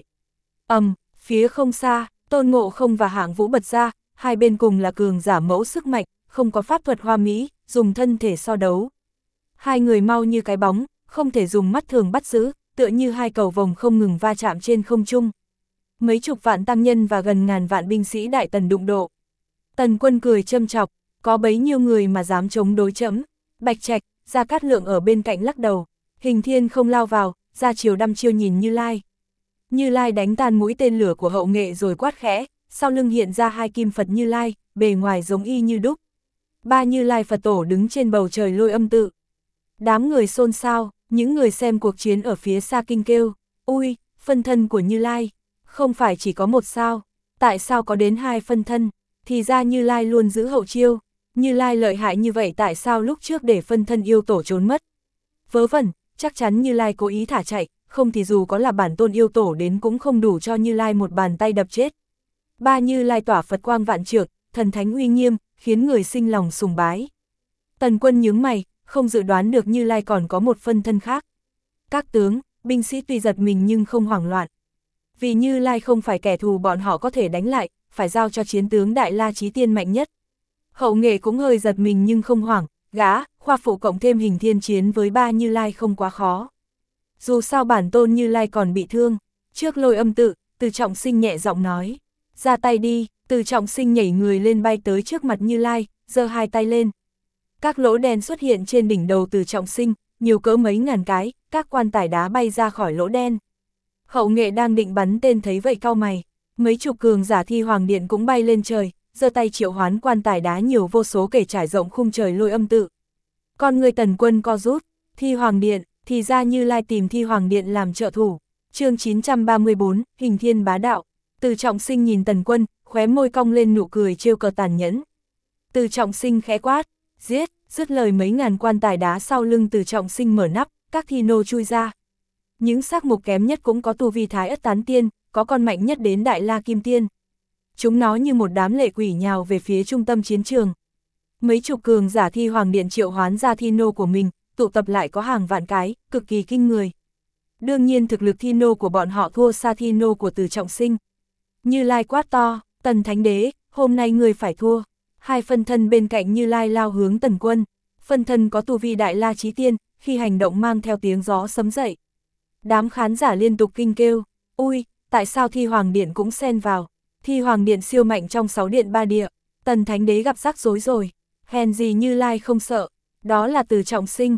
Phía không xa, Tôn Ngộ Không và Hạng Vũ bật ra, hai bên cùng là cường giả mẫu sức mạnh, không có pháp thuật hoa mỹ, dùng thân thể so đấu. Hai người mau như cái bóng, không thể dùng mắt thường bắt giữ, tựa như hai cầu vồng không ngừng va chạm trên không trung. Mấy chục vạn tăng nhân và gần ngàn vạn binh sĩ Đại Tần đụng độ. Tần Quân cười châm chọc, có bấy nhiêu người mà dám chống đối chấm. Bạch Trạch, Gia Cát Lượng ở bên cạnh lắc đầu, Hình Thiên không lao vào, ra chiều đăm chiêu nhìn Như Lai. Như Lai đánh tan mũi tên lửa của Hậu Nghệ rồi quát khẽ, sau lưng hiện ra hai kim Phật Như Lai, bề ngoài giống y như đúc. Ba Như Lai Phật tổ đứng trên bầu trời Lôi Âm tự. Đám người xôn xao, những người xem cuộc chiến ở phía xa kinh kêu, ui, phân thân của Như Lai, không phải chỉ có một sao, tại sao có đến hai phân thân, thì ra Như Lai luôn giữ hậu chiêu, Như Lai lợi hại như vậy tại sao lúc trước để phân thân yêu tổ trốn mất. Vớ vẩn, chắc chắn Như Lai cố ý thả chạy, không thì dù có là bản tôn yêu tổ đến cũng không đủ cho Như Lai một bàn tay đập chết. Ba Như Lai tỏa Phật quang vạn trượng, thần thánh uy nghiêm, khiến người sinh lòng sùng bái. Tần Quân nhướng mày, không dự đoán được Như Lai còn có một phân thân khác. Các tướng, binh sĩ tuy giật mình nhưng không hoảng loạn. Vì Như Lai không phải kẻ thù bọn họ có thể đánh lại, phải giao cho chiến tướng Đại La Chí Tiên mạnh nhất. Hậu Nghệ cũng hơi giật mình nhưng không hoảng, gã, khoa phụ cộng thêm Hình Thiên chiến với ba Như Lai không quá khó. Dù sao bản tôn Như Lai còn bị thương, trước Lôi Âm tự, Từ Trọng Sinh nhẹ giọng nói, ra tay đi. Từ Trọng Sinh nhảy người lên bay tới trước mặt Như Lai, giơ hai tay lên. Các lỗ đen xuất hiện trên đỉnh đầu Từ Trọng Sinh, nhiều cỡ mấy ngàn cái, các quan tài đá bay ra khỏi lỗ đen. Hậu Nghệ đang định bắn tên thấy vậy cau mày, mấy chục cường giả Thi Hoàng Điện cũng bay lên trời, giơ tay triệu hoán quan tài đá nhiều vô số kể trải rộng khung trời Lôi Âm tự. Con người Tần Quân co rút, Thi Hoàng Điện, thì ra Như Lai tìm Thi Hoàng Điện làm trợ thủ. Chương 934, Hình Thiên bá đạo. Từ Trọng Sinh nhìn Tần Quân, khóe môi cong lên nụ cười trêu cợt tàn nhẫn. Từ Trọng Sinh khẽ quát, giết, dứt lời mấy ngàn quan tài đá sau lưng Từ Trọng Sinh mở nắp, các thi nô chui ra. Những xác mục kém nhất cũng có tu vi Thái Ất Tán Tiên, có con mạnh nhất đến Đại La Kim Tiên. Chúng nó như một đám lệ quỷ nhào về phía trung tâm chiến trường. Mấy chục cường giả Thi Hoàng Điện triệu hoán ra thi nô của mình, tụ tập lại có hàng vạn cái, cực kỳ kinh người. Đương nhiên thực lực thi nô của bọn họ thua xa thi nô của Từ Trọng Sinh. Như Lai quát to, Tần Thánh Đế, hôm nay người phải thua. Hai phân thân bên cạnh Như Lai lao hướng Tần Quân. Phân thân có tu vi Đại La Chí Tiên, khi hành động mang theo tiếng gió sấm dậy. Đám khán giả liên tục kinh kêu, ui, tại sao Thi Hoàng Điện cũng xen vào. Thi Hoàng Điện siêu mạnh trong 6 điện 3 địa, Tần Thánh Đế gặp rắc rối rồi. Hèn gì Như Lai không sợ, đó là Từ Trọng Sinh.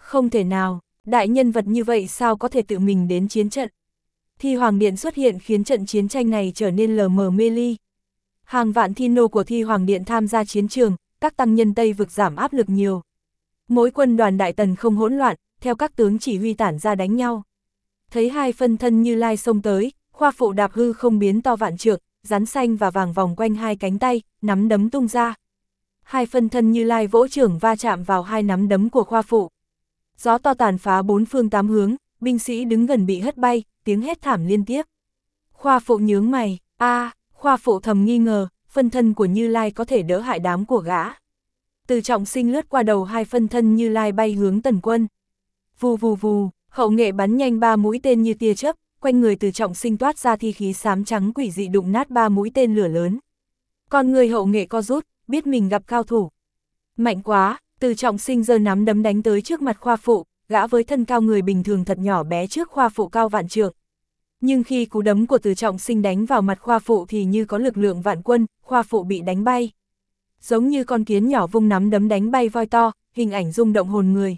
Không thể nào, đại nhân vật như vậy sao có thể tự mình đến chiến trận. Thi Hoàng Điện xuất hiện khiến trận chiến tranh này trở nên lờ mờ mê ly. Hàng vạn thi nô của Thi Hoàng Điện tham gia chiến trường, các tăng nhân Tây vực giảm áp lực nhiều. Mỗi quân đoàn Đại Tần không hỗn loạn, theo các tướng chỉ huy tản ra đánh nhau. Thấy hai phân thân Như Lai xông tới, Khoa Phụ đạp hư không biến to vạn trượng, rắn xanh và vàng vòng quanh hai cánh tay, nắm đấm tung ra. Hai phân thân Như Lai vỗ chưởng va chạm vào hai nắm đấm của Khoa Phụ. Gió to tàn phá bốn phương tám hướng, binh sĩ đứng gần bị hất bay, tiếng hét thảm liên tiếp. Khoa Phụ nhướng mày, Khoa Phụ thầm nghi ngờ, phân thân của Như Lai có thể đỡ hại đám của gã. Từ Trọng Sinh lướt qua đầu hai phân thân Như Lai bay hướng Tần Quân. Vù vù vù, hậu nghệ bắn nhanh 3 mũi tên như tia chớp, quanh người Từ Trọng Sinh toát ra thi khí xám trắng quỷ dị đụng nát 3 mũi tên lửa lớn. Con người hậu nghệ co rút, biết mình gặp cao thủ. Mạnh quá, Từ Trọng Sinh giơ nắm đấm đánh tới trước mặt Khoa Phụ, gã với thân cao người bình thường thật nhỏ bé trước Khoa Phụ cao vạn trượng. Nhưng khi cú đấm của Từ Trọng Sinh đánh vào mặt Khoa Phụ thì như có lực lượng vạn quân, Khoa Phụ bị đánh bay. Giống như con kiến nhỏ vung nắm đấm đánh bay voi to, hình ảnh rung động hồn người.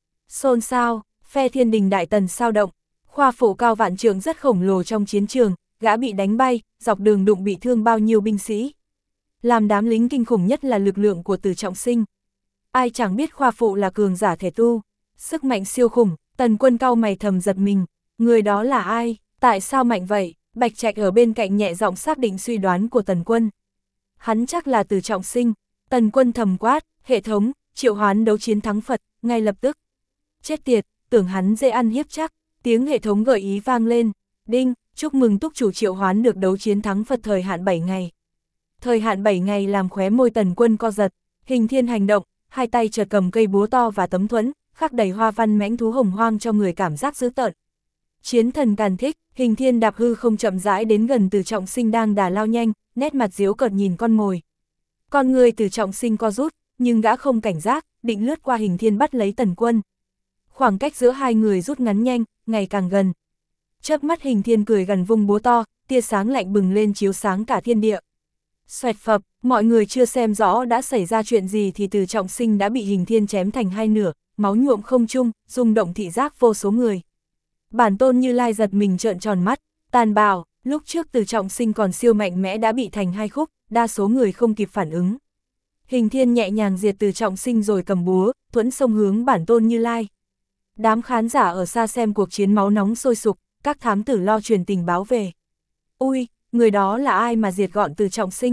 Xôn xao, phe Thiên Đình Đại Tần sao động, Khoa Phụ cao vạn trượng rất khổng lồ trong chiến trường, gã bị đánh bay, dọc đường đụng bị thương bao nhiêu binh sĩ. Làm đám lính kinh khủng nhất là lực lượng của Từ Trọng Sinh. Ai chẳng biết Khoa Phụ là cường giả thể tu, sức mạnh siêu khủng, Tần Quân cau mày thầm giật mình, người đó là ai, tại sao mạnh vậy? Bạch Trạch ở bên cạnh nhẹ giọng xác định suy đoán của Tần Quân. Hắn chắc là Từ Trọng Sinh. Tần Quân thầm quát, hệ thống, triệu hoán đấu chiến thắng Phật, ngay lập tức. Chết tiệt, tưởng hắn dễ ăn hiếp chắc, tiếng hệ thống gợi ý vang lên, đinh, chúc mừng túc chủ triệu hoán được đấu chiến thắng Phật thời hạn 7 ngày. Thời hạn 7 ngày làm khóe môi Tần Quân co giật, hình thiên hành động, hai tay chợt cầm cây búa to và tấm thuẫn, khắc đầy hoa văn mãnh thú hồng hoang cho người cảm giác dữ tợn. Chiến thần càn thích, hình thiên đạp hư không chậm rãi đến gần Từ Trọng Sinh đang đà lao nhanh, nét mặt giễu cợt nhìn con mồi. Con người Từ Trọng Sinh co rút, nhưng gã không cảnh giác, định lướt qua hình thiên bắt lấy Tần Quân. Khoảng cách giữa hai người rút ngắn nhanh, ngày càng gần. Chớp mắt hình thiên cười gần vung búa to, tia sáng lạnh bừng lên chiếu sáng cả thiên địa. Xoẹt phập, mọi người chưa xem rõ đã xảy ra chuyện gì thì Từ Trọng Sinh đã bị hình thiên chém thành hai nửa, máu nhuộm không trung, rung động thị giác vô số người. Bản tôn Như Lai giật mình trợn tròn mắt, tàn bạo, lúc trước Từ Trọng Sinh còn siêu mạnh mẽ đã bị thành hai khúc, đa số người không kịp phản ứng. Hình thiên nhẹ nhàng diệt Từ Trọng Sinh rồi cầm búa, thuẫn xông hướng bản tôn Như Lai. Đám khán giả ở xa xem cuộc chiến máu nóng sôi sục, các thám tử lo truyền tình báo về. Ui, người đó là ai mà diệt gọn Từ Trọng Sinh?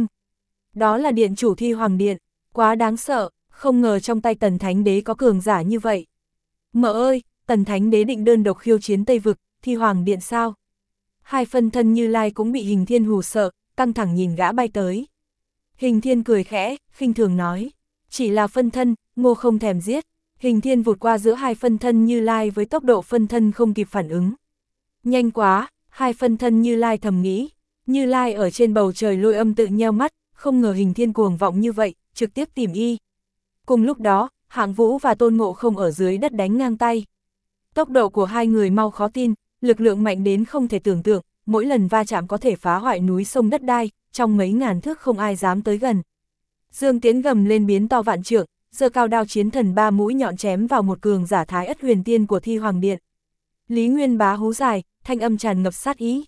Đó là điện chủ Thi Hoàng Điện, quá đáng sợ, không ngờ trong tay Tần Thánh Đế có cường giả như vậy. Mợ ơi, Tần Thánh Đế định đơn độc khiêu chiến Tây Vực, Thi Hoàng Điện sao? Hai phân thân Như Lai cũng bị hình thiên hù sợ, căng thẳng nhìn gã bay tới. Hình thiên cười khẽ, khinh thường nói, chỉ là phân thân, ngô không thèm giết. Hình thiên vụt qua giữa hai phân thân Như Lai với tốc độ phân thân không kịp phản ứng. Nhanh quá, hai phân thân Như Lai thầm nghĩ. Như Lai ở trên bầu trời Lôi Âm tự nheo mắt, không ngờ hình thiên cuồng vọng như vậy, trực tiếp tìm y. Cùng lúc đó, Hạng Vũ và Tôn Ngộ Không ở dưới đất đánh ngang tay. Tốc độ của hai người mau khó tin, lực lượng mạnh đến không thể tưởng tượng, mỗi lần va chạm có thể phá hoại núi sông đất đai, trong mấy ngàn thước không ai dám tới gần. Dương Tiến gầm lên biến to vạn trượng, giơ cao đao chiến thần 3 mũi nhọn chém vào một cường giả Thái Ất Huyền Tiên của Thi Hoàng Điện. Lý Nguyên Bá hú dài, thanh âm tràn ngập sát ý.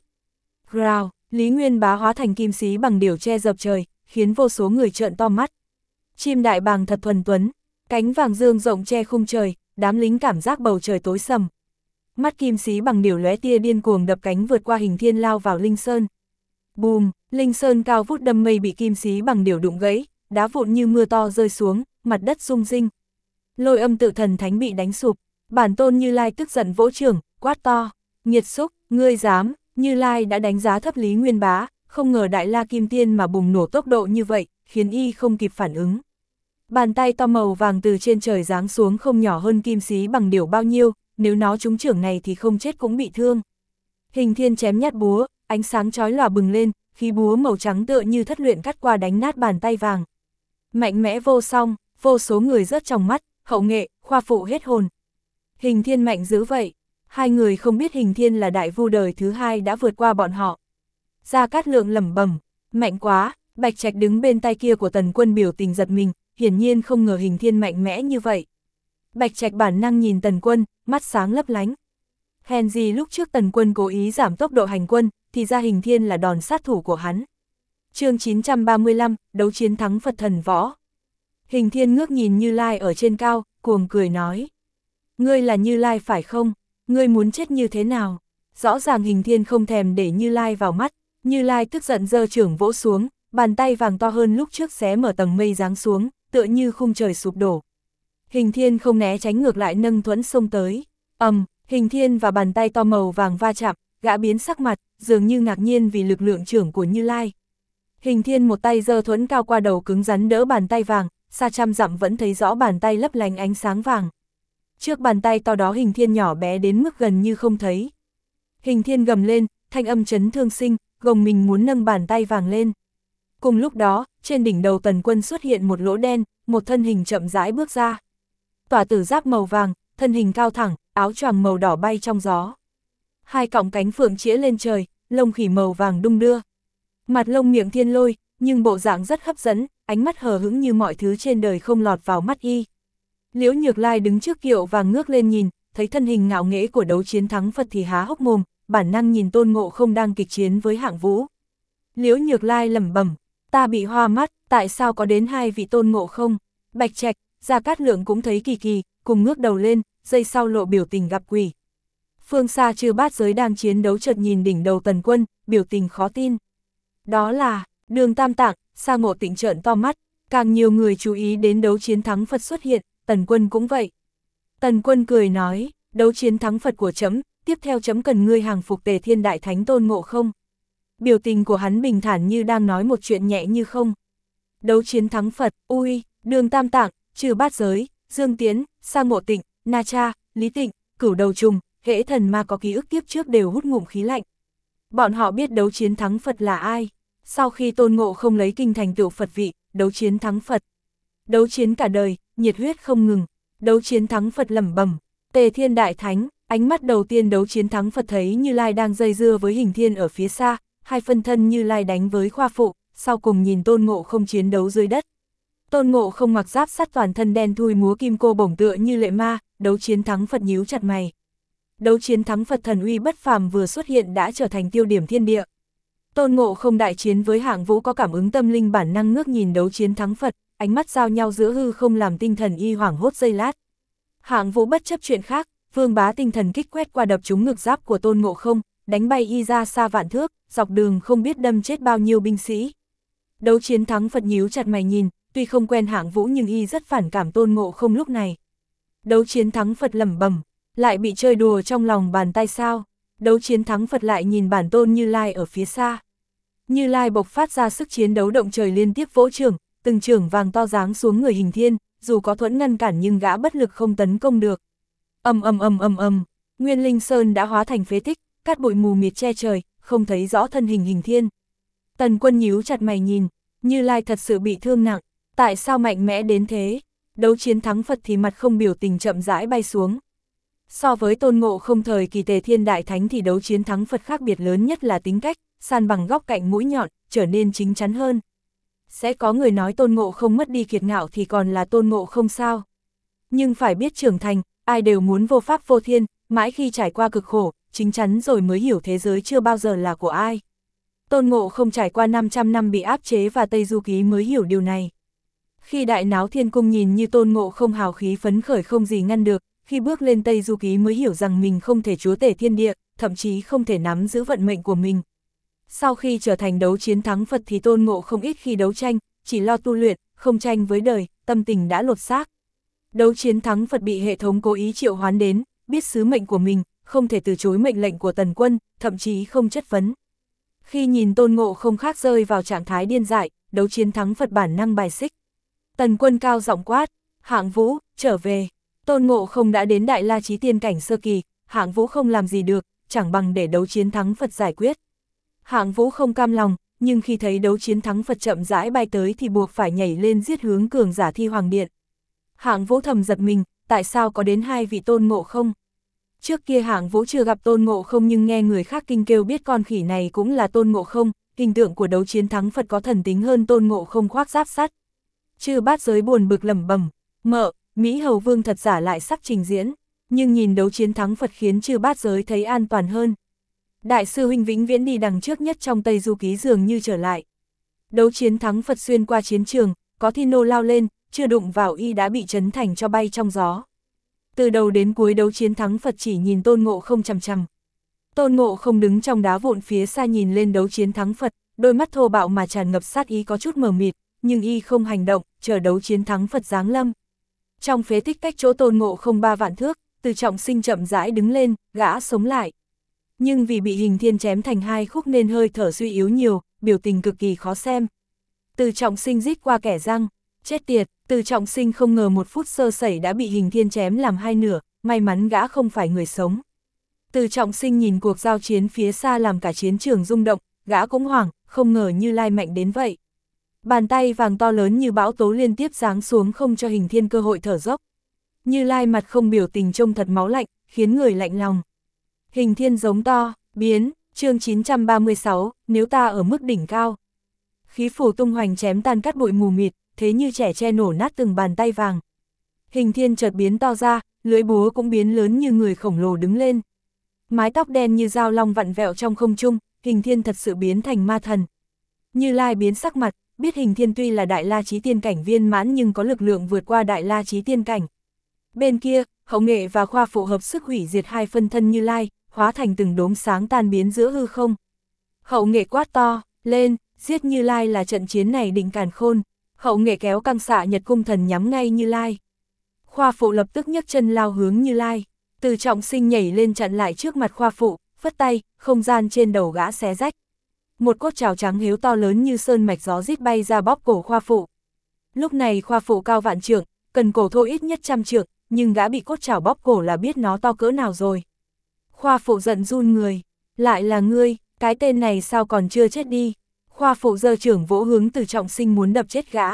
Rào, Lý Nguyên Bá hóa thành kim sĩ bằng điểu che dập trời, khiến vô số người trợn to mắt. Chim đại bàng thật thuần tuấn, cánh vàng dương rộng che khung trời, đám lính cảm giác bầu trời tối sầm. Mắt kim sĩ bằng điểu lóe tia điên cuồng đập cánh vượt qua hình thiên lao vào Linh Sơn. Bùm, Linh Sơn cao vút đâm mây bị kim sĩ bằng điểu đụng gãy, đá vụn như mưa to rơi xuống, mặt đất rung rinh. Lôi Âm tự thần thánh bị đánh sụp, bản tôn Như Lai tức giận vỗ chưởng, quát to, nghiệt xúc, ngươi dám. Như Lai đã đánh giá thấp Lý Nguyên Bá, không ngờ Đại La Kim Tiên mà bùng nổ tốc độ như vậy, khiến y không kịp phản ứng. Bàn tay to màu vàng từ trên trời giáng xuống không nhỏ hơn kim sĩ bằng điểu bao nhiêu, nếu nó trúng chưởng này thì không chết cũng bị thương. Hình thiên chém nhát búa, ánh sáng chói lòa bừng lên, khí búa màu trắng tựa như thất luyện cắt qua đánh nát bàn tay vàng. Mạnh mẽ vô song, vô số người rớt trong mắt, hậu nghệ, khoa phụ hết hồn. Hình thiên mạnh dữ vậy, hai người không biết hình thiên là đại vu đời thứ hai đã vượt qua bọn họ. Gia Cát Lượng lẩm bẩm, mạnh quá. Bạch Trạch đứng bên tay kia của Tần Quân biểu tình giật mình, hiển nhiên không ngờ hình thiên mạnh mẽ như vậy. Bạch Trạch bản năng nhìn Tần Quân, mắt sáng lấp lánh. Hèn gì lúc trước Tần Quân cố ý giảm tốc độ hành quân, thì ra Hình Thiên là đòn sát thủ của hắn. Chương 935, đấu chiến thắng Phật thần võ. Hình Thiên ngước nhìn Như Lai ở trên cao, cuồng cười nói. Ngươi là Như Lai phải không? Ngươi muốn chết như thế nào? Rõ ràng Hình Thiên không thèm để Như Lai vào mắt, Như Lai tức giận giơ chưởng vỗ xuống, bàn tay vàng to hơn lúc trước xé mở tầng mây giáng xuống, tựa như khung trời sụp đổ. Hình Thiên không né tránh ngược lại nâng thuẫn xông tới. Hình Thiên và bàn tay to màu vàng va chạm, gã biến sắc mặt, dường như ngạc nhiên vì lực lượng chưởng của Như Lai. Hình Thiên một tay giơ thuẫn cao qua đầu cứng rắn đỡ bàn tay vàng, xa trăm dặm vẫn thấy rõ bàn tay lấp lánh ánh sáng vàng. Trước bàn tay to đó Hình Thiên nhỏ bé đến mức gần như không thấy. Hình Thiên gầm lên, thanh âm chấn thương sinh, gồng mình muốn nâng bàn tay vàng lên. Cùng lúc đó, trên đỉnh đầu Tần Quân xuất hiện một lỗ đen, một thân hình chậm rãi bước ra. Tỏa tử giáp màu vàng, thân hình cao thẳng, áo choàng màu đỏ bay trong gió. Hai cọng cánh phượng chĩa lên trời, lông khỉ màu vàng đung đưa. Mặt lông miệng thiên lôi, nhưng bộ dạng rất hấp dẫn, ánh mắt hờ hững như mọi thứ trên đời không lọt vào mắt y. Liễu Nhược Lai đứng trước kiệu vàng ngước lên nhìn, thấy thân hình ngạo nghễ của đấu chiến thắng Phật thì há hốc mồm, bản năng nhìn Tôn Ngộ Không đang kịch chiến với Hạng Vũ. Liễu Nhược Lai lẩm bẩm, ta bị hoa mắt, tại sao có đến hai vị Tôn Ngộ Không? Bạch Trạch, Gia Cát Lượng cũng thấy kỳ kỳ, cùng ngước đầu lên, giây sau lộ biểu tình gặp quỷ. Phương xa Chư Bát Giới đang chiến đấu chợt nhìn đỉnh đầu Tần Quân, biểu tình khó tin. Đó là Đường Tam Tạng. Sa Ngộ Tịnh trợn to mắt, càng nhiều người chú ý đến đấu chiến thắng Phật xuất hiện, Tần Quân cũng vậy. Tần Quân cười nói, đấu chiến thắng Phật của trẫm, tiếp theo trẫm cần ngươi hàng phục Tề Thiên Đại Thánh Tôn Ngộ Không. Biểu tình của hắn bình thản như đang nói một chuyện nhẹ như không. Đấu chiến thắng Phật, ui, Đường Tam Tạng, Chư Bát Giới, Dương Tiến, Sa Ngộ Tịnh, Na Cha, Lý Tịnh, Cửu Đầu Trùng, hễ thần ma có ký ức kiếp trước đều hút ngụm khí lạnh. Bọn họ biết đấu chiến thắng Phật là ai. Sau khi Tôn Ngộ Không lấy kinh thành tựu Phật vị, đấu chiến thắng Phật. Đấu chiến cả đời, nhiệt huyết không ngừng. Đấu chiến thắng Phật lẩm bẩm, Tề Thiên Đại Thánh. Ánh mắt đầu tiên đấu chiến thắng Phật thấy Như Lai đang dây dưa với Hình Thiên ở phía xa, hai phân thân Như Lai đánh với Khoa Phụ, sau cùng nhìn Tôn Ngộ Không chiến đấu dưới đất. Tôn Ngộ Không mặc giáp sắt toàn thân đen thui múa kim cô bổng tựa như lệ ma, đấu chiến thắng Phật nhíu chặt mày. Đấu chiến thắng Phật thần uy bất phàm vừa xuất hiện đã trở thành tiêu điểm thiên địa. Tôn Ngộ Không đại chiến với Hạng Vũ có cảm ứng tâm linh bản năng ngước nhìn đấu chiến thắng Phật, ánh mắt giao nhau giữa hư không làm tinh thần y hoảng hốt giây lát. Hạng Vũ bất chấp chuyện khác, vương bá tinh thần kích quét qua đập trúng ngực giáp của Tôn Ngộ Không, đánh bay y ra xa vạn thước, dọc đường không biết đâm chết bao nhiêu binh sĩ. Đấu chiến thắng Phật nhíu chặt mày nhìn, tuy không quen Hạng Vũ nhưng y rất phản cảm Tôn Ngộ Không lúc này. Đấu chiến thắng Phật lẩm bẩm, lại bị chơi đùa trong lòng bàn tay sao? Đấu chiến thắng Phật lại nhìn bản tôn Như Lai ở phía xa. Như Lai bộc phát ra sức chiến đấu động trời liên tiếp vỗ chưởng, từng chưởng vàng to giáng xuống người Hình Thiên, dù có thuẫn ngăn cản nhưng gã bất lực không tấn công được. Nguyên Linh Sơn đã hóa thành phế tích, cát bụi mù mịt che trời, không thấy rõ thân hình Hình Thiên. Tần Quân nhíu chặt mày nhìn, Như Lai thật sự bị thương nặng, tại sao mạnh mẽ đến thế? Đấu chiến thắng Phật thì mặt không biểu tình chậm rãi bay xuống. So với Tôn Ngộ Không thời kỳ Tề Thiên Đại Thánh thì đấu chiến thắng Phật khác biệt lớn nhất là tính cách, san bằng góc cạnh mũi nhọn, trở nên chính chắn hơn. Sẽ có người nói Tôn Ngộ Không mất đi kiệt ngạo thì còn là Tôn Ngộ Không sao? Nhưng phải biết trưởng thành, ai đều muốn vô pháp vô thiên, mãi khi trải qua cực khổ, chính chắn rồi mới hiểu thế giới chưa bao giờ là của ai. Tôn Ngộ Không trải qua 500 năm bị áp chế và Tây Du Ký mới hiểu điều này. Khi Đại Náo Thiên Cung nhìn như Tôn Ngộ Không hào khí phấn khởi không gì ngăn được, khi bước lên Tây Du Ký mới hiểu rằng mình không thể chúa tể thiên địa, thậm chí không thể nắm giữ vận mệnh của mình. Sau khi trở thành đấu chiến thắng Phật thì Tôn Ngộ Không ít khi đấu tranh, chỉ lo tu luyện, không tranh với đời, tâm tình đã lột xác. Đấu chiến thắng Phật bị hệ thống cố ý triệu hoán đến, biết sứ mệnh của mình, không thể từ chối mệnh lệnh của Tần Quân, thậm chí không chất vấn. Khi nhìn Tôn Ngộ Không khác rơi vào trạng thái điên dại, đấu chiến thắng Phật bản năng bài xích. Tần Quân cao giọng quát, Hạng Vũ, trở về. Tôn Ngộ Không đã đến Đại La Chí Tiên cảnh sơ kỳ, Hạng Vũ không làm gì được, chẳng bằng để đấu chiến thắng Phật giải quyết. Hạng Vũ không cam lòng, nhưng khi thấy đấu chiến thắng Phật chậm rãi bay tới thì buộc phải nhảy lên giết hướng cường giả Thi Hoàng Điện. Hạng Vũ thầm giật mình, tại sao có đến hai vị Tôn Ngộ Không? Trước kia Hạng Vũ chưa gặp Tôn Ngộ Không nhưng nghe người khác kinh kêu biết con khỉ này cũng là Tôn Ngộ Không, hình tượng của đấu chiến thắng Phật có thần tính hơn Tôn Ngộ Không khoác giáp sắt. Chư Bát Giới buồn bực lẩm bẩm, Mỹ Hầu Vương thật giả lại sắp trình diễn, nhưng nhìn đấu chiến thắng Phật khiến chư bát giới thấy an toàn hơn. Đại sư huynh vĩnh viễn đi đằng trước nhất trong Tây Du Ký dường như trở lại. Đấu chiến thắng Phật xuyên qua chiến trường, có thi nô lao lên, chưa đụng vào y đã bị chấn thành cho bay trong gió. Từ đầu đến cuối đấu chiến thắng Phật chỉ nhìn Tôn Ngộ Không chằm chằm. Tôn Ngộ Không đứng trong đá vụn phía xa nhìn lên đấu chiến thắng Phật, đôi mắt thô bạo mà tràn ngập sát ý có chút mờ mịt, nhưng y không hành động, chờ đấu chiến thắng Phật giáng lâm. Trong phế tích cách chỗ Tôn Ngộ Không 3 vạn thước, Từ Trọng Sinh chậm rãi đứng lên, gã sống lại. Nhưng vì bị Hình Thiên chém thành 2 khúc nên hơi thở suy yếu nhiều, biểu tình cực kỳ khó xem. Từ Trọng Sinh rít qua kẻ răng, chết tiệt, Từ Trọng Sinh không ngờ 1 phút sơ sẩy đã bị Hình Thiên chém làm 2 nửa, may mắn gã không phải người sống. Từ Trọng Sinh nhìn cuộc giao chiến phía xa làm cả chiến trường rung động, gã cũng hoảng, không ngờ Như Lai mạnh đến vậy. Bàn tay vàng to lớn như bão tố liên tiếp giáng xuống không cho Hình Thiên cơ hội thở dốc. Như Lai mặt không biểu tình trông thật máu lạnh, khiến người lạnh lòng. Hình Thiên giống to, biến, chương 936, nếu ta ở mức đỉnh cao. Khí phù tung hoành chém tan cát bụi mù mịt, thế như trẻ tre nổ nát từng bàn tay vàng. Hình Thiên chợt biến to ra, lưỡi búa cũng biến lớn như người khổng lồ đứng lên. Mái tóc đen như dao long vặn vẹo trong không trung, Hình Thiên thật sự biến thành ma thần. Như Lai biến sắc mặt, biết Hình Thiên tuy là Đại La Chí Tiên cảnh viên mãn nhưng có lực lượng vượt qua Đại La Chí Tiên cảnh. Bên kia, Hậu Nghệ và Khoa Phụ hợp sức hủy diệt 2 phân thân Như Lai, hóa thành từng đốm sáng tan biến giữa hư không. Hậu Nghệ quát to, lên, giết Như Lai là trận chiến này định càn khôn. Hậu Nghệ kéo căng xạ Nhật Cung Thần nhắm ngay Như Lai. Khoa Phụ lập tức nhấc chân lao hướng Như Lai. Từ Trọng Sinh nhảy lên chặn lại trước mặt Khoa Phụ, phất tay, không gian trên đầu gã xé rách. Một cốt trảo trắng hiếu to lớn như sơn mạch gió rít bay ra bóp cổ Khoa Phụ. Lúc này Khoa Phụ cao vạn trượng, cần cổ thô ít nhất 100 trượng, nhưng gã bị cốt trảo bóp cổ là biết nó to cỡ nào rồi. Khoa Phụ giận run người, lại là ngươi, cái tên này sao còn chưa chết đi. Khoa Phụ giơ trưởng vỗ hướng Từ Trọng Sinh muốn đập chết gã.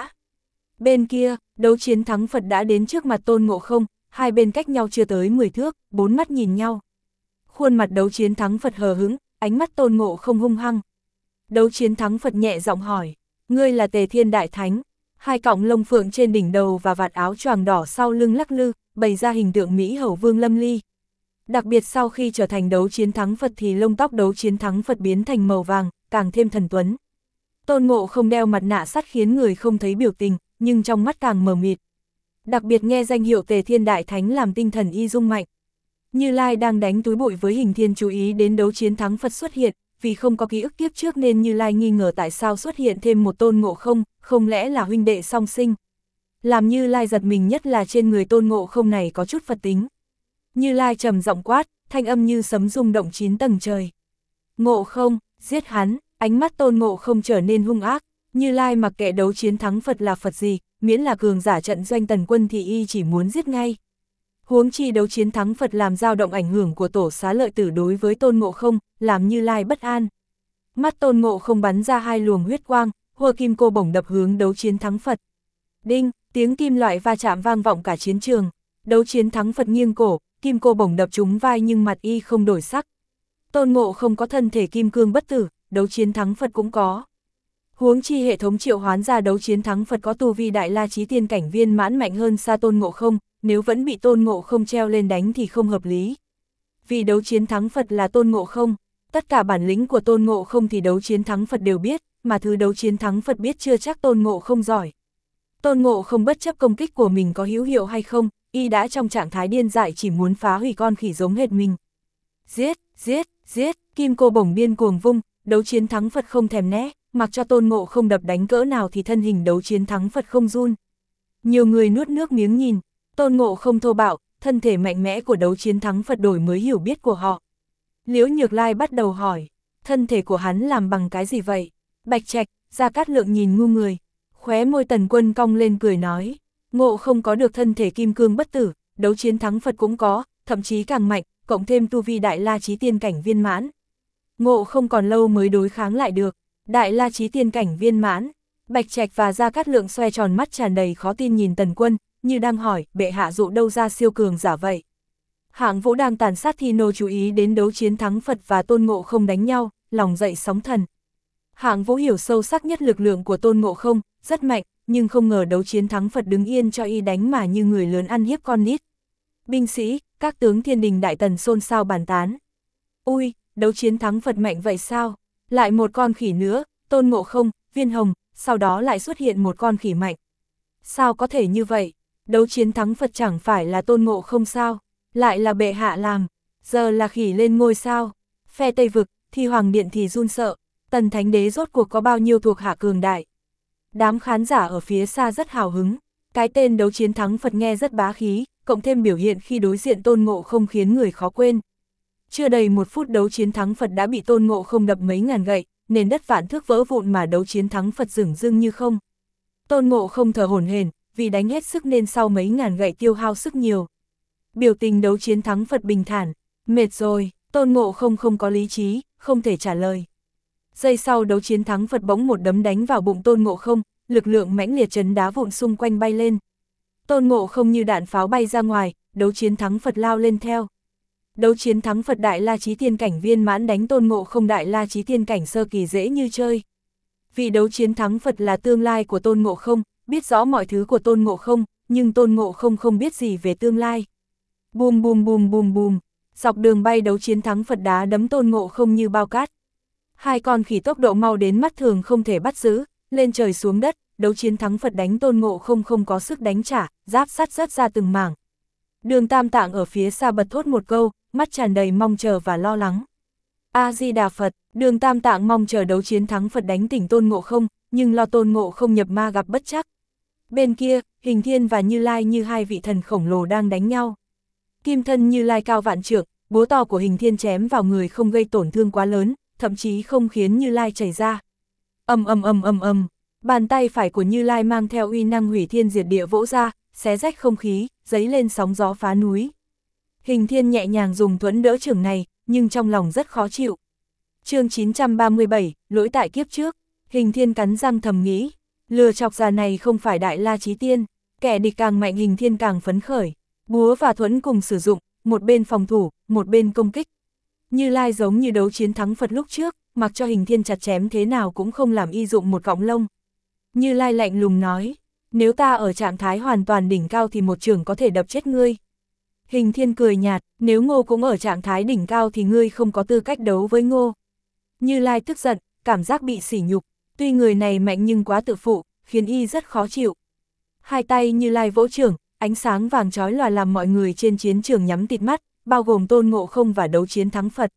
Bên kia, đấu chiến thắng Phật đã đến trước mặt Tôn Ngộ Không, hai bên cách nhau chưa tới 10 thước, 4 mắt nhìn nhau. Khuôn mặt đấu chiến thắng Phật hờ hững, ánh mắt Tôn Ngộ Không hung hăng. Đấu chiến thắng Phật nhẹ giọng hỏi, ngươi là Tề Thiên Đại Thánh. 2 cọng lông phượng trên đỉnh đầu và vạt áo choàng đỏ sau lưng lắc lư, bày ra hình tượng Mỹ Hầu Vương lâm ly. Đặc biệt sau khi trở thành đấu chiến thắng Phật thì lông tóc đấu chiến thắng Phật biến thành màu vàng, càng thêm thần tuấn. Tôn Ngộ Không đeo mặt nạ sắt khiến người không thấy biểu tình, nhưng trong mắt càng mờ mịt. Đặc biệt nghe danh hiệu Tề Thiên Đại Thánh làm tinh thần y rung mạnh. Như Lai đang đánh túi bụi với Hình Thiên chú ý đến đấu chiến thắng Phật xuất hiện, vì không có ký ức kiếp trước nên Như Lai nghi ngờ tại sao xuất hiện thêm một Tôn Ngộ Không, không lẽ là huynh đệ song sinh. Làm Như Lai giật mình nhất là trên người Tôn Ngộ Không này có chút Phật tính. Như Lai trầm giọng quát, thanh âm như sấm rung động 9 tầng trời. Ngộ Không, giết hắn, ánh mắt Tôn Ngộ Không trở nên hung ác. Như Lai mặc kệ đấu chiến thắng Phật là Phật gì, miễn là cường giả trận doanh Tần Quân thì y chỉ muốn giết ngay. Huống chi đấu chiến thắng Phật làm dao động ảnh hưởng của Tổ Xá Lợi Tử đối với Tôn Ngộ Không, làm Như Lai bất an. Mắt Tôn Ngộ Không bắn ra 2 luồng huyết quang, hùa kim cô bổng đập hướng đấu chiến thắng Phật. Đinh, tiếng kim loại va chạm vang vọng cả chiến trường. Đấu chiến thắng Phật nghiêng cổ, kim cô bổng đập trúng vai nhưng mặt y không đổi sắc. Tôn Ngộ Không có thân thể kim cương bất tử, đấu chiến thắng Phật cũng có. Huống chi hệ thống triệu hoán ra đấu chiến thắng Phật có tu vi Đại La Chí Tiên cảnh viên mãn mạnh hơn xa Tôn Ngộ Không, nếu vẫn bị Tôn Ngộ Không treo lên đánh thì không hợp lý. Vì đấu chiến thắng Phật là Tôn Ngộ Không, tất cả bản lĩnh của Tôn Ngộ Không thì đấu chiến thắng Phật đều biết, mà thứ đấu chiến thắng Phật biết chưa chắc Tôn Ngộ Không giỏi. Tôn Ngộ Không bất chấp công kích của mình có hữu hiệu hay không, y đã trong trạng thái điên dại chỉ muốn phá hủy con khỉ giống hệt mình. Giết, giết, giết, kim cô bổng điên cuồng vung, đấu chiến thắng Phật không thèm né, mặc cho Tôn Ngộ Không đập đánh cỡ nào thì thân hình đấu chiến thắng Phật không run. Nhiều người nuốt nước miếng nhìn, Tôn Ngộ Không thô bạo, thân thể mạnh mẽ của đấu chiến thắng Phật đổi mới hiểu biết của họ. Liễu Nhược Lai bắt đầu hỏi, thân thể của hắn làm bằng cái gì vậy? Bạch Trạch, Gia Cát Lượng nhìn ngu người, khóe môi Tần Quân cong lên cười nói, Ngộ Không có được thân thể kim cương bất tử, đấu chiến thắng Phật cũng có, thậm chí càng mạnh, cộng thêm tu vi Đại La Chí Tiên cảnh viên mãn. Ngộ Không còn lâu mới đối kháng lại được, Đại La Chí Tiên cảnh viên mãn. Bạch Trạch và Gia Cát Lượng xoe tròn mắt tràn đầy khó tin nhìn Tần Quân, như đang hỏi, bệ hạ dụ đâu ra siêu cường giả vậy. Hạng Vũ đang tàn sát Thi Nô chú ý đến đấu chiến thắng Phật và Tôn Ngộ Không đánh nhau, lòng dậy sóng thần. Hạng Vũ hiểu sâu sắc nhất lực lượng của Tôn Ngộ Không, rất mạnh, nhưng không ngờ đấu chiến thắng Phật đứng yên cho y đánh mà như người lớn ăn hiếp con nít. Binh sĩ, các tướng thiên đình đại tần xôn xao bàn tán. Ui, đấu chiến thắng Phật mạnh vậy sao? Lại một con khỉ nữa, Tôn Ngộ Không, Viên Hồng, sau đó lại xuất hiện một con khỉ mạnh. Sao có thể như vậy? Đấu chiến thắng Phật chẳng phải là Tôn Ngộ Không sao? Lại là bệ hạ làm, giờ là khỉ lên ngôi sao? Phe Tây Vực, thì Hoàng Điện thì run sợ, Tần Thánh Đế rốt cuộc có bao nhiêu thuộc hạ cường đại. Đám khán giả ở phía xa rất hào hứng, cái tên đấu chiến thắng Phật nghe rất bá khí, cộng thêm biểu hiện khi đối diện Tôn Ngộ Không khiến người khó quên. Chưa đầy một phút đấu chiến thắng Phật đã bị Tôn Ngộ Không đập mấy ngàn gậy, nền đất vạn thước vỡ vụn mà đấu chiến thắng Phật dửng dưng như không. Tôn Ngộ Không thở hổn hển, vì đánh hết sức nên sau mấy ngàn gậy tiêu hao sức nhiều. Biểu tình đấu chiến thắng Phật bình thản, mệt rồi, Tôn Ngộ Không không có lý trí, không thể trả lời. Giây sau đấu chiến thắng Phật bỗng một đấm đánh vào bụng Tôn Ngộ Không, lực lượng mãnh liệt chấn đá vụn xung quanh bay lên. Tôn Ngộ Không như đạn pháo bay ra ngoài, đấu chiến thắng Phật lao lên theo. Đấu chiến thắng Phật đại la chí tiên cảnh viên mãn đánh Tôn Ngộ Không đại la chí tiên cảnh sơ kỳ dễ như chơi. Vì đấu chiến thắng Phật là tương lai của Tôn Ngộ Không, biết rõ mọi thứ của Tôn Ngộ Không, nhưng Tôn Ngộ Không không biết gì về tương lai. Bùm bùm bùm bùm bùm, dọc đường bay đấu chiến thắng Phật đá đấm Tôn Ngộ Không như bao cát. Hai con khỉ tốc độ mau đến mắt thường không thể bắt giữ, lên trời xuống đất, đấu chiến thắng Phật đánh Tôn Ngộ Không không có sức đánh trả, giáp sắt rớt ra từng mảng. Đường Tam Tạng ở phía xa bật thốt một câu, mắt tràn đầy mong chờ và lo lắng. A-di-đà Phật, Đường Tam Tạng mong chờ đấu chiến thắng Phật đánh tỉnh Tôn Ngộ Không, nhưng lo Tôn Ngộ Không nhập ma gặp bất trắc. Bên kia, Hình Thiên và Như Lai như hai vị thần khổng lồ đang đánh nhau. Kim thân Như Lai cao vạn trượng, búa to của Hình Thiên chém vào người không gây tổn thương quá lớn, thậm chí không khiến Như Lai chảy ra. Bàn tay phải của Như Lai mang theo uy năng hủy thiên diệt địa vỗ ra, xé rách không khí, dấy lên sóng gió phá núi. Hình Thiên nhẹ nhàng dùng thuẫn đỡ chưởng này, nhưng trong lòng rất khó chịu. Chương 937, lỗi tại kiếp trước. Hình Thiên cắn răng thầm nghĩ, lừa chọc già này không phải đại la chí tiên, kẻ địch càng mạnh Hình Thiên càng phấn khởi. Búa và thuẫn cùng sử dụng, một bên phòng thủ, một bên công kích. Như Lai giống như đấu chiến thắng Phật lúc trước, mặc cho Hình Thiên chặt chém thế nào cũng không làm y dụng một cọng lông. Như Lai lạnh lùng nói, nếu ta ở trạng thái hoàn toàn đỉnh cao thì một chưởng có thể đập chết ngươi. Hình Thiên cười nhạt, nếu Ngô cũng ở trạng thái đỉnh cao thì ngươi không có tư cách đấu với Ngô. Như Lai tức giận, cảm giác bị sỉ nhục, tuy người này mạnh nhưng quá tự phụ, khiến y rất khó chịu. Hai tay Như Lai vỗ chưởng, ánh sáng vàng chói lòa làm mọi người trên chiến trường nhắm tịt mắt, bao gồm Tôn Ngộ Không và đấu chiến thắng Phật.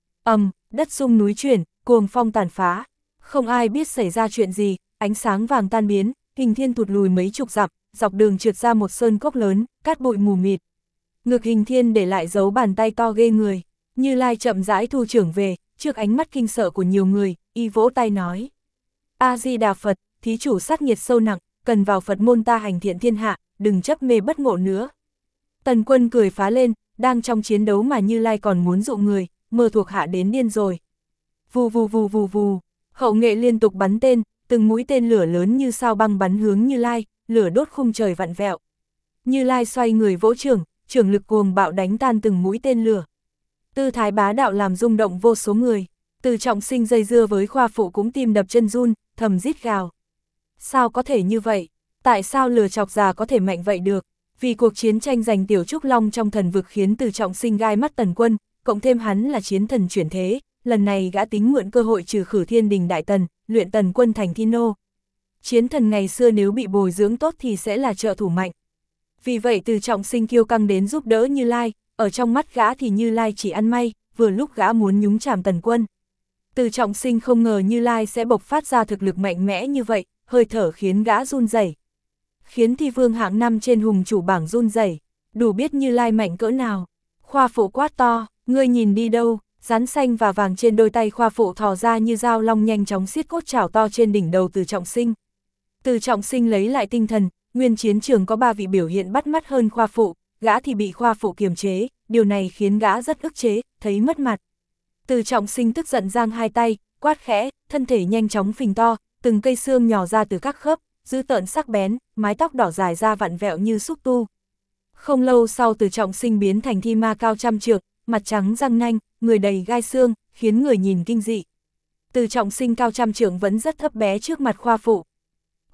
Đất rung núi chuyển, cuồng phong tàn phá. Không ai biết xảy ra chuyện gì, ánh sáng vàng tan biến, Hình Thiên tụt lùi mấy chục dặm, dọc đường trượt ra một sơn cốc lớn, cát bụi mù mịt. Ngực Hình Thiên để lại dấu bàn tay to ghê người. Như Lai chậm rãi thu chưởng về, trước ánh mắt kinh sợ của nhiều người, y vỗ tay nói. A-di-đà Phật, thí chủ sát nghiệt sâu nặng, cần vào Phật môn ta hành thiện thiên hạ, đừng chấp mê bất ngộ nữa. Tần Quân cười phá lên, đang trong chiến đấu mà Như Lai còn muốn dụ người, mơ thuộc hạ đến điên rồi. Vù vù vù vù vù, hậu nghệ liên tục bắn tên, từng mũi tên lửa lớn như sao băng bắn hướng Như Lai, lửa đốt khung trời vặn vẹo. Như Lai xoay người vỗ chưởng lực cuồng bạo đánh tan từng mũi tên lửa. Tư thái bá đạo làm rung động vô số người. Từ Trọng Sinh dây dưa với Khoa Phụ cũng tim đập chân run, thầm rít gào. Sao có thể như vậy? Tại sao lừa chọc già có thể mạnh vậy được? Vì cuộc chiến tranh giành Tiểu Trúc Long trong thần vực khiến Từ Trọng Sinh gai mắt Tần Quân, cộng thêm hắn là chiến thần chuyển thế, lần này gã tính mượn cơ hội trừ khử thiên đình đại tần, luyện Tần Quân thành thi nô. Chiến thần ngày xưa nếu bị bồi dưỡng tốt thì sẽ là trợ thủ mạnh. Vì vậy Từ Trọng Sinh kiêu căng đến giúp đỡ Như Lai, ở trong mắt gã thì Như Lai chỉ ăn may, vừa lúc gã muốn nhúng chàm Tần Quân. Từ Trọng Sinh không ngờ Như Lai sẽ bộc phát ra thực lực mạnh mẽ như vậy, hơi thở khiến gã run rẩy, khiến thi vương hạng 5 trên hùng chủ bảng run rẩy, đủ biết Như Lai mạnh cỡ nào. Khoa Phụ quát to, ngươi nhìn đi đâu? Rắn xanh và vàng trên đôi tay Khoa Phụ thò ra như dao long nhanh chóng xiết cốt chảo to trên đỉnh đầu Từ Trọng Sinh. Từ Trọng Sinh lấy lại tinh thần, nguyên chiến trường có 3 vị biểu hiện bắt mắt hơn Khoa Phụ, gã thì bị Khoa Phụ kiềm chế, điều này khiến gã rất ức chế, thấy mất mặt. Từ Trọng Sinh tức giận giang hai tay, quát khẽ, thân thể nhanh chóng phình to, từng cây xương nhỏ ra từ các khớp, dữ tợn sắc bén, mái tóc đỏ dài ra vặn vẹo như xúc tu. Không lâu sau Từ Trọng Sinh biến thành thi ma cao trăm trượng, mặt trắng răng nanh, người đầy gai xương, khiến người nhìn kinh dị. Từ Trọng Sinh cao trăm trượng vẫn rất thấp bé trước mặt Khoa Phụ.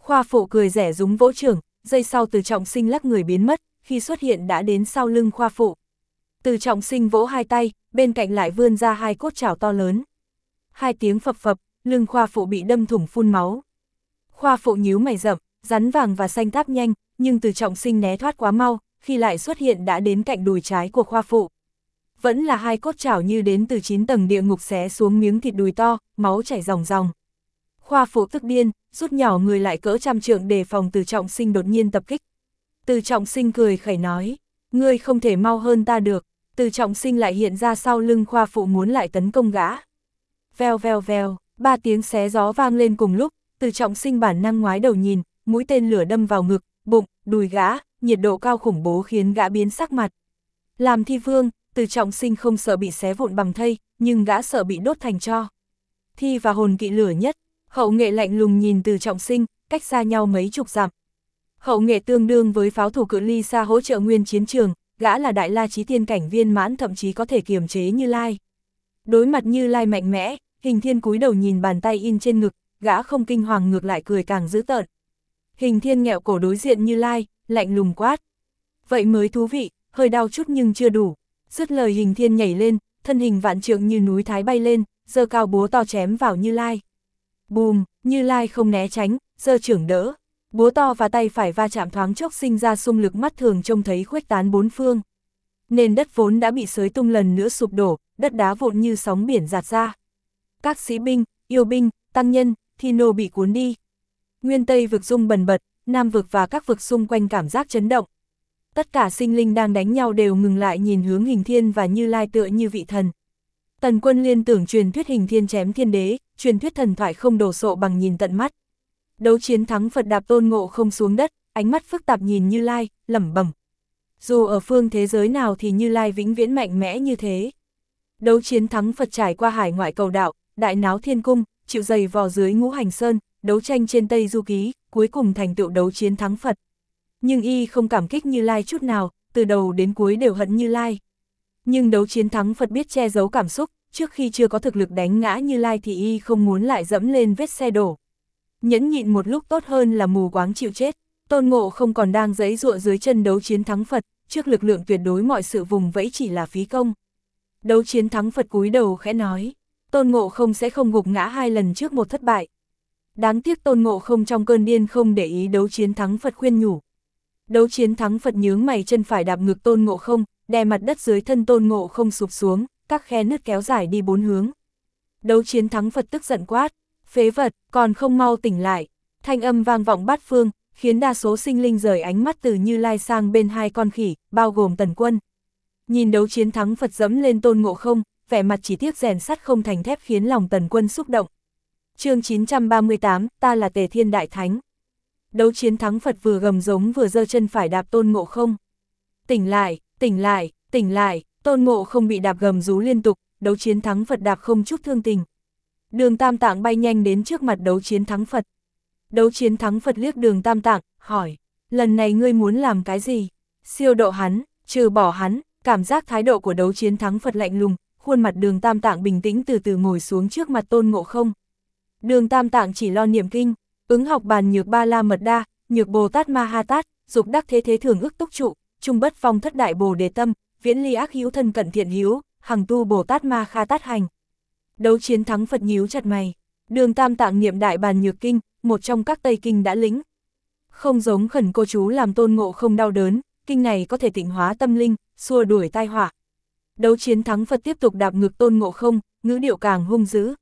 Khoa phụ cười rẻ rúng vỗ trưởng, giây sau Từ Trọng Sinh lắc người biến mất, khi xuất hiện đã đến sau lưng khoa phụ. Từ Trọng Sinh vỗ hai tay, bên cạnh lại vươn ra hai cốt chảo to lớn. Hai tiếng phập phập, lưng khoa phụ bị đâm thủng phun máu. Khoa phụ nhíu mày rậm, rắn vàng và xanh táp nhanh, nhưng Từ Trọng Sinh né thoát quá mau, khi lại xuất hiện đã đến cạnh đùi trái của khoa phụ. Vẫn là hai cốt chảo như đến từ 9 tầng địa ngục xé xuống miếng thịt đùi to, máu chảy ròng ròng. Khoa phụ tức điên, rút nhỏ người lại cỡ trăm trượng đề phòng Từ Trọng Sinh đột nhiên tập kích. Từ Trọng Sinh cười khẩy nói, ngươi không thể mau hơn ta được. Từ Trọng Sinh lại hiện ra sau lưng khoa phụ muốn lại tấn công gã. Vèo vèo vèo, 3 tiếng xé gió vang lên cùng lúc, Từ Trọng Sinh bản năng ngoái đầu nhìn, mũi tên lửa đâm vào ngực, bụng, đùi gã, nhiệt độ cao khủng bố khiến gã biến sắc mặt. Làm thi vương, Từ Trọng Sinh không sợ bị xé vụn bằng thây, nhưng gã sợ bị đốt thành tro. Thi và hồn kỵ lửa nhất, Hậu Nghệ lạnh lùng nhìn Từ Trọng Sinh, cách xa nhau mấy chục dặm. Hậu Nghệ tương đương với pháo thủ cự ly xa hỗ trợ nguyên chiến trường, gã là đại la chí thiên cảnh viên mãn, thậm chí có thể kiềm chế Như Lai. Đối mặt Như Lai mạnh mẽ, Hình Thiên cúi đầu nhìn bàn tay in trên ngực, gã không kinh hoàng ngược lại cười càng dữ tợn. Hình Thiên nghẹo cổ đối diện Như Lai, lạnh lùng quát. Vậy mới thú vị, hơi đau chút nhưng chưa đủ. Dứt lời Hình Thiên nhảy lên, thân hình vạn trượng như núi thái bay lên, giơ cao búa to chém vào Như Lai. Bùm, Như Lai không né tránh, giơ trưởng đỡ. Búa to và tay phải va chạm thoáng chốc sinh ra xung lực mắt thường trông thấy khuếch tán bốn phương. Nền đất vốn đã bị xới tung lần nữa sụp đổ, đất đá vụn như sóng biển dạt ra. Các sĩ binh, yêu binh, tăng nhân, thi nô bị cuốn đi. Nguyên Tây vực rung bần bật, Nam vực và các vực xung quanh cảm giác chấn động. Tất cả sinh linh đang đánh nhau đều ngừng lại nhìn hướng Hình Thiên và Như Lai tựa như vị thần. Tần Quân liên tưởng truyền thuyết Hình Thiên chém thiên đế, truyền thuyết thần thoại không đồ sộ bằng nhìn tận mắt. Đấu chiến thắng Phật đạp Tôn Ngộ Không xuống đất, ánh mắt phức tạp nhìn Như Lai, lẩm bẩm. Dù ở phương thế giới nào thì Như Lai vĩnh viễn mạnh mẽ như thế. Đấu chiến thắng Phật trải qua hải ngoại cầu đạo, đại náo thiên cung, chịu dày vò dưới ngũ hành sơn, đấu tranh trên Tây Du Ký, cuối cùng thành tựu đấu chiến thắng Phật. Nhưng y không cảm kích Như Lai chút nào, từ đầu đến cuối đều hận Như Lai. Nhưng đấu chiến thắng Phật biết che giấu cảm xúc, trước khi chưa có thực lực đánh ngã Như Lai thì y không muốn lại dẫm lên vết xe đổ. Nhẫn nhịn một lúc tốt hơn là mù quáng chịu chết. Tôn Ngộ Không còn đang giãy giụa dưới chân đấu chiến thắng Phật, trước lực lượng tuyệt đối mọi sự vùng vẫy chỉ là phí công. Đấu chiến thắng Phật cúi đầu khẽ nói, Tôn Ngộ Không sẽ không gục ngã 2 lần trước một thất bại. Đáng tiếc Tôn Ngộ Không trong cơn điên không để ý đấu chiến thắng Phật khuyên nhủ. Đấu chiến thắng Phật nhướng mày, chân phải đạp ngực Tôn Ngộ Không, đè mặt đất dưới thân Tôn Ngộ Không sụp xuống, các khe nứt kéo dài đi 4 hướng. Đấu chiến thắng Phật tức giận quát, phế vật, còn không mau tỉnh lại. Thanh âm vang vọng bát phương, khiến đa số sinh linh rời ánh mắt từ Như Lai sang bên hai con khỉ, bao gồm Tần Quân. Nhìn đấu chiến thắng Phật dẫm lên Tôn Ngộ Không, vẻ mặt chỉ tiếc rèn sắt không thành thép khiến lòng Tần Quân xúc động. Chương 938, ta là Tề Thiên Đại Thánh. Đấu chiến thắng Phật vừa gầm giống vừa giơ chân phải đạp Tôn Ngộ Không. Tỉnh lại, tỉnh lại, tỉnh lại, Tôn Ngộ Không bị đạp gầm rú liên tục, đấu chiến thắng Phật đạp không chút thương tình. Đường Tam Tạng bay nhanh đến trước mặt đấu chiến thắng Phật. Đấu chiến thắng Phật liếc Đường Tam Tạng, hỏi, lần này ngươi muốn làm cái gì? Siêu độ hắn, trừ bỏ hắn. Cảm giác thái độ của đấu chiến thắng Phật lạnh lùng, khuôn mặt Đường Tam Tạng bình tĩnh từ từ ngồi xuống trước mặt Tôn Ngộ Không. Đường Tam Tạng chỉ lo niệm kinh, ứng học bàn nhược ba la mật đa, nhược Bồ Tát Ma Ha Tát, dục đắc thế thế thường ức túc trụ, trung bất phong thất đại Bồ Đề tâm, viễn ly ác hữu thân cận thiện hữu, hằng tu Bồ Tát Ma Kha Tát hành. Đấu chiến thắng Phật nhíu chặt mày. Đường Tam Tạng niệm đại bàn nhược kinh, một trong các tây kinh đã lĩnh. Không giống khẩn cô chú làm Tôn Ngộ Không đau đớn, kinh này có thể tịnh hóa tâm linh, xua đuổi tai họa. Đấu chiến thắng Phật tiếp tục đạp ngực Tôn Ngộ Không, ngữ điệu càng hung dữ.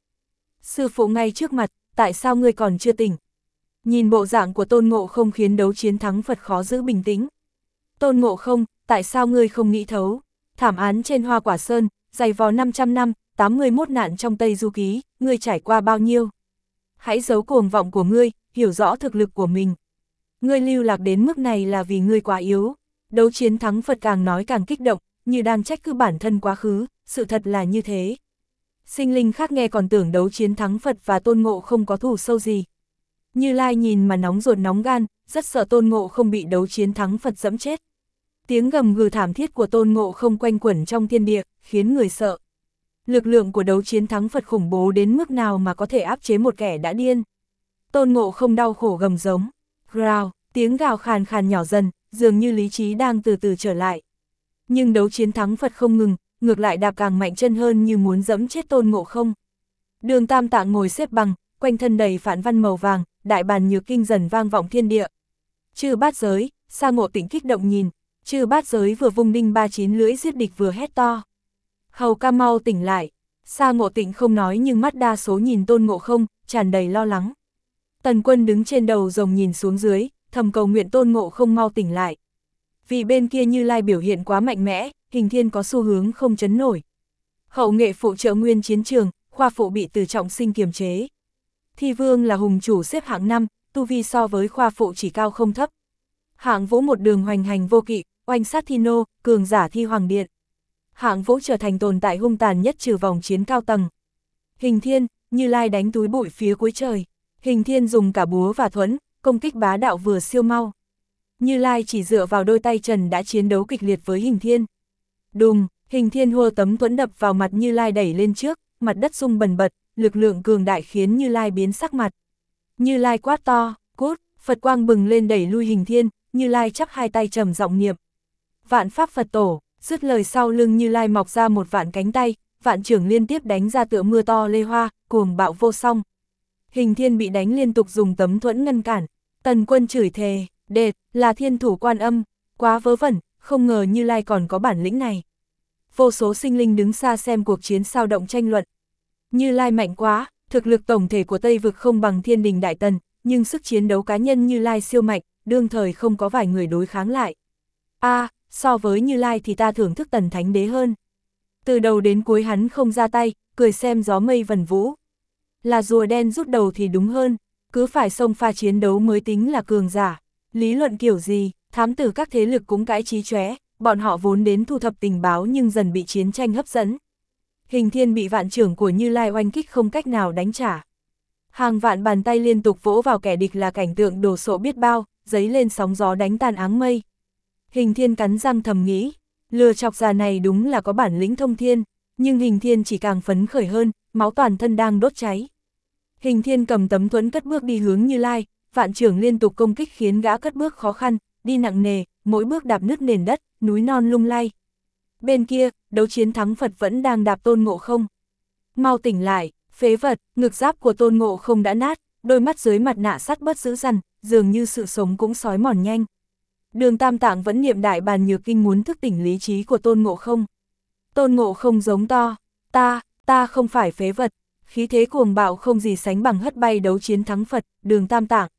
Sư phụ ngay trước mặt, tại sao ngươi còn chưa tỉnh? Nhìn bộ dạng của Tôn Ngộ Không khiến đấu chiến thắng Phật khó giữ bình tĩnh. Tôn Ngộ Không, tại sao ngươi không nghĩ thấu? Thảm án trên Hoa Quả Sơn, dày vò 500 năm, 81 nạn trong Tây Du Ký, ngươi trải qua bao nhiêu? Hãy giấu cuồng vọng của ngươi, hiểu rõ thực lực của mình. Ngươi lưu lạc đến mức này là vì ngươi quá yếu. Đấu chiến thắng Phật càng nói càng kích động, như đang trách cứ bản thân quá khứ, sự thật là như thế. Sinh linh khác nghe còn tưởng đấu chiến thắng Phật và Tôn Ngộ Không có thù sâu gì. Như Lai nhìn mà nóng ruột nóng gan, rất sợ Tôn Ngộ Không bị đấu chiến thắng Phật dẫm chết. Tiếng gầm gừ thảm thiết của Tôn Ngộ Không quanh quẩn trong thiên địa, khiến người sợ. Lực lượng của đấu chiến thắng Phật khủng bố đến mức nào mà có thể áp chế một kẻ đã điên. Tôn Ngộ Không đau khổ gầm giống, Gào, tiếng gào khàn khàn nhỏ dần, dường như lý trí đang từ từ trở lại. Nhưng đấu chiến thắng Phật không ngừng, ngược lại đạp càng mạnh chân hơn như muốn dẫm chết Tôn Ngộ Không. Đường Tam Tạng ngồi xếp bằng, quanh thân đầy phản văn màu vàng, đại bàn nhược kinh dần vang vọng thiên địa. Chư Bát Giới, Sa Ngộ Tịnh kích động nhìn, Chư Bát Giới vừa vung đinh 39 lưỡi giết địch vừa hét to. Hầu ca mau tỉnh lại. Sa Ngộ Tịnh không nói nhưng mắt đa số nhìn Tôn Ngộ Không, tràn đầy lo lắng. Tần Quân đứng trên đầu rồng nhìn xuống dưới, thầm cầu nguyện Tôn Ngộ Không mau tỉnh lại. Vì bên kia Như Lai biểu hiện quá mạnh mẽ, Hình Thiên có xu hướng không chấn nổi. Hậu nghệ phụ trợ nguyên chiến trường, Khoa phụ bị Từ Trọng Sinh kiềm chế. Thi Vương là hùng chủ xếp hạng 5, tu vi so với Khoa phụ chỉ cao không thấp. Hạng Vũ một đường hoành hành vô kỵ, oanh sát Thi Nô, cường giả Thi Hoàng Điện. Hạng Vũ trở thành tồn tại hung tàn nhất trừ vòng chiến cao tầng. Hình Thiên, Như Lai đánh túi bụi phía cuối trời. Hình Thiên dùng cả búa và thuẫn, công kích bá đạo vừa siêu mau. Như Lai chỉ dựa vào đôi tay trần đã chiến đấu kịch liệt với Hình Thiên. Đùng, Hình Thiên hô tấm thuẫn đập vào mặt Như Lai đẩy lên trước, mặt đất rung bần bật, lực lượng cường đại khiến Như Lai biến sắc mặt. Như Lai quát to, cút, Phật quang bừng lên đẩy lui Hình Thiên, Như Lai chắp hai tay trầm giọng niệm. Vạn pháp Phật tổ, dứt lời sau lưng Như Lai mọc ra một vạn cánh tay, vạn trưởng liên tiếp đánh ra tựa mưa to lê hoa, cuồng bạo vô song. Hình Thiên bị đánh liên tục dùng tấm thuẫn ngăn cản. Tần Quân chửi thề, đệt, là thiên thủ Quan Âm, quá vớ vẩn, không ngờ Như Lai còn có bản lĩnh này. Vô số sinh linh đứng xa xem cuộc chiến sao động tranh luận. Như Lai mạnh quá, thực lực tổng thể của Tây Vực không bằng Thiên Đình Đại Tần, nhưng sức chiến đấu cá nhân Như Lai siêu mạnh, đương thời không có vài người đối kháng lại. So với Như Lai thì ta thưởng thức Tần Thánh Đế hơn. Từ đầu đến cuối hắn không ra tay, cười xem gió mây vần vũ. Là rùa đen rút đầu thì đúng hơn, cứ phải xông pha chiến đấu mới tính là cường giả. Lý luận kiểu gì, thám tử các thế lực cũng cãi chí chóe, bọn họ vốn đến thu thập tình báo nhưng dần bị chiến tranh hấp dẫn. Hình Thiên bị vạn trưởng của Như Lai oanh kích không cách nào đánh trả. Hàng vạn bàn tay liên tục vỗ vào kẻ địch là cảnh tượng đồ sộ biết bao, dấy lên sóng gió đánh tan áng mây. Hình Thiên cắn răng thầm nghĩ, lừa chọc già này đúng là có bản lĩnh thông thiên, nhưng Hình Thiên chỉ càng phấn khởi hơn, máu toàn thân đang đốt cháy. Hình Thiên cầm tấm thuẫn cất bước đi hướng Như Lai, vạn trưởng liên tục công kích khiến gã cất bước khó khăn, đi nặng nề, mỗi bước đạp nứt nền đất, núi non lung lay. Bên kia, đấu chiến thắng Phật vẫn đang đạp Tôn Ngộ Không. Mau tỉnh lại, phế vật, ngực giáp của Tôn Ngộ Không đã nát, đôi mắt dưới mặt nạ sắt bớt dữ dằn, dường như sự sống cũng xói mòn nhanh. Đường Tam Tạng vẫn niệm đại bàn nhược kinh muốn thức tỉnh lý trí của Tôn Ngộ Không. Tôn Ngộ Không giống to, ta không phải phế vật, khí thế cuồng bạo không gì sánh bằng hất bay đấu chiến thắng Phật, Đường Tam Tạng.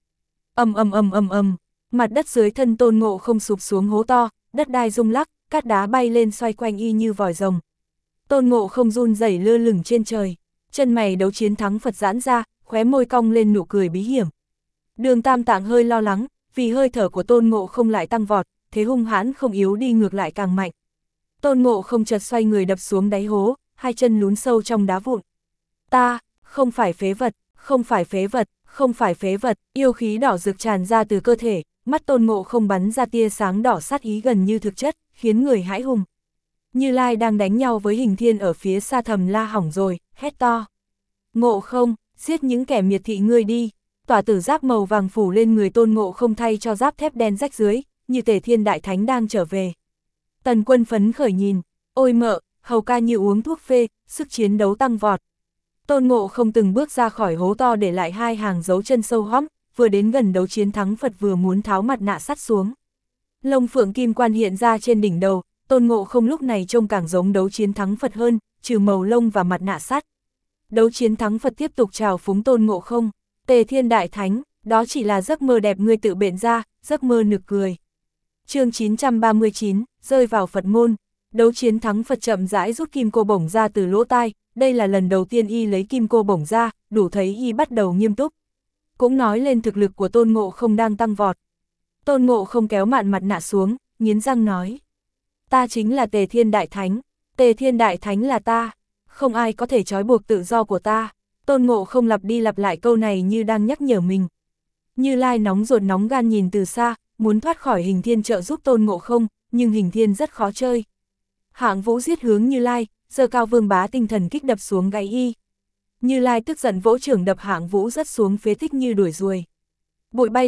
Ầm, mặt đất dưới thân Tôn Ngộ Không sụp xuống hố to, đất đai rung lắc, cát đá bay lên xoay quanh y như vòi rồng. Tôn Ngộ Không run rẩy lơ lửng trên trời, chân mày đấu chiến thắng Phật giãn ra, khóe môi cong lên nụ cười bí hiểm. Đường Tam Tạng hơi lo lắng, vì hơi thở của Tôn Ngộ Không lại tăng vọt, thế hung hãn không yếu đi ngược lại càng mạnh. Tôn Ngộ Không chợt xoay người đập xuống đáy hố, hai chân lún sâu trong đá vụn. Ta, không phải phế vật, không phải phế vật, không phải phế vật, yêu khí đỏ rực tràn ra từ cơ thể, mắt Tôn Ngộ Không bắn ra tia sáng đỏ sát ý gần như thực chất, khiến người hãi hùng. Như Lai đang đánh nhau với Hình Thiên ở phía xa thầm la hỏng rồi, hét to. Ngộ Không, giết những kẻ miệt thị ngươi đi. Tỏa tử giáp màu vàng phủ lên người Tôn Ngộ Không thay cho giáp thép đen rách dưới, như Tề Thiên Đại Thánh đang trở về. Tần Quân phấn khởi nhìn, ôi mợ, hầu ca như uống thuốc phê, sức chiến đấu tăng vọt. Tôn Ngộ Không từng bước ra khỏi hố to để lại hai hàng dấu chân sâu hõm, vừa đến gần đấu chiến thắng Phật vừa muốn tháo mặt nạ sắt xuống. Lông phượng kim quan hiện ra trên đỉnh đầu, Tôn Ngộ Không lúc này trông càng giống đấu chiến thắng Phật hơn, trừ màu lông và mặt nạ sắt. Đấu chiến thắng Phật tiếp tục trào phúng Tôn Ngộ Không. Tề Thiên Đại Thánh, đó chỉ là giấc mơ đẹp ngươi tự biện ra, giấc mơ nực cười. Chương 939, rơi vào Phật môn. Đấu chiến thắng Phật chậm rãi rút kim cô bổng ra từ lỗ tai, đây là lần đầu tiên y lấy kim cô bổng ra, đủ thấy y bắt đầu nghiêm túc. Cũng nói lên thực lực của Tôn Ngộ Không đang tăng vọt. Tôn Ngộ Không kéo mạn mặt nạ xuống, nghiến răng nói. Ta chính là Tề Thiên Đại Thánh, Tề Thiên Đại Thánh là ta, không ai có thể trói buộc tự do của ta. Tôn Ngộ Không lặp đi lặp lại câu này như đang nhắc nhở mình. Như Lai nóng ruột nóng gan nhìn từ xa, muốn thoát khỏi Hình Thiên trợ giúp Tôn Ngộ Không, nhưng Hình Thiên rất khó chơi. Hạng Vũ giết hướng Như Lai, giơ cao vương bá tinh thần kích đập xuống gáy y. Như Lai tức giận vỗ trưởng đập Hạng Vũ rất xuống phế tích như đuổi ruồi. Bụi bay lên,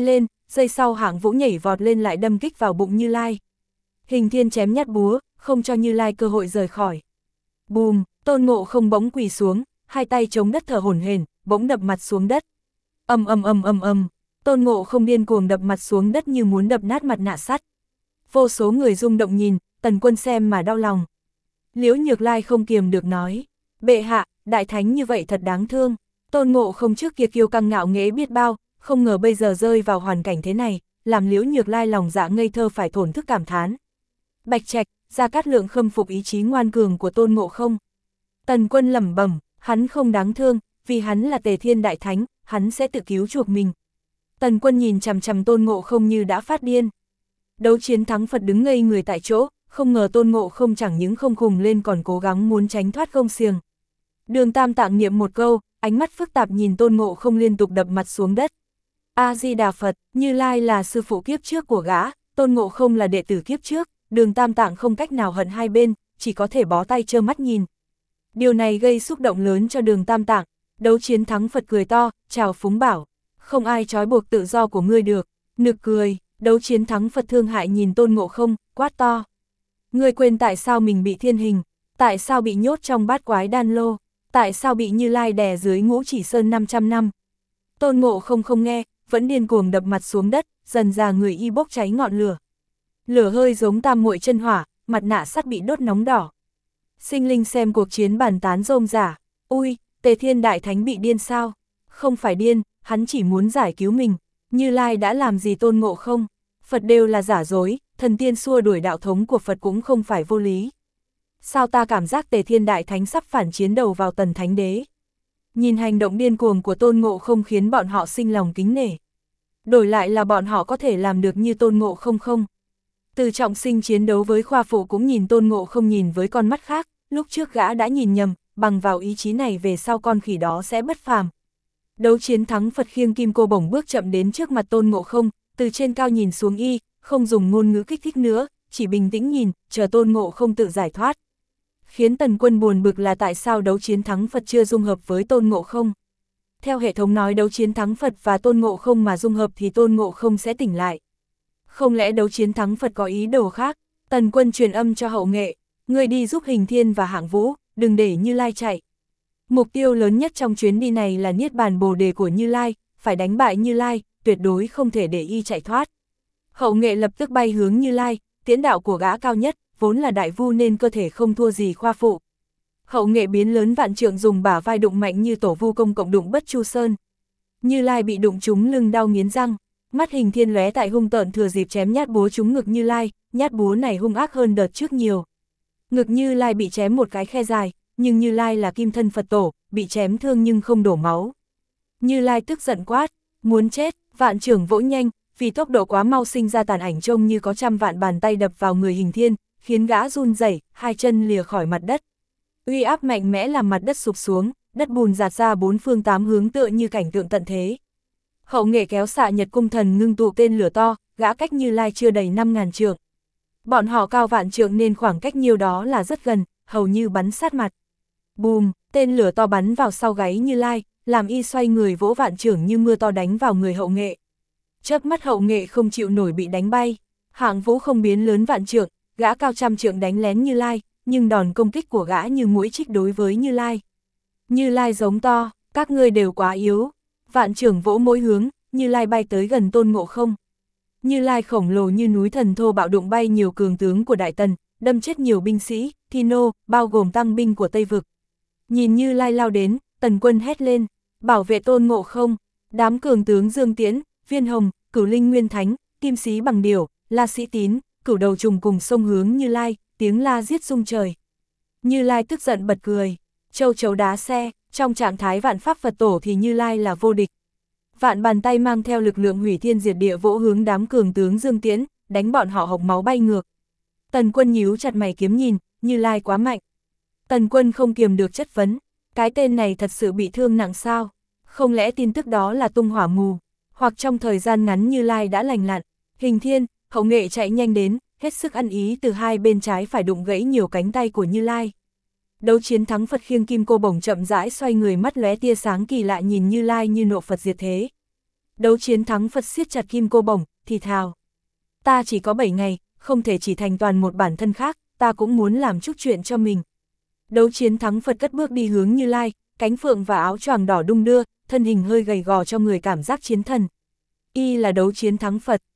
giây sau Hạng Vũ nhảy vọt lên lại đâm kích vào bụng Như Lai. Hình Thiên chém nhát búa, không cho Như Lai cơ hội rời khỏi. Bùm, Tôn Ngộ Không bỗng quỳ xuống, hai tay chống đất thở hổn hển, bỗng đập mặt xuống đất. Ầm ầm ầm ầm ầm, Tôn Ngộ Không điên cuồng đập mặt xuống đất như muốn đập nát mặt nạ sắt. Vô số người rung động nhìn, Tần Quân xem mà đau lòng. Liễu Nhược Lai không kiềm được nói, bệ hạ, đại thánh như vậy thật đáng thương. Tôn Ngộ Không trước kia kiêu căng ngạo nghễ biết bao, không ngờ bây giờ rơi vào hoàn cảnh thế này, làm Liễu Nhược Lai lòng dạ ngây thơ phải thổn thức cảm thán. Bạch Trạch, Gia Cát Lượng khâm phục ý chí ngoan cường của Tôn Ngộ Không. Tần Quân lẩm bẩm, hắn không đáng thương, vì hắn là Tề Thiên Đại Thánh, hắn sẽ tự cứu chuộc mình. Tần Quân nhìn chằm chằm Tôn Ngộ Không như đã phát điên. Đấu chiến thắng Phật đứng ngây người tại chỗ, không ngờ Tôn Ngộ Không chẳng những không khùng lên còn cố gắng muốn tránh thoát gông xiềng. Đường Tam Tạng niệm một câu, ánh mắt phức tạp nhìn Tôn Ngộ Không liên tục đập mặt xuống đất. A-di-đà Phật, Như Lai là sư phụ kiếp trước của gã, Tôn Ngộ Không là đệ tử kiếp trước, Đường Tam Tạng không cách nào hận hai bên, chỉ có thể bó tay trơ mắt nhìn. Điều này gây xúc động lớn cho Đường Tam Tạng. Đấu chiến thắng Phật cười to, chào phúng bảo, không ai trói buộc tự do của ngươi được. Nực cười, đấu chiến thắng Phật thương hại nhìn Tôn Ngộ Không, quát to. Ngươi quên tại sao mình bị thiên hình, tại sao bị nhốt trong bát quái đan lô, tại sao bị Như Lai đè dưới Ngũ Chỉ Sơn 500 năm. Tôn Ngộ Không không nghe, vẫn điên cuồng đập mặt xuống đất, dần ra người y bốc cháy ngọn lửa. Lửa hơi giống tam muội chân hỏa, mặt nạ sắt bị đốt nóng đỏ. Sinh linh xem cuộc chiến bàn tán rôm rả. Ui, Tề Thiên Đại Thánh bị điên sao? Không phải điên, hắn chỉ muốn giải cứu mình. Như Lai đã làm gì Tôn Ngộ Không? Phật đều là giả dối, thần tiên xua đuổi đạo thống của Phật cũng không phải vô lý. Sao ta cảm giác Tề Thiên Đại Thánh sắp phản chiến đầu vào Tần Thánh Đế? Nhìn hành động điên cuồng của Tôn Ngộ Không khiến bọn họ sinh lòng kính nể. Đổi lại là bọn họ có thể làm được như Tôn Ngộ Không không? Từ Trọng Sinh chiến đấu với Khoa Phụ cũng nhìn Tôn Ngộ Không nhìn với con mắt khác, lúc trước gã đã nhìn nhầm, bằng vào ý chí này về sau con khỉ đó sẽ bất phàm. Đấu chiến thắng Phật khiêng kim cô bổng bước chậm đến trước mặt Tôn Ngộ Không, từ trên cao nhìn xuống y, không dùng ngôn ngữ kích thích nữa, chỉ bình tĩnh nhìn, chờ Tôn Ngộ Không tự giải thoát. Khiến Tần Quân buồn bực là tại sao đấu chiến thắng Phật chưa dung hợp với Tôn Ngộ Không. Theo hệ thống nói đấu chiến thắng Phật và Tôn Ngộ Không mà dung hợp thì Tôn Ngộ Không sẽ tỉnh lại. Không lẽ đấu chiến thắng Phật có ý đồ khác? Tần Quân truyền âm cho Hậu Nghệ, người đi giúp Hình Thiên và Hạng Vũ, đừng để Như Lai chạy. Mục tiêu lớn nhất trong chuyến đi này là Niết Bàn Bồ Đề của Như Lai, phải đánh bại Như Lai, tuyệt đối không thể để y chạy thoát. Hậu Nghệ lập tức bay hướng Như Lai, tiễn đạo của gã cao nhất, vốn là đại vu nên cơ thể không thua gì Khoa Phụ. Hậu Nghệ biến lớn vạn trượng dùng bả vai đụng mạnh như tổ vu công cộng đụng Bất Chu Sơn. Như Lai bị đụng trúng lưng đau nghiến răng, mắt Hình Thiên lóe tại hung tợn thừa dịp chém nhát búa trúng ngực Như Lai, nhát búa này hung ác hơn đợt trước nhiều. Ngực Như Lai bị chém một cái khe dài, nhưng Như Lai là kim thân Phật tổ, bị chém thương nhưng không đổ máu. Như Lai tức giận quát, muốn chết, vạn trưởng vỗ nhanh, vì tốc độ quá mau sinh ra tàn ảnh trông như có trăm vạn bàn tay đập vào người Hình Thiên, khiến gã run rẩy, hai chân lìa khỏi mặt đất. Uy áp mạnh mẽ làm mặt đất sụp xuống, đất bùn rạt ra bốn phương tám hướng tựa như cảnh tượng tận thế. Hậu Nghệ kéo xạ Nhật Cung Thần ngưng tụ tên lửa to, gã cách Như Lai chưa đầy 5.000 trượng. Bọn họ cao vạn trượng nên khoảng cách nhiều đó là rất gần, hầu như bắn sát mặt. Bùm, tên lửa to bắn vào sau gáy Như Lai, làm y xoay người vỗ vạn trưởng như mưa to đánh vào người Hậu Nghệ. Chớp mắt Hậu Nghệ không chịu nổi bị đánh bay. Hạng Vũ không biến lớn vạn trượng, gã cao trăm trượng đánh lén Như Lai, nhưng đòn công kích của gã như mũi chích đối với Như Lai. Như Lai giống to, các ngươi đều quá yếu. Vạn trưởng vỗ mỗi hướng, Như Lai bay tới gần Tôn Ngộ Không. Như Lai khổng lồ như núi thần thô bạo đụng bay nhiều cường tướng của Đại Tần, đâm chết nhiều binh sĩ, thi nô, bao gồm tăng binh của Tây Vực. Nhìn Như Lai lao đến, Tần Quân hét lên, bảo vệ Tôn Ngộ Không. Đám cường tướng Dương Tiễn, Viên Hồng, Cửu Linh Nguyên Thánh, Kim Sĩ Bằng Điểu, La Sĩ Tín, Cửu Đầu Trùng cùng xông hướng Như Lai, tiếng la giết rung trời. Như Lai tức giận bật cười, châu chấu đá xe, trong trạng thái vạn pháp Phật tổ thì Như Lai là vô địch. Vạn bàn tay mang theo lực lượng hủy thiên diệt địa vỗ hướng đám cường tướng Dương Tiễn, đánh bọn họ hộc máu bay ngược. Tần Quân nhíu chặt mày kiếm nhìn, Như Lai quá mạnh. Tần Quân không kiềm được chất vấn, cái tên này thật sự bị thương nặng sao? Không lẽ tin tức đó là tung hỏa mù? Hoặc trong thời gian ngắn Như Lai đã lành lặn? Hình Thiên, Hậu Nghệ chạy nhanh đến, hết sức ăn ý từ hai bên trái phải đụng gãy nhiều cánh tay của Như Lai. Đấu chiến thắng Phật khiêng kim cô bổng chậm rãi xoay người mắt lóe tia sáng kỳ lạ nhìn Như Lai như nộ Phật diệt thế. Đấu chiến thắng Phật siết chặt kim cô bổng, thì thào. Ta chỉ có 7 ngày, không thể chỉ thành toàn một bản thân khác, ta cũng muốn làm chút chuyện cho mình. Đấu chiến thắng Phật cất bước đi hướng Như Lai, cánh phượng và áo choàng đỏ đung đưa, thân hình hơi gầy gò cho người cảm giác chiến thần. Y là đấu chiến thắng Phật.